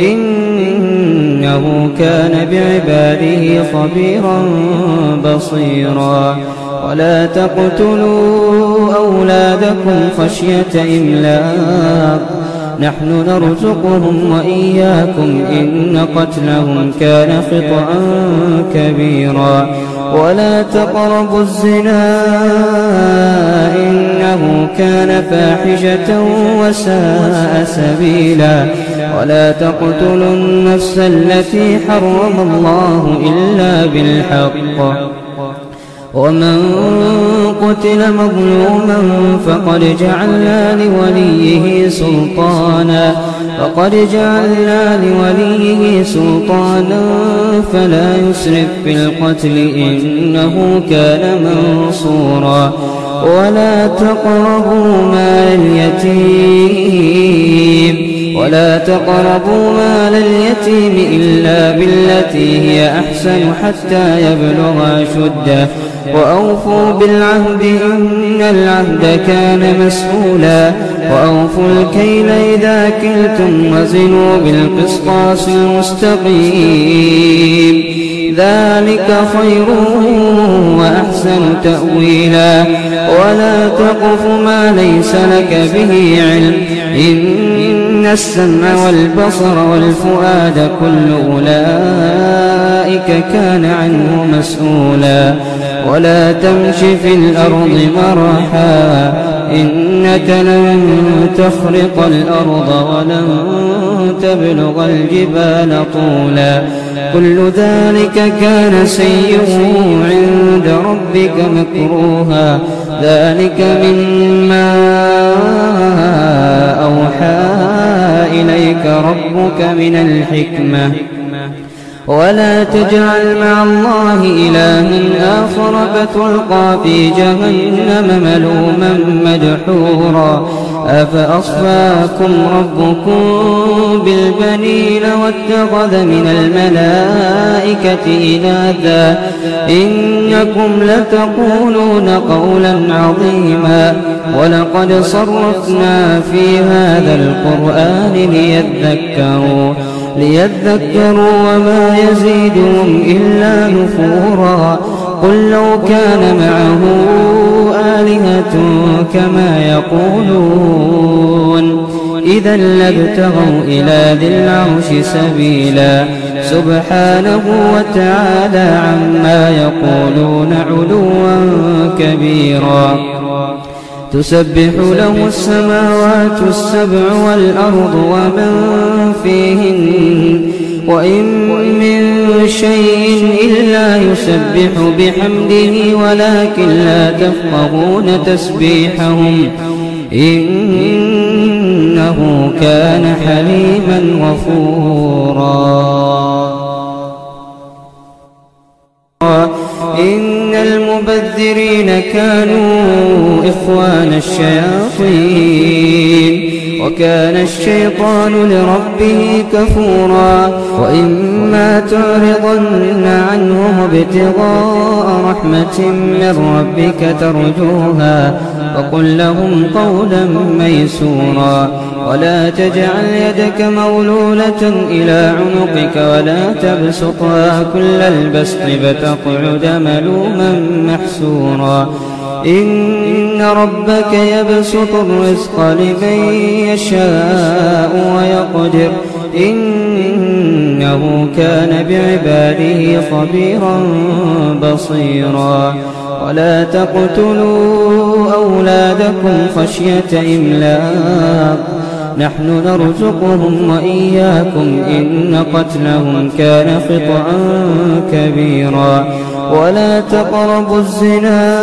إنه كان بعباده خبيرا بصيرا ولا تقتلوا أولادكم خشية إملاق نحن نرزقهم وإياكم إن قتلهم كان خطأ كبيرا ولا تقربوا الزنا إنه كان فاحشة وساء سبيلا ولا تقتلوا النفس التي حرم الله إلا بالحق ومن قتل مظلوما فقد جعلنا لوليه سلطانا فقد جعلنا لوليه سلطانا فلا يسرف في القتل إنه كان منصورا ولا تقربوا مال اليتيم ولا تقربوا مال اليتيم إلا بالتي هي أحسن حتى يبلغ أشده وأوفوا بالعهد إن العهد كان مسؤولا وأوفوا الكيل إذا كلتم وزنوا بالقسطاس المستقيم ذلك خير وأحسن تأويلا ولا تقف ما ليس لك به علم إن السمع والبصر والفؤاد كل أولئك كان عنه مسؤولا ولا تمش في الأرض مرحا إنك لن تخرق الأرض ولن تبلغ الجبال طولا كل ذلك كان سيئه عند ربك مكروها ذلك مما أوحى إليك ربك من الحكمة ولا تجعل مع الله إلها آخر فتلقى في جهنم ملوما مدحورا أفأصفاكم ربكم بالبنين واتخذ من الملائكة إناثا إنكم لتقولون قولا عظيما ولقد صرفنا في هذا القرآن ليذكروا ليذكروا وما يزيدهم إلا نفورا قل لو كان معه آلهة كما يقولون إذا لابتغوا إلى ذي العرش سبيلا سبحانه وتعالى عما يقولون علوا كبيرا تسبح له السماوات السبع والأرض ومن فيهن وإن من شيء إلا يسبح بحمده ولكن لا تفقهون تسبيحهم إنه كان حليما غفورا إن المبذرين كانوا إخوان الشياطين وكان الشيطان لربه كفورا وإما تعرضن عنهم ابتغاء رحمة من ربك ترجوها فقل لهم قولا ميسورا ولا تجعل يدك مغلولة إلى عنقك ولا تبسطها كل البسط فتقعد ملوما محسورا إن ربك يبسط الرزق لمن يشاء ويقدر إنه كان بعباده خبيرا بصيرا ولا تقتلوا أولادكم خشية إملاق نحن نرزقهم وإياكم إن قتلهم كان خطأ كبيرا ولا تقربوا الزنا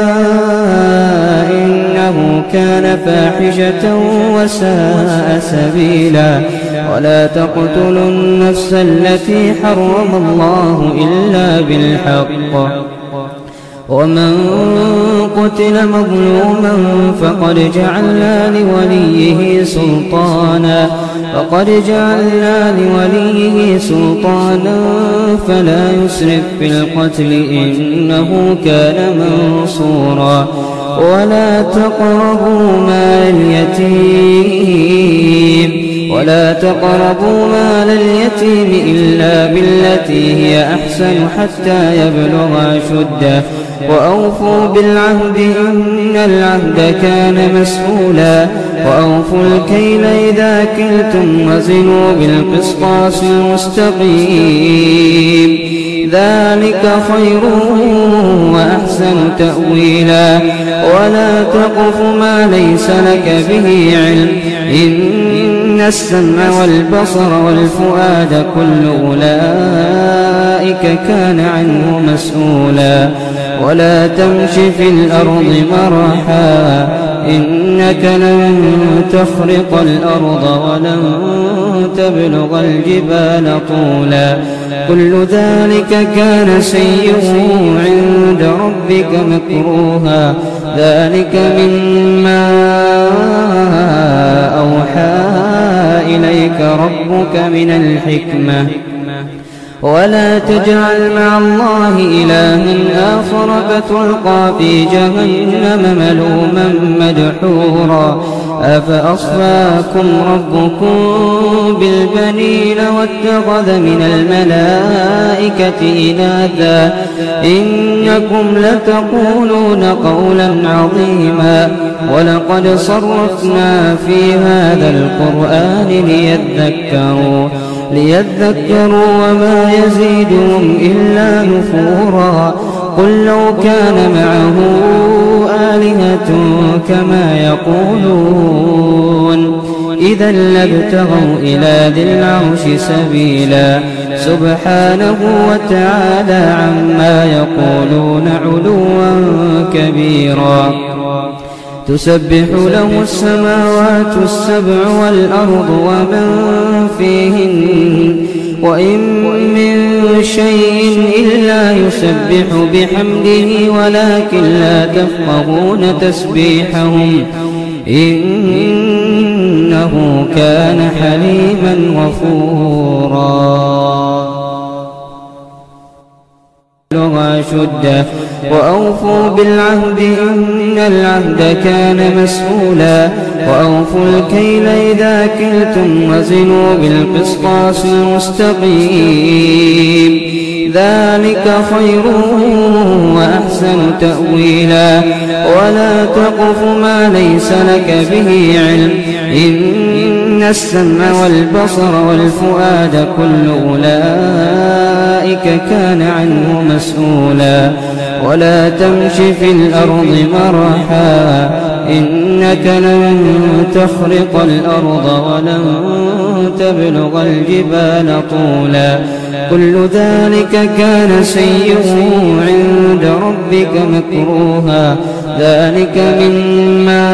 إنه كان فاحشة وساء سبيلا ولا تقتلوا النفس التي حرم الله إلا بالحق ومن قتل مظلوما فقد جعلنا لوليه سلطانا فقد جعلنا لوليه سلطانا فلا يسرف في القتل إنه كان منصورا ولا تقربوا مال اليتيم ولا تقربوا مال اليتيم إلا بالتي هي أحسن حتى يبلغ أشده وأوفوا بالعهد إن العهد كان مسؤولا وأوفوا الكيل إذا كلتم وزنوا بالقسطاس المستقيم ذلك خير وأحسن تأويلا ولا تقف ما ليس لك به علم إن السمع والبصر والفؤاد كل أولئك كان عنه مسؤولا ولا تمش في الأرض مرحا إنك لن تخرق الأرض ولن تبلغ الجبال طولا كل ذلك كان سيئه عند ربك مكروها ذلك مما أوحى إليك ربك من الحكمة ولا تجعل مع الله إلها آخر فتلقى في جهنم ملوما مدحورا أفأصفاكم ربكم بالبنين واتخذ من الملائكة إناثا إنكم لتقولون قولا عظيما ولقد صرفنا في هذا القرآن ليذكروا ليذكروا وما يزيدهم إلا نفورا قل لو كان معه آلهة كما يقولون إذا لابتغوا إلى ذي العرش سبيلا سبحانه وتعالى عما يقولون علوا كبيرا تسبح له السماوات السبع والأرض ومن فيهن وإن من شيء إلا يسبح بحمده ولكن لا تفقهون تسبيحهم إنه كان حليما غفورا أشده وأوفوا بالعهد إن العهد كان مسؤولا وأوفوا الكيل إذا كلتم وزنوا بالقسطاس المستقيم ذلك خير وأحسن تأويلا ولا تقف ما ليس لك به علم إن السمع والبصر والفؤاد كل أولئك كان عنه مسؤولا ولا تمش في الأرض مرحا إنك لن تخرق الأرض ولن تبلغ الجبال طولا كل ذلك كان سيئه عند ربك مكروها ذلك مما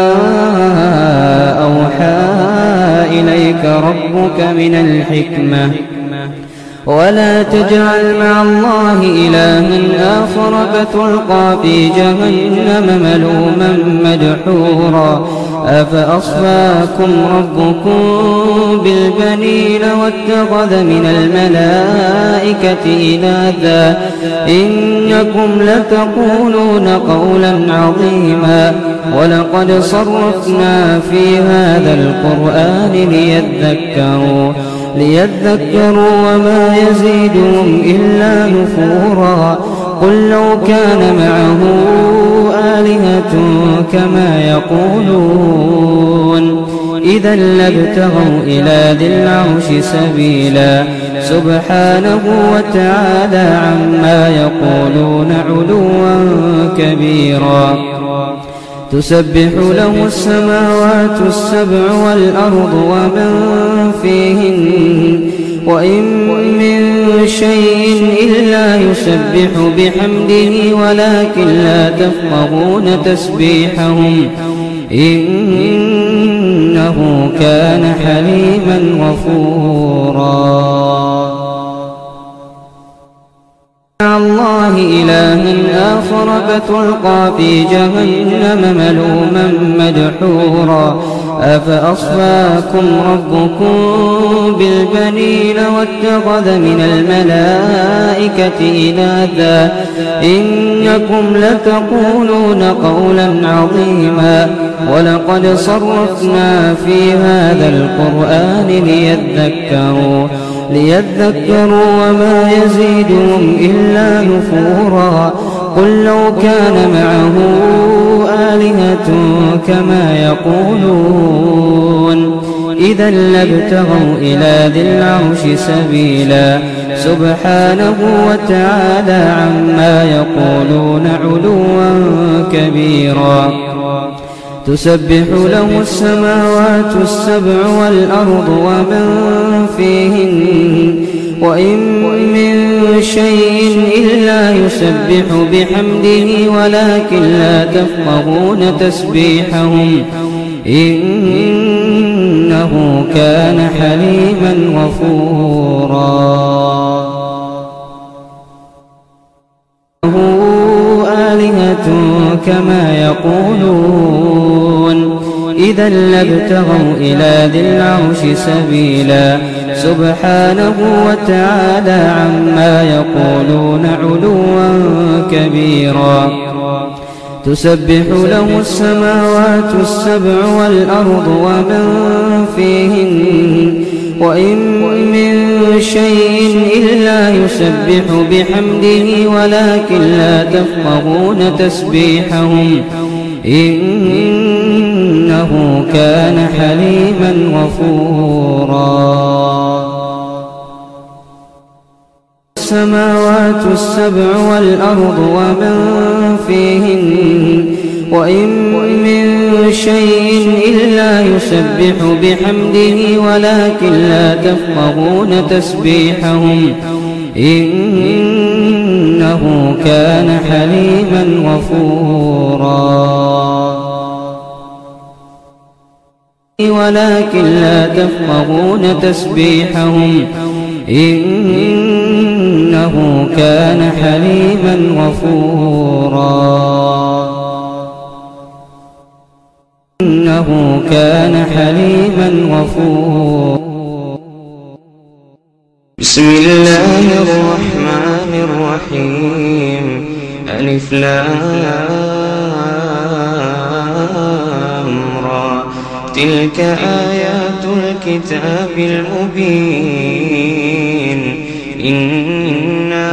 أوحى إليك ربك من الحكمة ولا تجعل مع الله إلها آخر فتلقى في جهنم ملوما مدحورا أفأصفاكم ربكم بالبنين واتخذ من الملائكة إناثا إنكم لتقولون قولا عظيما ولقد صرفنا في هذا القرآن ليذكروا ليذكروا وما يزيدهم إلا نفورا قل لو كان معه آلهة كما يقولون إذا لابتغوا إلى ذي العرش سبيلا سبحانه وتعالى عما يقولون علوا كبيرا تسبح له السماوات السبع والأرض ومن فيهن وإن من شيء إلا يسبح بحمده ولكن لا تفقهون تسبيحهم إنه كان حليما غفورا الله إلها آخر فتلقى في جهنم ملوما مدحورا أفأصفاكم ربكم بالبنين واتخذ من الملائكة إناثا إنكم لتقولون قولا عظيما ولقد صرفنا في هذا القرآن ليذكروا ليذكروا وما يزيدهم إلا نفورا قل لو كان معه آلهة كما يقولون إذا لابتغوا إلى ذي العرش سبيلا سبحانه وتعالى عما يقولون علوا كبيرا تسبح له السماوات السبع والأرض ومن فيهن وإن من شيء إلا يسبح بحمده ولكن لا تفقهون تسبيحهم إنه كان حليما غفورا آلهة كما يقولون إذا لابتغوا إلى ذي العرش سبيلا سبحانه وتعالى عما يقولون علوا كبيرا تسبح له السماوات السبع والأرض ومن فيهن وإن من شيء إلا يسبح بحمده ولكن لا تفقهون تسبيحهم إنه كان حليما غفورا السماوات السبع والأرض ومن فيهن وإن من شيء إلا يسبح بحمده ولكن لا تفقهون تسبيحهم إنه كان حليما غفورا ولكن لا تفقهون تسبيحهم إنه كان حليما غفورا إنه كان حليما غفورا بسم الله الرحمن الرحيم ألف لام را تلك آيات الكتاب المبين إنا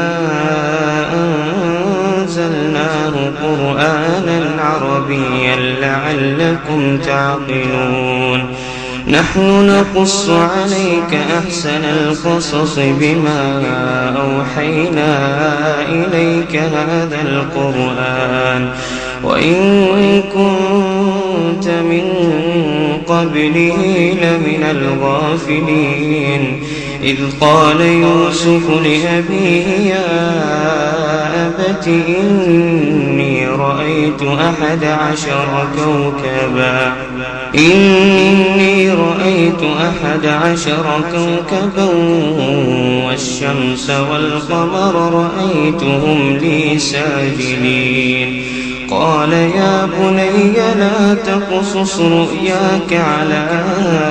عربيا لعلكم تعقلون نحن نقص عليك أحسن القصص بما أوحينا إليك هذا القرآن وإن كنت من قبله لمن الغافلين إذ قال يوسف لأبيه يا أبت إني رأيت أحد عشر كوكبا إني رأيت أحد عشر كوكبا والشمس والقمر رأيتهم لي ساجدين قال يا بني لا تقصص رؤياك على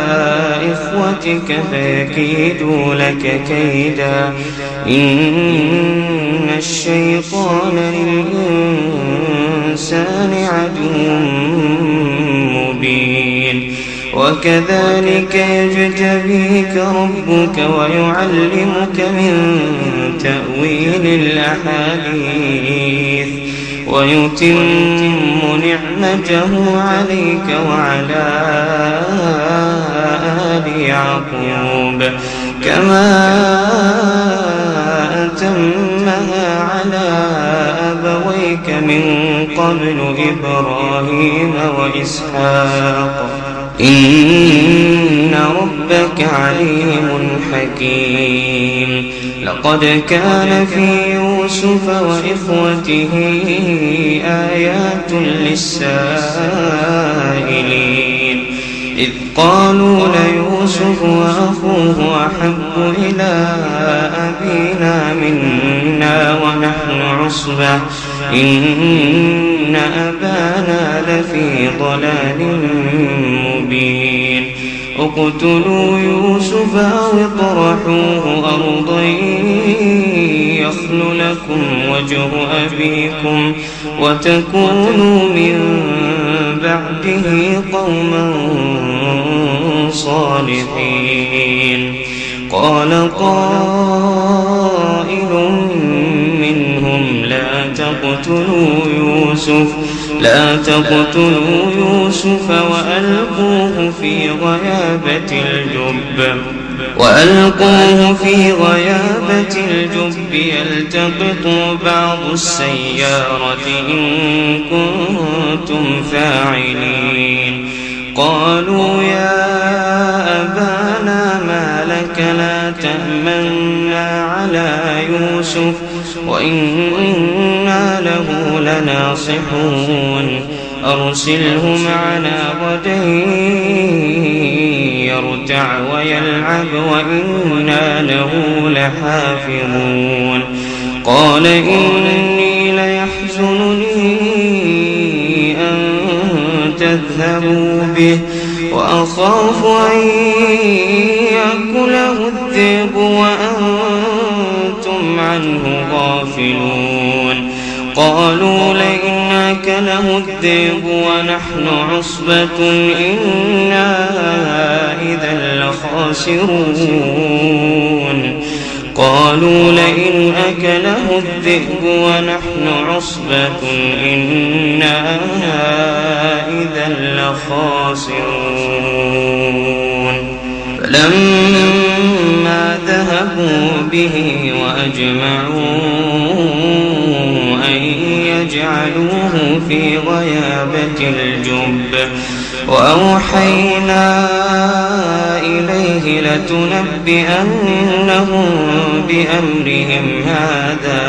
إخوتك فيكيدوا لك كيدا إن الشيطان للإنسان عدو مبين وكذلك يجتبيك ربك ويعلمك من تأويل الأحاديث ويتم نعمته عليك وعلى آل يعقوب كما أتمها على أبويك من قبل إبراهيم وإسحاق إن ربك عليم حكيم لقد كان في يوسف وإخوته آيات للسائلين إذ قالوا ليوسف وأخوه أحب إلى أبينا منا ونحن عصبة إن أبانا لفي ضلال مبين اقتلوا يوسف أو اطرحوه أرضا يخل لكم وجه أبيكم وتكونوا من بعده قوما صالحين قال قائل منهم لا تقتلوا يوسف لا تقتلوا يوسف وألقوه في غيابة الجب وألقوه في غيابة الجب يلتقطوا بعض السيارة إن كنتم فاعلين قالوا يا أبانا ما لك لا تأمنا على يوسف وإنا له لناصحون أرسله معنا غدا يرتع ويلعب وإنا له لحافظون قال إني ليحزنني أن تذهبوا به وأخاف أن يأكله الذئب وأنتم عنه غافلون قالوا لئن أكله الذئب ونحن عصبة إنا إذا لخاسرون قالوا لئن أكله الذئب ونحن عصبة إنا إذا لخاسرون فلما ذهبوا به وأجمعوا أن يجعلوه في غيابة الجب وأوحينا إليه لتنبئنهم بأمرهم هذا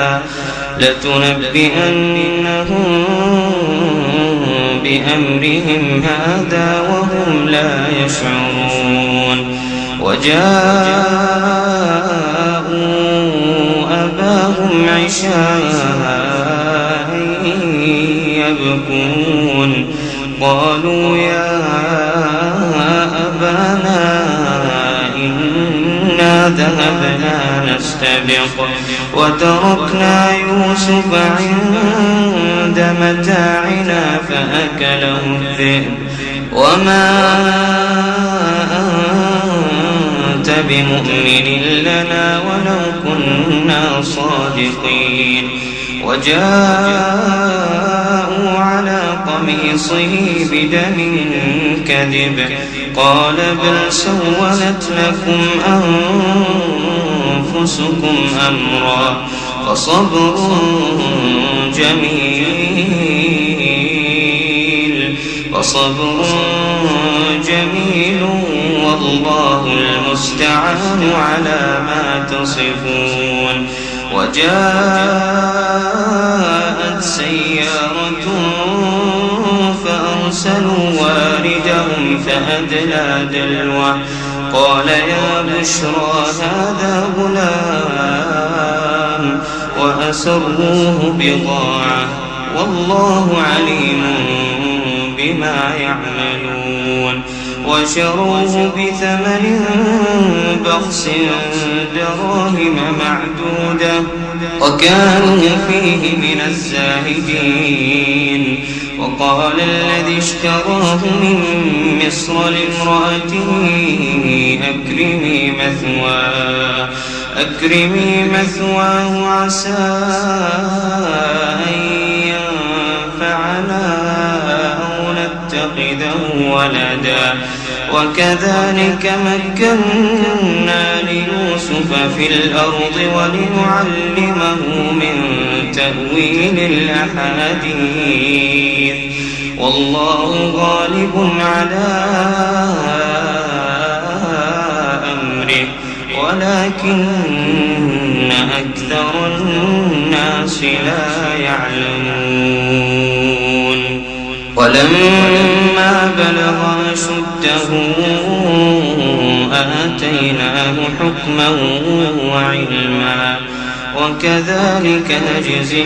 لتنبئنهم بأمرهم هذا وهم لا يشعرون وجاءوا أباهم عشاء يبكون قالوا يا أبانا إنا ذهبنا نستبق وتركنا يوسف عند متاعنا فأكله الذئب وما أنت بمؤمن لنا ولو كنا صادقين وجاءوا على قميصه بدم كذب قال بل سولت لكم أنفسكم أمرا فصبر جميل فصبر جميل والله المستعان على ما تصفون. وجاءت سيارة فأرسلوا واردهم فأدلى دلوه قال يا بشرى هذا غلام وأسروه بضاعة والله عليم بما يعملون. وشروه بثمن بخس دراهم معدودة وكانوا فيه من الزاهدين. وقال الذي اشتراه من مصر لامرأته أكرمي مثواه أكرمي مثواه عسى أن ينفعنا أو نتخذه ولدا وكذلك مكنا ليوسف في الأرض ولنعلمه من تأويل الأحاديث والله غالب على أمره ولكن أكثر الناس لا يعلمون. ولما بلغ أشده آتيناه حكما وعلما وكذلك نجزي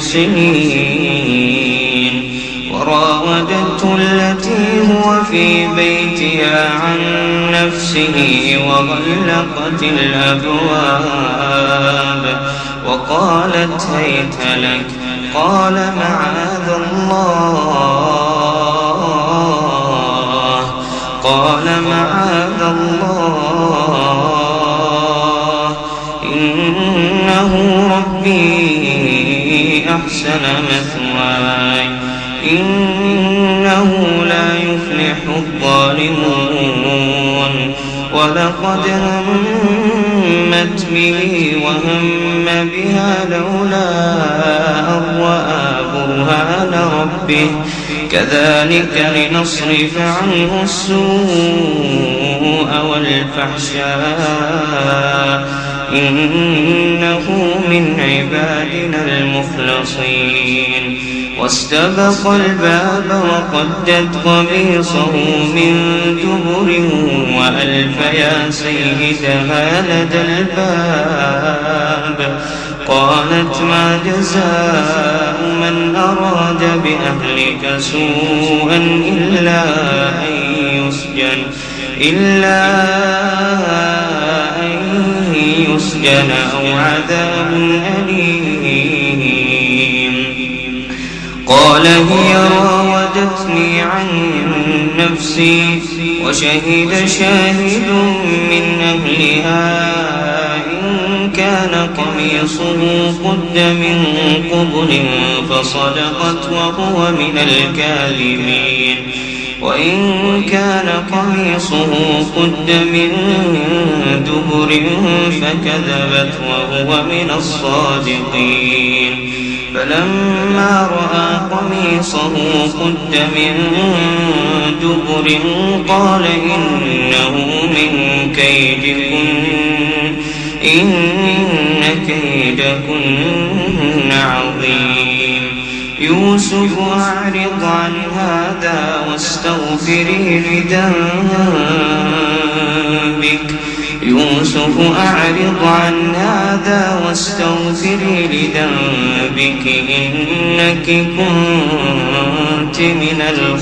المحسنين. وراودته التي هو في بيتها عن نفسه وغلقت الأبواب وقالت هيت لك قال معاذ الله قال معاذ الله إنه ربي أحسن مثواي إنه لا يفلح الظالمون. ولقد همت به وهم بها لولا أن رأى برهان ربه كذلك لنصرف عنه السوء والفحشاء إنه من عبادنا المخلصين. واستبق الباب وقدت قميصه من دبر وألف يا سيدها لدى الباب قالت ما جزاء من أراد بأهلك سوءا إلا أن يسجن إلا أن يسجن أو عذاب أليم. قال هي راودتني عن نفسي وشهد شاهد من أهلها إن كان قميصه قد من قبل فصدقت وهو من الكاذبين وإن كان قميصه قد من دبر فكذبت وهو من الصادقين. فلما رأى قميصه قد من دبر قال إنه من كيدكن إن كيدكن عظيم. يوسف أعرض عن هذا واستغفري لذنبك يوسف أعرض عن هذا واستغفري لذنبك إنك كنت من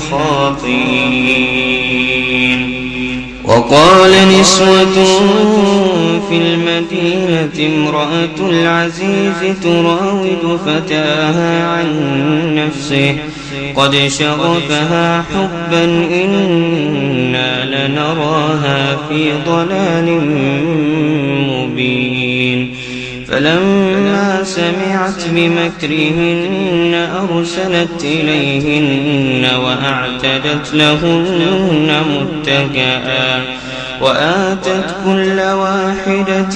الخاطئين. وقال نسوة في المدينة امرأة العزيز تراود فتاها عن نفسه قد شغفها حبا إنا لنراها في ضلال مبين. فلما سمعت بمكرهن أرسلت إليهن وأعتدت لهن متكئا وآتت كل واحدة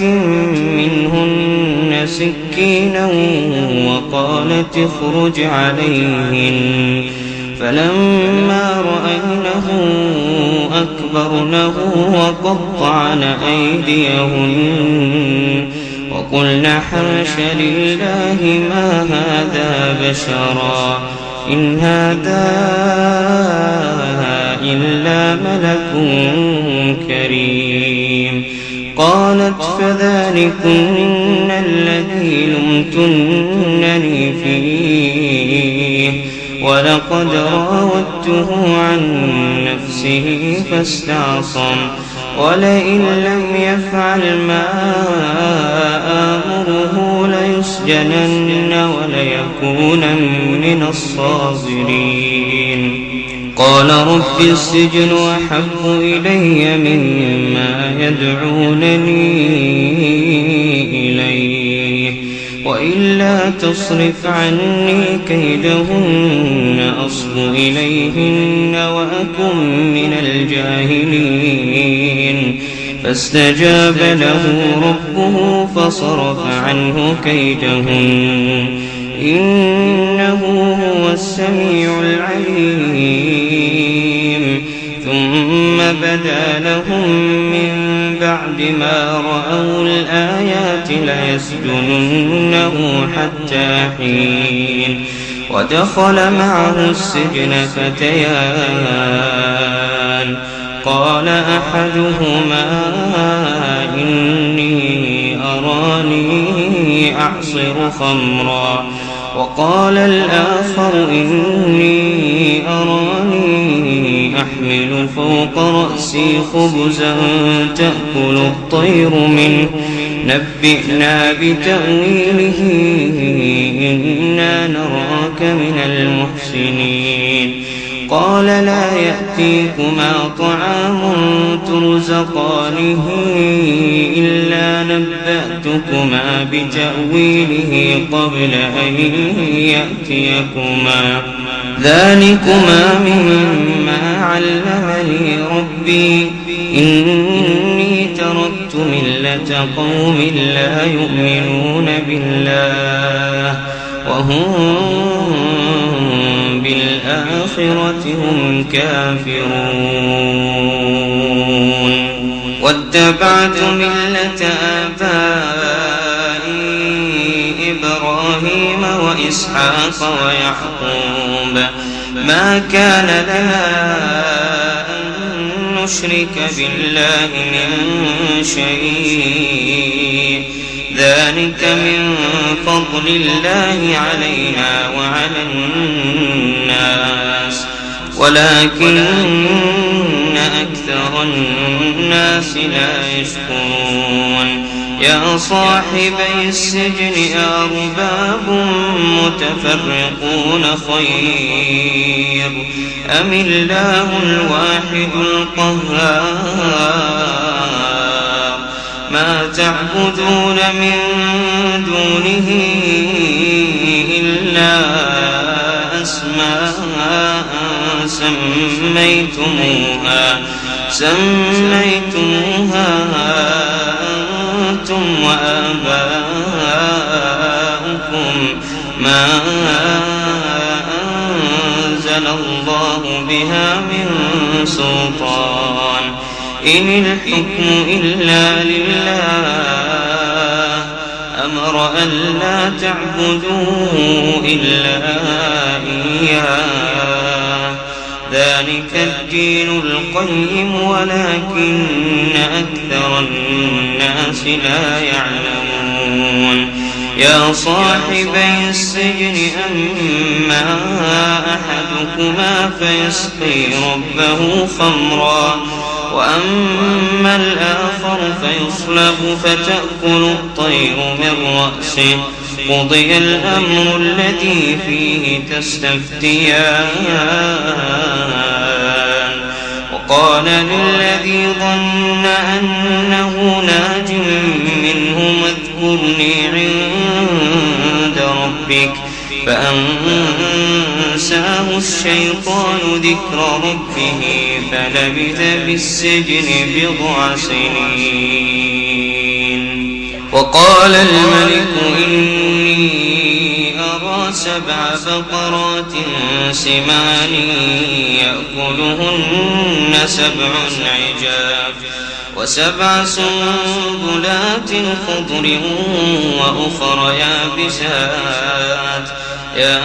منهن سكينا وقالت اخرج عليهن فلما رأينه أكبرنه وقطعن أيديهن وقلن حاش لله ما هذا بشرا إن هذا إلا ملك كريم. قالت فذلكن الذي لمتنني فيه ولقد راودته عن نفسه فاستعصم ولئن لم يفعل ما آمره ليسجنن وليكونن من الصاغرين. قال رب السجن أحب إلي مما يدعونني إليه وإلا تصرف عني كيدهن أصب إليهن وأكن من الجاهلين. فاستجاب له ربه فصرف عنه كيدهن إنه هو السميع العليم. ثم بدا لهم من بعد ما رأوا الآيات ليسجننه حتى حين. ودخل معه السجن فتيان قال أحدهما إني أراني أعصر خمرا وقال الآخر إني أراني أحمل فوق رأسي خبزا تأكل الطير منه نبئنا بتأويله إنا نراك من المحسنين. قال لا يأتيكما طعام ترزقانه إلا نبأتكما بتأويله قبل أن يأتيكما ذلكما مما علمني ربي إني تركت ملة قوم لا يؤمنون بالله وهم بالآخرة هم كافرون. واتبعت ملة آبائي إبراهيم وإسحاق ويعقوب ما كان لنا أن نشرك بالله من شيء ذلك من فضل الله علينا وعلى الناس ولكن أكثر الناس لا يشكرون. يا صاحبي السجن أرباب متفرقون خير أم الله الواحد القهار ما تعبدون من دونه إلا أسماء سميتموها سميتموها أنتم وآباؤكم ما أنزل الله بها من سلطان إن الحكم إلا لله أمر أن لا تعبدوا إلا إياه ذلك الدين القيم ولكن أكثر الناس لا يعلمون. يا صاحبي السجن أما أحدكما فيسقي ربه خمرا وأما الآخر فيصلب فتأكل الطير من رأسه قضي الأمر الذي فيه تستفتيان. وقال للذي ظن أنه ناج منه اكتبني عند ربك فأنساه الشيطان ذكر ربه فلبث في السجن بضع سنين. وقال الملك إني أرى سبع بقرات سمان يأكلهن سبع عجاف وسبع سنبلات خضر وأخر يابسات يا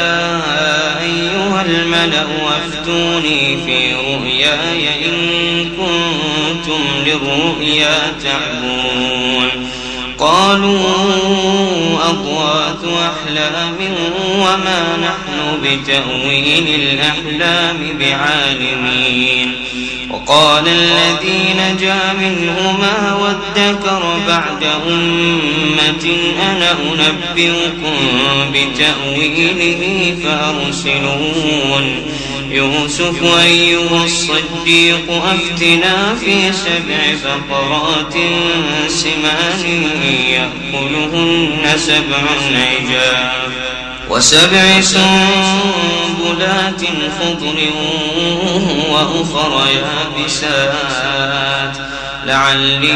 أيها الملأ وافتوني في رؤياي إن كنتم للرؤيا تعبون. قالوا أضغاث أحلام وما نحن بتأويل الأحلام بعالمين. وقال الذي نجا منهما وادكر بعد أمة أنا أنبئكم بتأويله فأرسلون. يوسف أيها الصديق أفتنا في سبع بقرات سمان يأكلهن سبع عجاف وسبع سنبلات خضر وأخر يابسات لعلي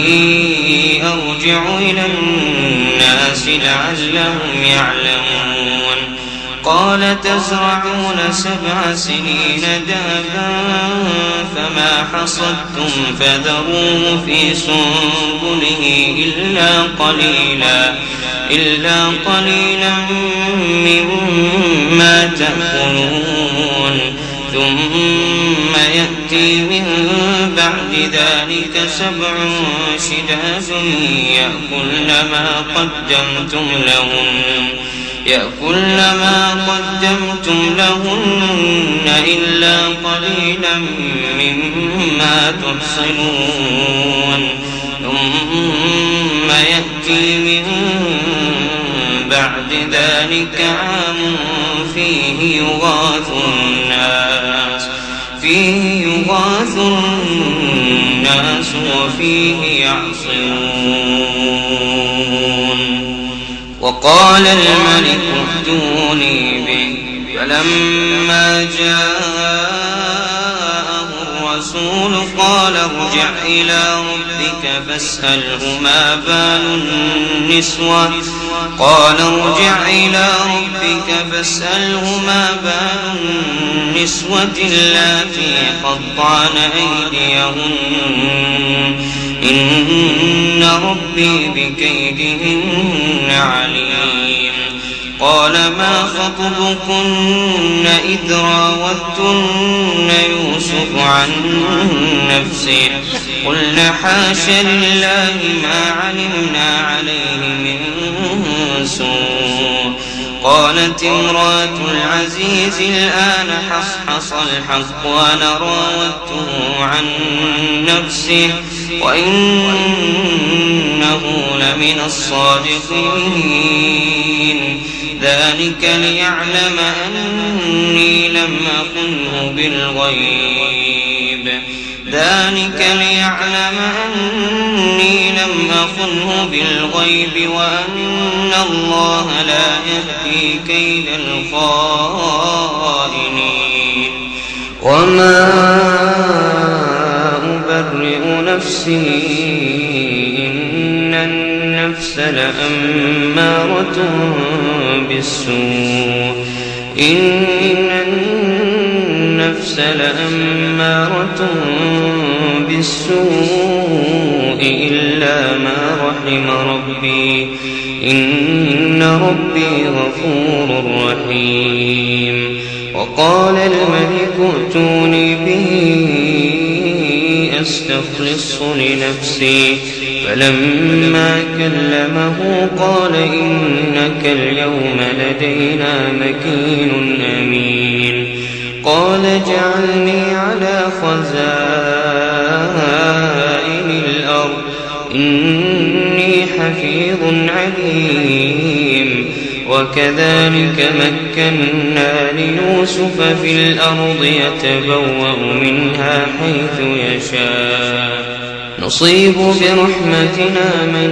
أرجع إلى الناس لعلهم يعلمون. قال تزرعون سبع سنين دابا فما حصدتم فذروه في سنبله إلا قليلا إلا قليلا مما تأكلون ثم يأتي من بعد ذلك سبع شداد يأكلن ما قدمتم لهن يأكلن ما قدمتم لهن إلا قليلا مما تحصنون. ثم يأتي من بعد ذلك عام فيه يغاث الناس فيه يغاث الناس وفيه يعصرون. وقال الملك ائتوني به فلما جاءه الرسول قال ارجع إلى ربك فاسأله ما بال النسوة قال ارجع إلى ربك فاسأله ما بال النسوة اللاتي قطعن أيديهن إن ربي بكيدهن عليم. قال ما خطبكن إذ راوتن يوسف عن نفسه قلنا حاش لله ما علمنا عليه من سوء. قالت امرأة العزيز الآن حصحص الحق وأنا راودته عن نفسه وإنه لمن الصادقين. ذلك ليعلم أني لم أخنه بالغيب ذلك ليعلم أني لم أخنه بالغيب وأن الله لا يهدي كيد الخائنين. وما أبرئ نفسي إن النفس لأمارة بالسوء إن النفس لأمارة بالسوء إلا ما رحم ربي إن ربي غفور رحيم. وقال الملك ائتوني به أستخلصه لنفسي فلما كلمه قال إنك اليوم لدينا مكين أمين. قال اجعلني على خزائن الأرض إني حفيظ عليم. وكذلك مكنا ليوسف في الأرض يتبوأ منها حيث يشاء نصيب برحمتنا من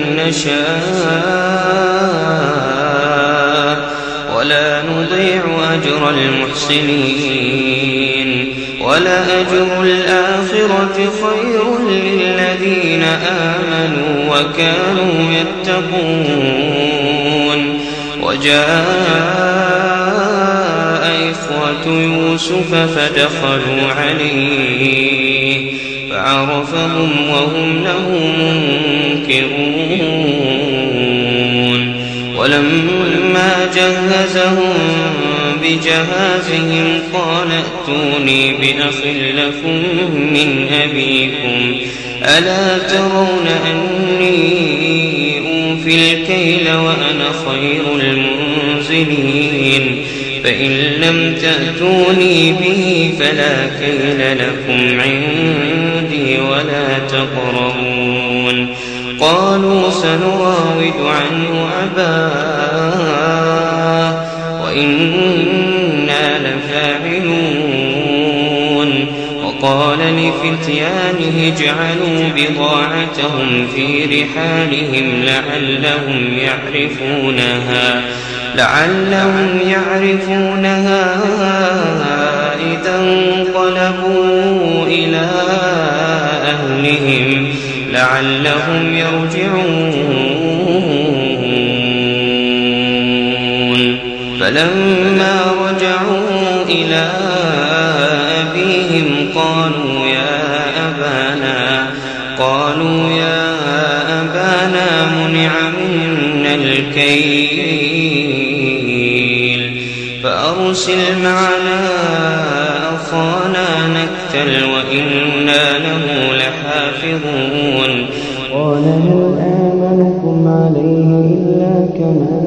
نشاء ولا نضيع أجر المحسنين ولأجر الآخرة خير للذين آمنوا وكانوا يتقون وجاء إخوة يوسف فدخلوا عليه فعرفهم وهم له منكرون ولما جهزهم بجهازهم قال ائتوني بأخ لكم من أبيكم ألا ترون أني أوفي الكيل وأنا خير المنزلين فإن لم تأتوني به فلا كيل لكم عندي ولا تقربون قالوا سنراود عنه أباه وإنا لفاعلون وقال لفتيانه اجعلوا بضاعتهم في رحالهم لعلهم يعرفونها لعلهم يعرفونها إذا انقلبوا إلى أهلهم لعلهم يرجعون فلما رجعوا إلى أبيهم قالوا يا أبانا قالوا يا أبانا منع منا الكيل فأرسل معنا أخانا نكتل وإنا له لحافظون قال هل آمنكم عليه إلا كما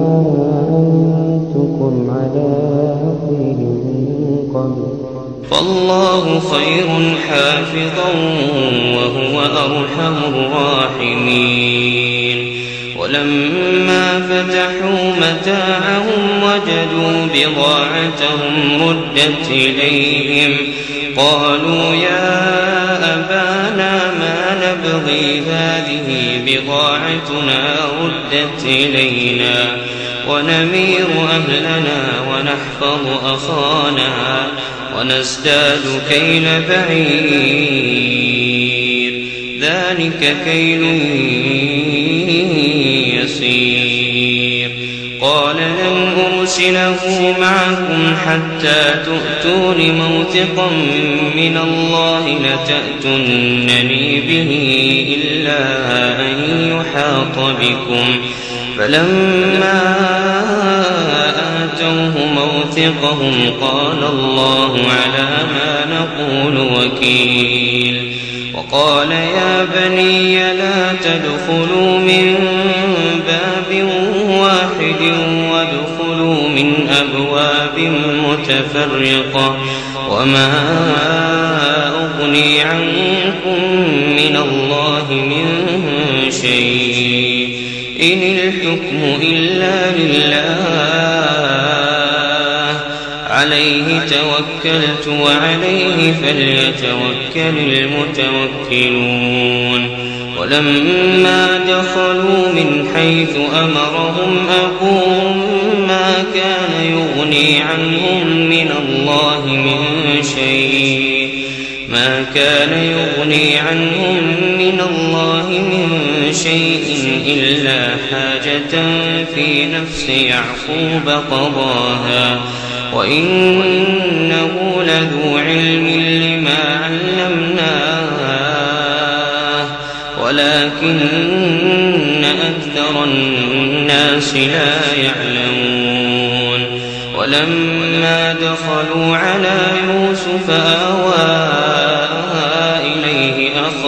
أنتكم على أخيه من قبل فالله خير حافظا وهو أرحم الراحمين ولما فتحوا متاعهم وجدوا بضاعتهم ردت إليهم قالوا يا أبانا ما نبغي هذه بضاعتنا ردت إلينا ونمير أهلنا ونحفظ أخانا ونزداد كيل بعير ذلك كيل يسير قال لن أرسله معكم حتى تؤتون موثقا من الله لتأتونني به إلا أن يحاط بكم فلما آتوه موثقهم قال الله على ما نقول وكيل وقال يا بني لا تدخلوا من باب واحد وادخلوا من أبواب متفرقة وما أغني عنكم من الله من شيء إن الحكم إلا لله عليه توكلت وعليه فليتوكل المتوكلون ولما دخلوا من حيث أمرهم أبوهم ما كان يغني عنهم من الله من شيء ما كان يغني عنهم من الله من شيء إلا حاجة في نفس يعقوب قضاها وإنه لذو علم لما علمناه ولكن أكثر الناس لا يعلمون ولما دخلوا على يوسف آوى إليه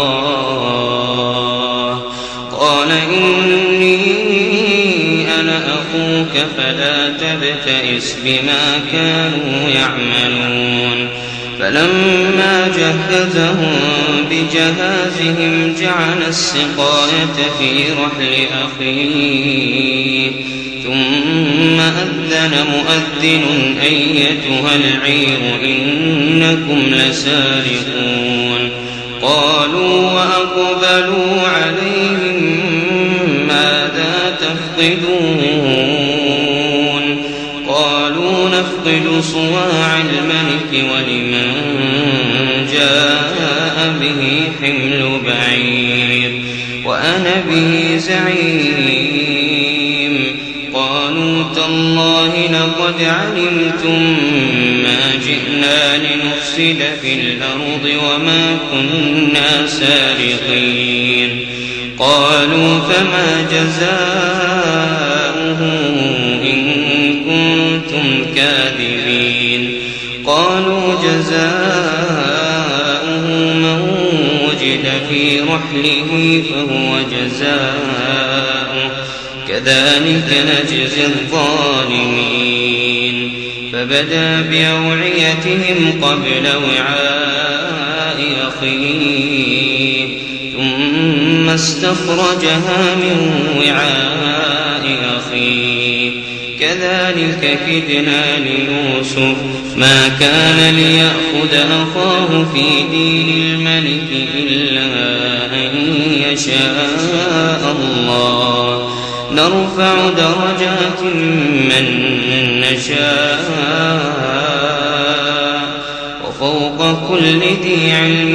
أخاه قال إني أنا أخوك فلا تبتئس بما كانوا يعملون فلما جهزهم بجهازهم جعل السقاية في رحل أخيه ثم أذن مؤذن أيتها العير إنكم لسارقون قالوا وأقولوا وأقبلوا عليهم ماذا تفقدون قالوا نفقد صواع الملك ولمن جاء به حمل بعير وأنا به زعيم قالوا تالله لقد علمتم ما جئنا لنفسد في الأرض وما كنا سارقين قالوا فما جزاؤه إن كنتم كاذبين قالوا جزاؤه من وجد في رحله فهو جزاؤه كذلك نجزي الظالمين فبدأ بأوعيتهم قبل وعاء أخيه ثم استخرجها من وعاء أخيه كذلك كدنا ليوسف ما كان ليأخذ أخاه في دين الملك إلا أن يشاء الله نرفع درجات من نشاء وفوق كل ذي علم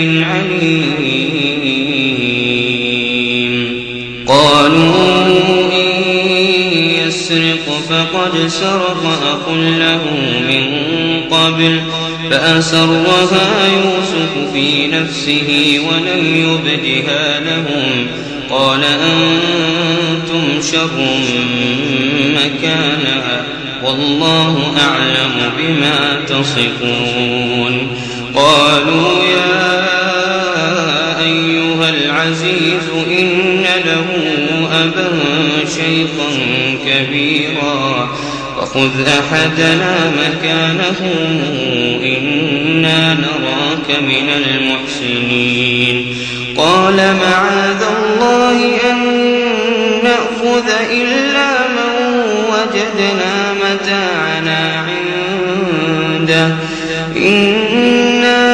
عليم قالوا إن يسرق فقد سرق أخ له من قبل فأسرها يوسف في نفسه ولم يبدها لهم قال أنتم شر مكانا والله أعلم بما تصفون قالوا يا أيها العزيز إن له أبا شيخا كبيرا فخذ أحدنا مكانه إنا نراك من المحسنين قال معاذ الله أن نأخذ إلا من وجدنا متاعنا عنده إنا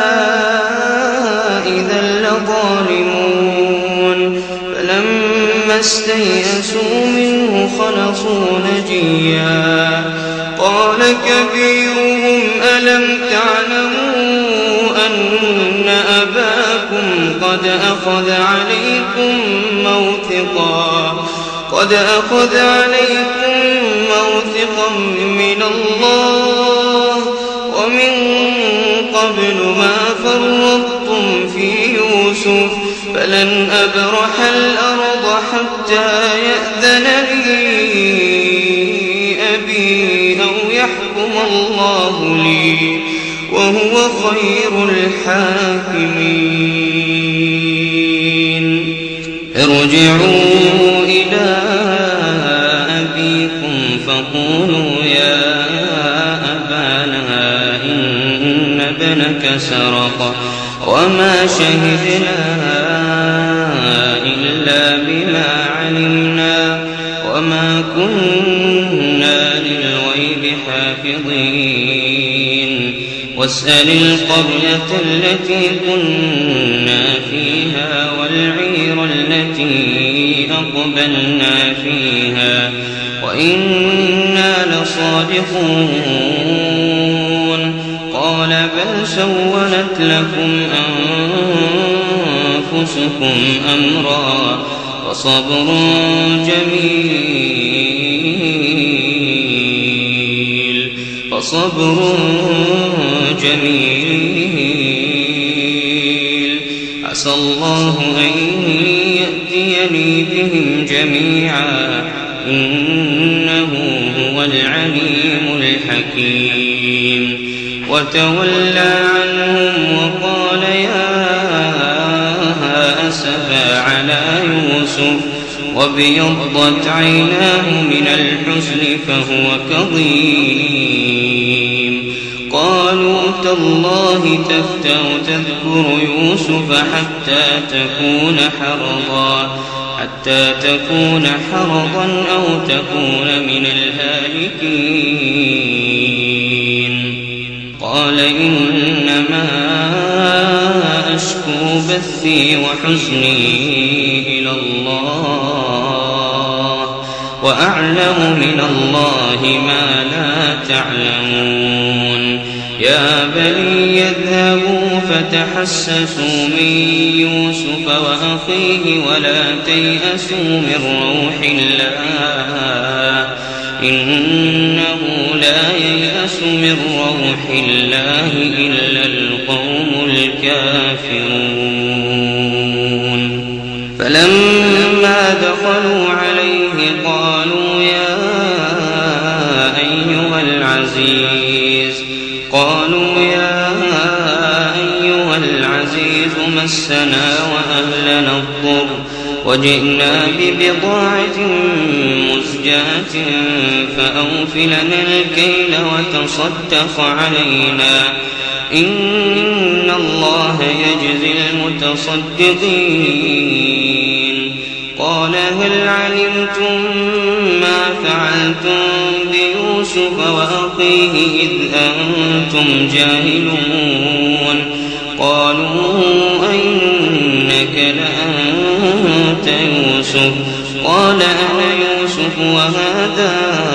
إذا لظالمون فلما استيئسوا منه خلصوا نجيا قال كبيرهم ألم تعلموا أن أباكم قد أخذ عليكم موثقا قد أخذ عليكم موثقا من الله ومن قبل ما فرطتم في يوسف فلن أبرح الأرض حتى يأذن لي أبي أو يحكم الله لي وهو خير الحاكمين ارجعوا إلى أبيكم فقولوا يا أبانا إن ابنك سرق وما شهدنا إلا بما علمنا وما كنا للغيب حافظين واسأل القرية التي كنا فيها والعير التي أقبلنا فيها وإنا لصادقون قال بل سولت لكم أنفسكم أمرا فصبر جميل فصبر جميل عسى الله أن يأتيني بهم جميعا إنه هو العليم الحكيم وتولى عنهم وقال يا أسفا على يوسف وابيضت عيناه من الحزن فهو كظيم قالوا تالله تفتأ تذكر يوسف حتى تكون حرضا حتى تكون حرضا أو تكون من الهالكين قال إنما أشكو أشكو بثي وحزني إلى الله وأعلم من الله ما لا تعلمون يا بني اذهبوا فتحسسوا من يوسف وأخيه ولا تيأسوا من روح الله إنه لا ييأس من روح الله إلا القوم الكافرون فلما دخلوا عليه قالوا يا أيها العزيز قالوا يا أيها العزيز مسنا وأهلنا الضر وجئنا ببضاعة مزجاة فأوف لنا الكيل وتصدق علينا إن الله يجزي المتصدقين قال هل علمتم ما فعلتم بيوسف وأخيه إذ أنتم جاهلون قالوا أئنك لأنت يوسف قال أنا يوسف وهذا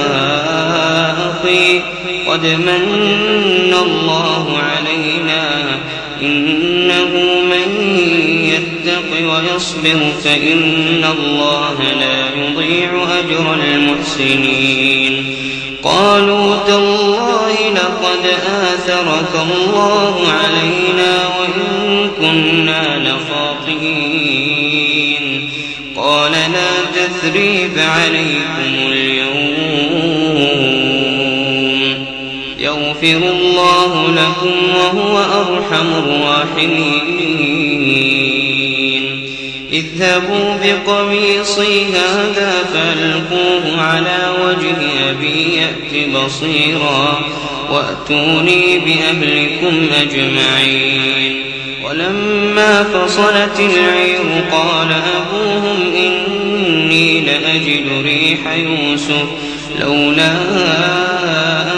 أخي قد من الله علينا إنه من يتق ويصبر فإن الله لا يضيع أجر المحسنين قالوا تالله لقد آثرك الله علينا وإن كنا لخاطئين قال لا تثريب عليكم اليوم يغفر الله لكم وهو أرحم الراحمين اذهبوا بقميصي هذا فألقوه على وجه أبي يأت بصيرا وأتوني بأهلكم أجمعين ولما فصلت العير قال أبوهم إني لأجد ريح يوسف لولا أن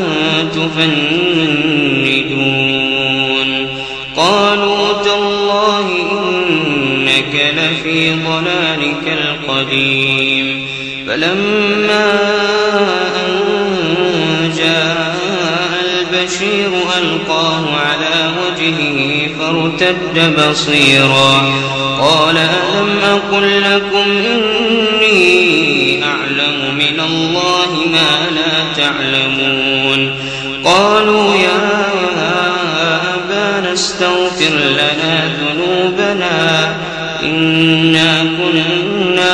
تفندون قالوا تالله إنك لفي ضلالك القديم فلما أن جاء البشير ألقاه على وجهه فارتد بصيرا قال ألم أقل لكم إني أعلم من الله ما لا تعلمون قالوا يا أبانا استغفر لنا ذنوبنا إنا كنا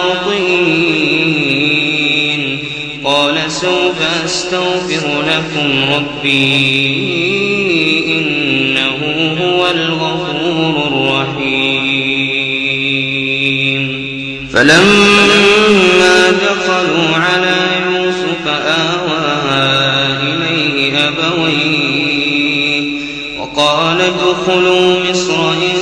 خاطئين قال سوف أستغفر لكم ربي إنه هو الغفور الرحيم فلما دخلوا على يوسف آوى إليه أبويه وقال ادخلوا مصر إن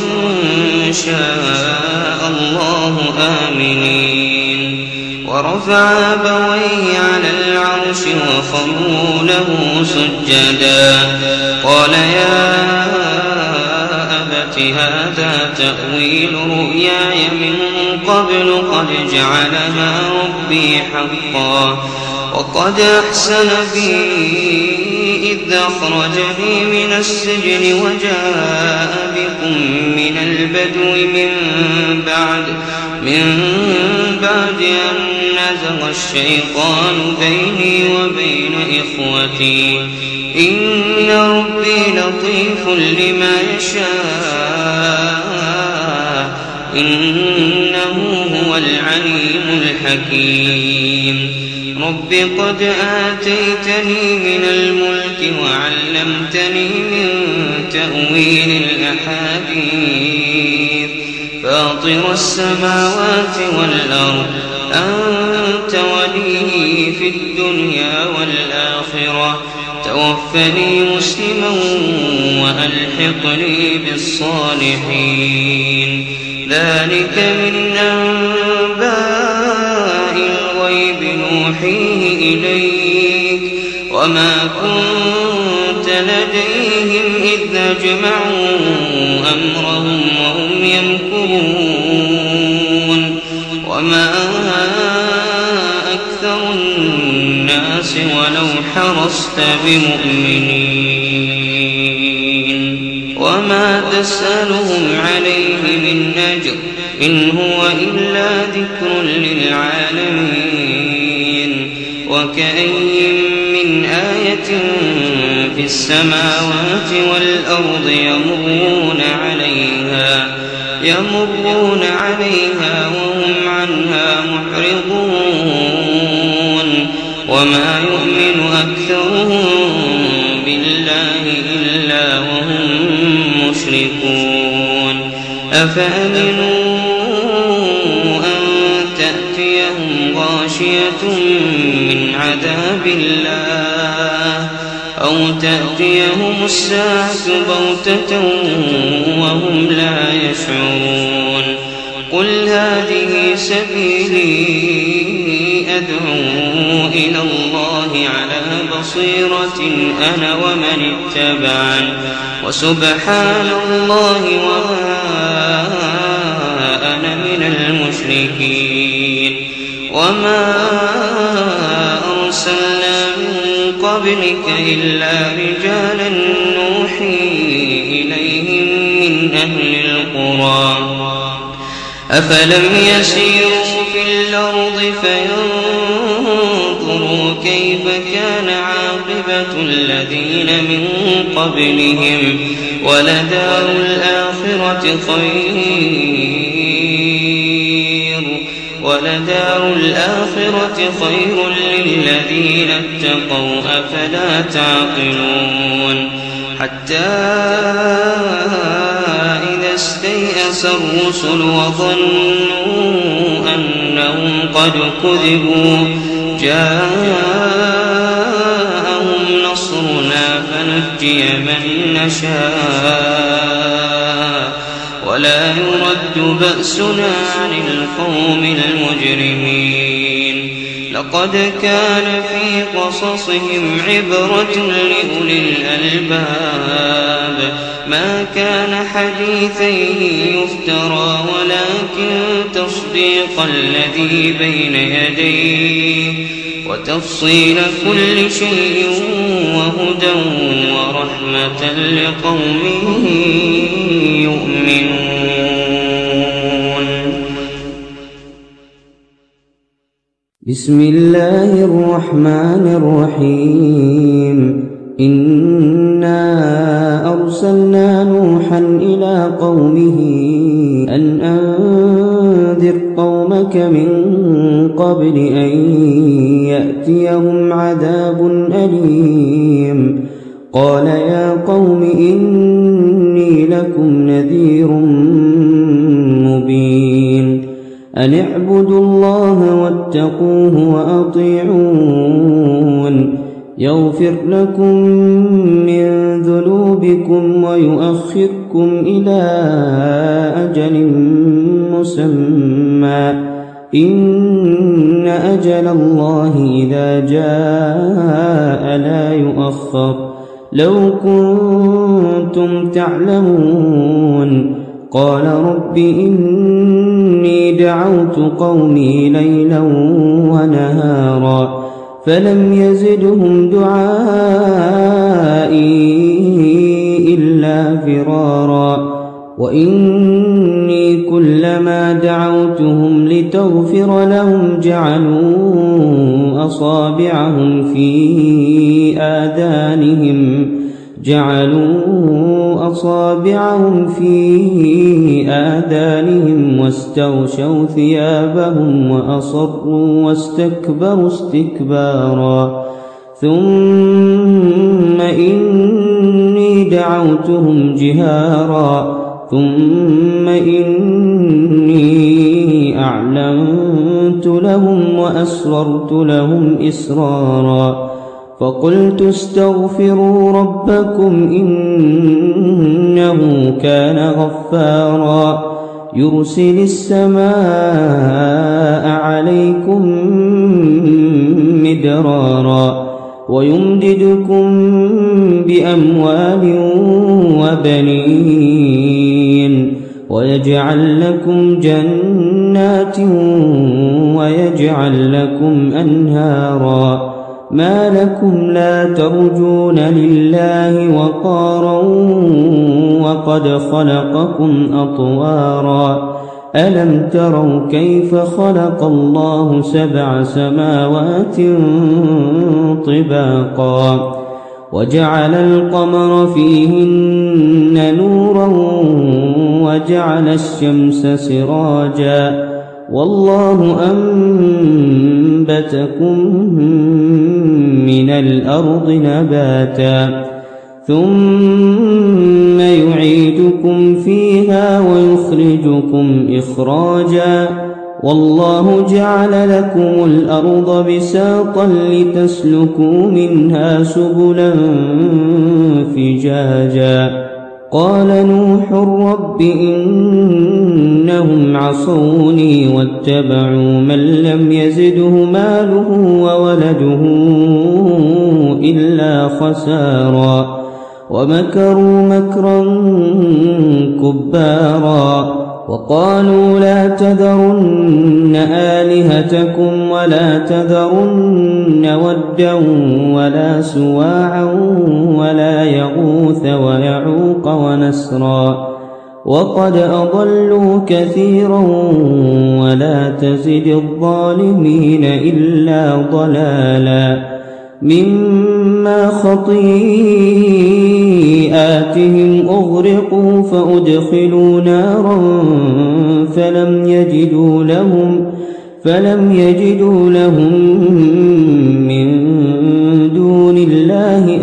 شاء الله آمنين ورفع أبويه على العرش وخروا له سجدا قال يا أبت هذا تأويل رؤياي من قبل قد جعلها ربي حقا وقد أحسن بي إذ أخرجني من السجن وجاء بكم من البدو من بعد من بعد أن نزغ الشيطان بيني وبين إخوتي إن ربي لطيف لما يشاء إنه هو العليم الحكيم رب قد آتيتني من الملك وعلمتني من تأويل الأحاديث فاطر السماوات والأرض أنت ولي في الدنيا والآخرة توفني مسلما وألحقني بالصالحين ذلك من أنباء الغيب نوحيه إليك وما كنت لديهم إذ أجمعوا أمرهم وهم يمكرون وما أكثر الناس ولو حرصت بمؤمنين وما تسألهم عليه من أجر إن هو إلا ذكر للعالمين وكأي من آية في السماوات والأرض يمرون عليها يمرون عليها وهم عنها معرضون وما يؤمن أكثرهم بالله إلا وهم مشركون أفأمنوا أن تأتيهم غاشية من عذاب الله أو تأتيهم الساعة بغتة وهم لا يشعرون قل هذه سبيلي أدعو إلى الله على بصيرة أنا ومن اتبعني وسبحان الله وما أنا من المشركين وما أرسلنا من قبلك إلا رجالا نوحي إليهم من أهل القرى أفلم يسيروا في الأرض فينظروا كيف كان عاقبة الذين من قبلهم ولدار الآخرة خير ولدار الآخرة خير للذين اتقوا أفلا تعقلون حتى إذا استيأس الرسل وظنوا أنهم قد كذبوا جاءهم نصرنا فنجي من نشاء ولا يرد بأسنا عن القوم المجرمين لقد كان في قصصهم عبرة لأولي الألباب ما كان حديثا يفترى ولكن تصديق الذي بين يديه وتفصيل كل شيء وهدى ورحمة لقوم يؤمنون. بسم الله الرحمن الرحيم. إنا أرسلنا نوحا إلى قومه أن أنذر قومك من قبل أن يأتيهم عذاب أليم. قال يا قوم إني لكم نذير مبين أن اعبدوا الله واتقوه وأطيعون يغفر لكم من ذنوبكم ويؤخركم إلى أجل مسمى إن أجل الله إذا جاء لا يؤخر لو كنتم تعلمون. قال رب إني دعوت قومي ليلا ونهارا فلم يزدهم دعائي إلا فرارا وإني كلما دعوتهم لتغفر لهم جعلوا أصابعهم في آذانهم جعلوا أصابعهم في آذانهم واستغشوا ثيابهم وأصروا واستكبروا استكبارا ثم إني دعوتهم جهارا ثم إني أعلنت لهم وأسررت لهم إسرارا فقلت استغفروا ربكم إنه كان غفارا يرسل السماء عليكم مدرارا ويمددكم بأموال وبنين ويجعل لكم جنات ويجعل لكم أنهارا ما لكم لا ترجون لله وقارا وقد خلقكم أطوارا ألم تروا كيف خلق الله سبع سماوات طباقا وجعل القمر فيهن نورا وجعل الشمس سراجا والله أنبتكم من الأرض نباتا ثم يعيدكم فيها ويخرجكم إخراجا والله جعل لكم الأرض بساطا لتسلكوا منها سبلا فجاجا قال نوح رب إنهم عصوني واتبعوا من لم يزده ماله وولده إلا خسارا ومكروا مكرا كبارا وقالوا لا تذرن آلهتكم ولا تذرن ودا ولا سواعا ولا يغوث ويعوق ونسرا وقد أضلوا كثيرا ولا تزد الظالمين إلا ضلالا مما خطيئاتهم أغرقوا فأدخلوا نارا فلم يجدوا لهم فلم يجدوا لهم من دون الله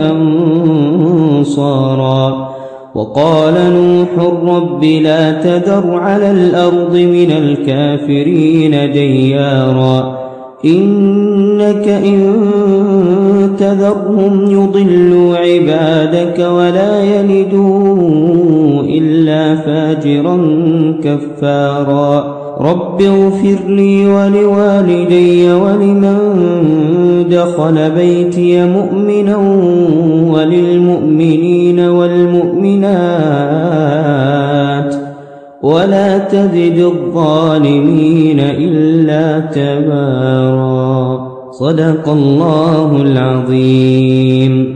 أنصارا وقال نوح رب لا تذر على الأرض من الكافرين ديارا إنك إن تذرهم يضلوا عبادك ولا يلدوا إلا فاجرا كفارا رب اغفر لي ولوالدي ولمن دخل بيتي مؤمنا وللمؤمنين والمؤمنات ولا تزد الظالمين إلا تبارا صدق الله العظيم.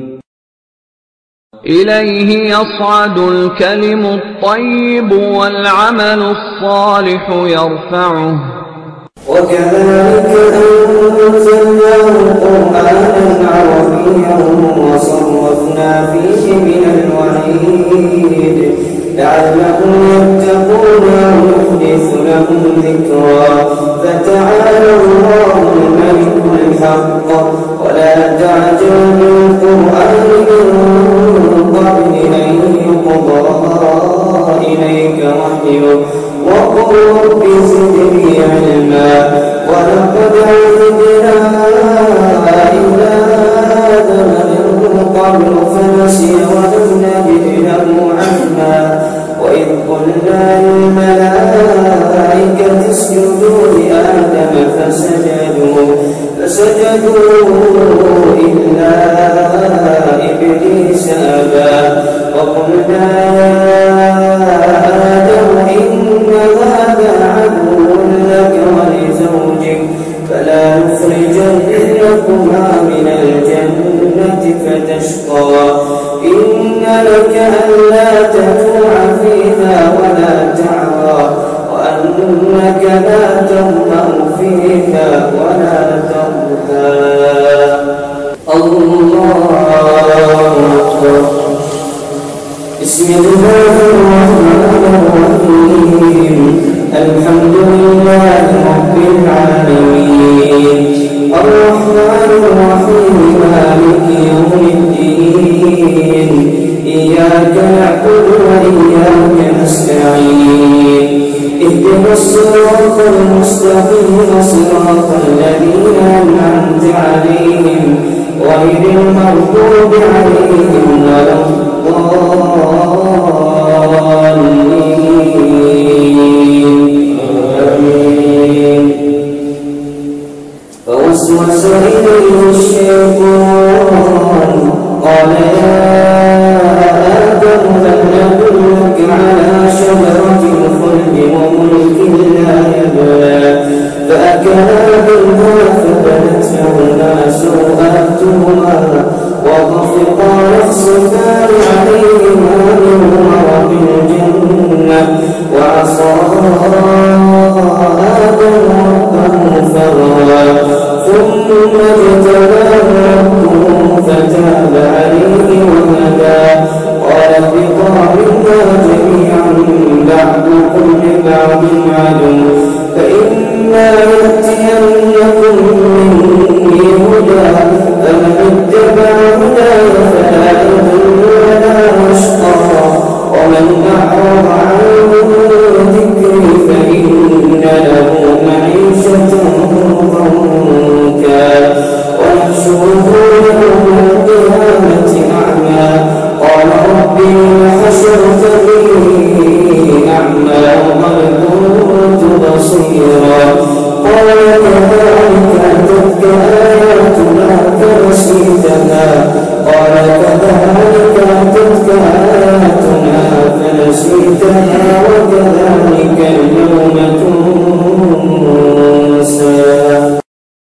إليه يصعد الكلم الطيب والعمل الصالح يرفعه وكذلك أنزلناه قرآنا عربيا وصرفنا فيه من الوعيد لعلهم يتقون أو يحدث لهم ذكرا فتعالى الله الملك الحق ولا تعجل بالقرآن من قبل أن يقضى إليك وحيه وقل رب زدني علما ولقد عهدنا إلى آدم من قبل فنسي ولم نجد له عزما وإذ قلنا للملائكة اسجدوا لآدم فسجدوا فسجدوا إلا إبليس أبى وقلنا يا آدم إن هذا عدو لك ولزوجك فلا نخرجنكما من الجنة فتشقى إن لك ألا تجوع فيها ولا تعرى وأنك لا تظمأ فيها ولا تضحى الله أكبر. بسم الله الرحمن الرحيم الحمد لله رب العالمين الرحمن الرحيم مالك يوم الدين إياك نعبد وإياك نستعين اهدنا الصراط المستقيم صراط الذين أنعمت عليهم غير المغضوب عليهم ولا الضالين. فوسوس إليه الشيطان قال يا آدم هل أدلك على شجرة الخلد سوءاتهما وطفقا يخصفان عليه